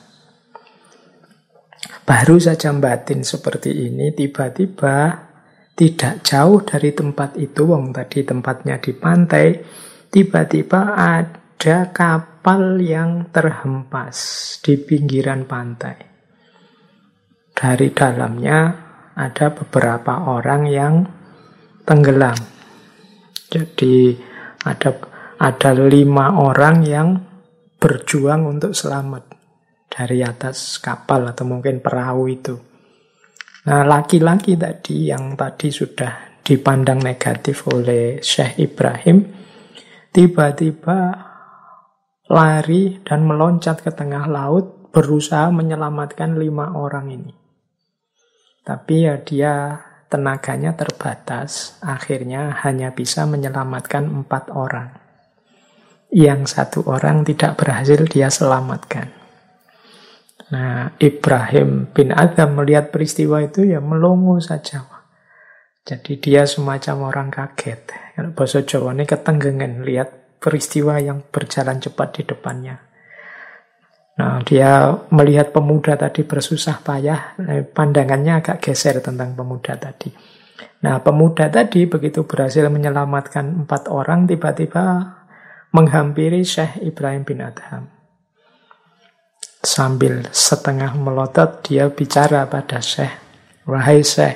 Baru saja batin seperti ini, tiba-tiba tidak jauh dari tempat itu, wong tadi tempatnya di pantai, tiba-tiba ada kapal yang terhempas di pinggiran pantai. Dari dalamnya ada beberapa orang yang tenggelam. Jadi ada 5 orang yang berjuang untuk selamat dari atas kapal atau mungkin perahu itu. Nah, laki-laki tadi yang tadi sudah dipandang negatif oleh Syekh Ibrahim, tiba-tiba lari dan meloncat ke tengah laut, berusaha menyelamatkan 5 orang ini. Tapi ya dia tenaganya terbatas, akhirnya hanya bisa menyelamatkan 4 orang. Yang 1 orang tidak berhasil dia selamatkan. Nah, Ibrahim bin Adham melihat peristiwa itu ya melongo saja. Jadi dia semacam orang kaget. Kalau bahasa Jawa ini ketenggengan lihat peristiwa yang berjalan cepat di depannya. Nah, dia melihat pemuda tadi bersusah payah, pandangannya agak geser tentang pemuda tadi. Nah, pemuda tadi begitu berhasil menyelamatkan 4 orang, tiba-tiba menghampiri Syekh Ibrahim bin Adham. Sambil setengah melotot, dia bicara pada Syekh, "Wahai Syekh,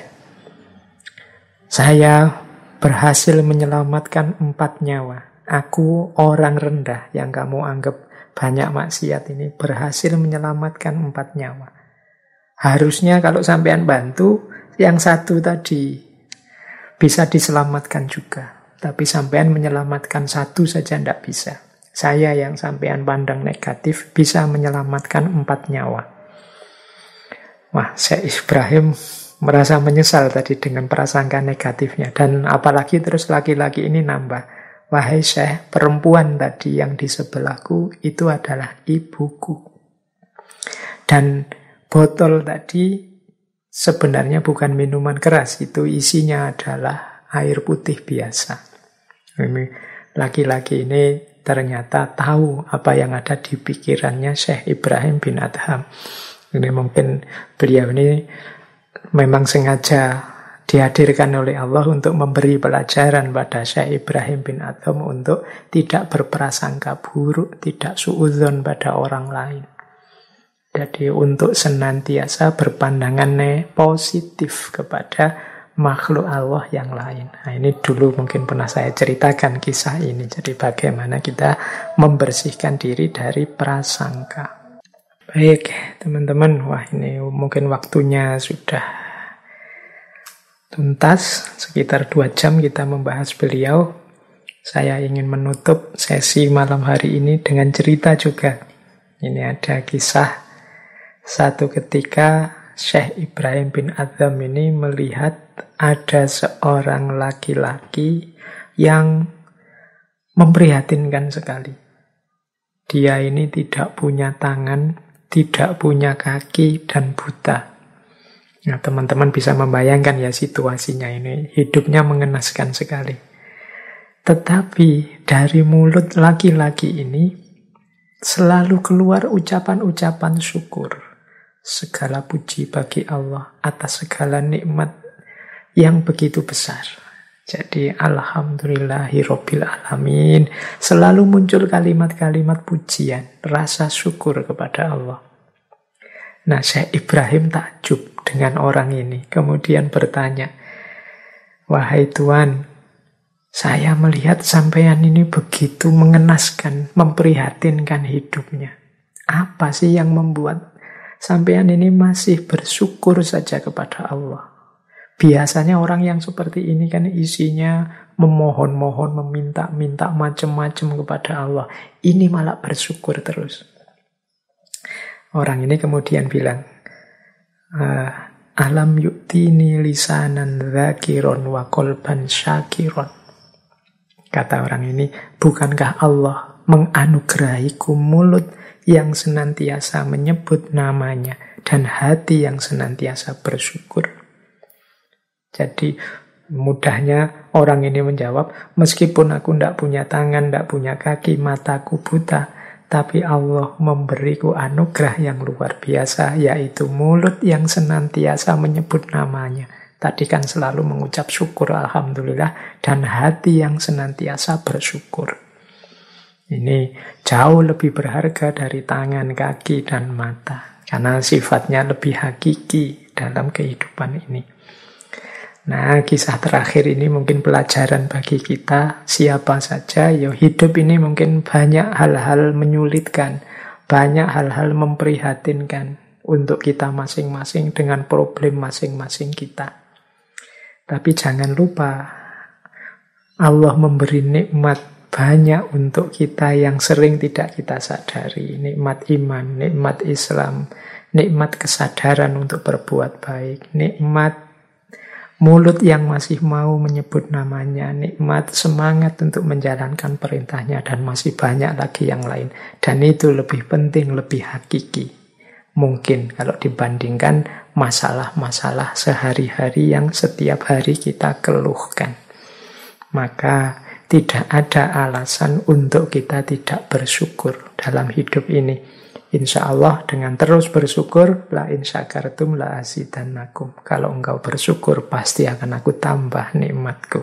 saya berhasil menyelamatkan 4 nyawa. Aku orang rendah yang kamu anggap banyak maksiat ini, berhasil menyelamatkan 4 nyawa. Harusnya kalau sampean bantu, yang 1 tadi bisa diselamatkan juga. Tapi sampean menyelamatkan 1 saja tidak bisa. Saya yang sampean pandang negatif bisa menyelamatkan 4 nyawa." Wah, Syekh Ibrahim merasa menyesal tadi dengan prasangka negatifnya. Dan apalagi terus laki-laki ini nambah, "Wahai Syekh, perempuan tadi yang di sebelahku itu adalah ibuku. Dan botol tadi sebenarnya bukan minuman keras, itu isinya adalah air putih biasa." Ini laki-laki ini ternyata tahu apa yang ada di pikirannya Syekh Ibrahim bin Adham. Ini mungkin beliau ini memang sengaja dihadirkan oleh Allah untuk memberi pelajaran pada Syekh Ibrahim bin Adham untuk tidak berprasangka buruk, tidak suudzon pada orang lain. Jadi untuk senantiasa berpandangan positif kepada makhluk Allah yang lain. Nah, ini dulu mungkin pernah saya ceritakan kisah ini. Jadi bagaimana kita membersihkan diri dari prasangka. Baik, teman-teman. Wah, ini mungkin waktunya sudah tuntas, sekitar 2 jam kita membahas beliau. Saya ingin menutup sesi malam hari ini dengan cerita juga. Ini ada kisah satu ketika Syekh Ibrahim bin Adham ini melihat ada seorang laki-laki yang memprihatinkan sekali. Dia ini tidak punya tangan, tidak punya kaki, dan buta. Nah, teman-teman bisa membayangkan ya situasinya ini. Hidupnya mengenaskan sekali. Tetapi dari mulut laki-laki ini selalu keluar ucapan-ucapan syukur. Segala puji bagi Allah atas segala nikmat yang begitu besar. Jadi alhamdulillahirabbil alamin. Selalu muncul kalimat-kalimat pujian, rasa syukur kepada Allah. Nah, Syekh Ibrahim takjub dengan orang ini. Kemudian bertanya, "Wahai Tuan, saya melihat sampean ini begitu mengenaskan, memprihatinkan hidupnya. Apa sih yang membuat sampean ini masih bersyukur saja kepada Allah? Biasanya orang yang seperti ini kan isinya memohon-mohon, meminta-minta macam-macam kepada Allah. Ini malah bersyukur terus." Orang ini kemudian bilang, "Alam yu'tini lisanan dzakiron wa qalban syakiron." Kata orang ini, bukankah Allah menganugerahiku mulut yang senantiasa menyebut namanya dan hati yang senantiasa bersyukur? Jadi mudahnya orang ini menjawab, meskipun aku tidak punya tangan, tidak punya kaki, mataku buta, tapi Allah memberiku anugerah yang luar biasa, yaitu mulut yang senantiasa menyebut namanya. Tadi kan selalu mengucap syukur, alhamdulillah, dan hati yang senantiasa bersyukur. Ini jauh lebih berharga dari tangan, kaki, dan mata. Karena sifatnya lebih hakiki dalam kehidupan ini. Nah, kisah terakhir ini mungkin pelajaran bagi kita, siapa saja, ya hidup ini mungkin banyak hal-hal menyulitkan, banyak hal-hal memprihatinkan untuk kita masing-masing dengan problem masing-masing kita. Tapi jangan lupa, Allah memberi nikmat banyak untuk kita yang sering tidak kita sadari. Nikmat iman, nikmat Islam, nikmat kesadaran untuk berbuat baik, nikmat mulut yang masih mau menyebut namanya, nikmat semangat untuk menjalankan perintahnya, dan masih banyak lagi yang lain. Dan itu lebih penting, lebih hakiki. Mungkin kalau dibandingkan masalah-masalah sehari-hari yang setiap hari kita keluhkan. Maka tidak ada alasan untuk kita tidak bersyukur dalam hidup ini. Insya Allah dengan terus bersyukur, la in syakartum la azidannakum. Kalau engkau bersyukur, pasti akan aku tambah nikmatku.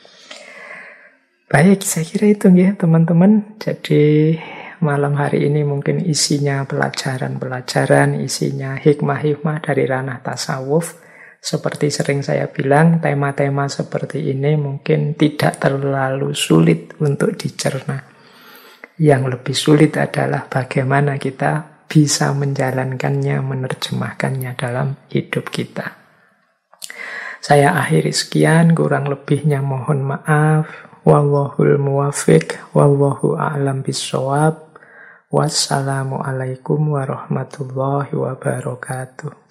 Baik, saya kira itu ya teman-teman. Jadi malam hari ini mungkin isinya pelajaran-pelajaran, isinya hikmah-hikmah dari ranah tasawuf. Seperti sering saya bilang, tema-tema seperti ini mungkin tidak terlalu sulit untuk dicerna. Yang lebih sulit adalah bagaimana kita bisa menjalankannya, menerjemahkannya dalam hidup kita. Saya akhiri sekian, kurang lebihnya mohon maaf. Wallahul muwafiq, wallahu a'lam bissawab. Wassalamualaikum warahmatullahi wabarakatuh.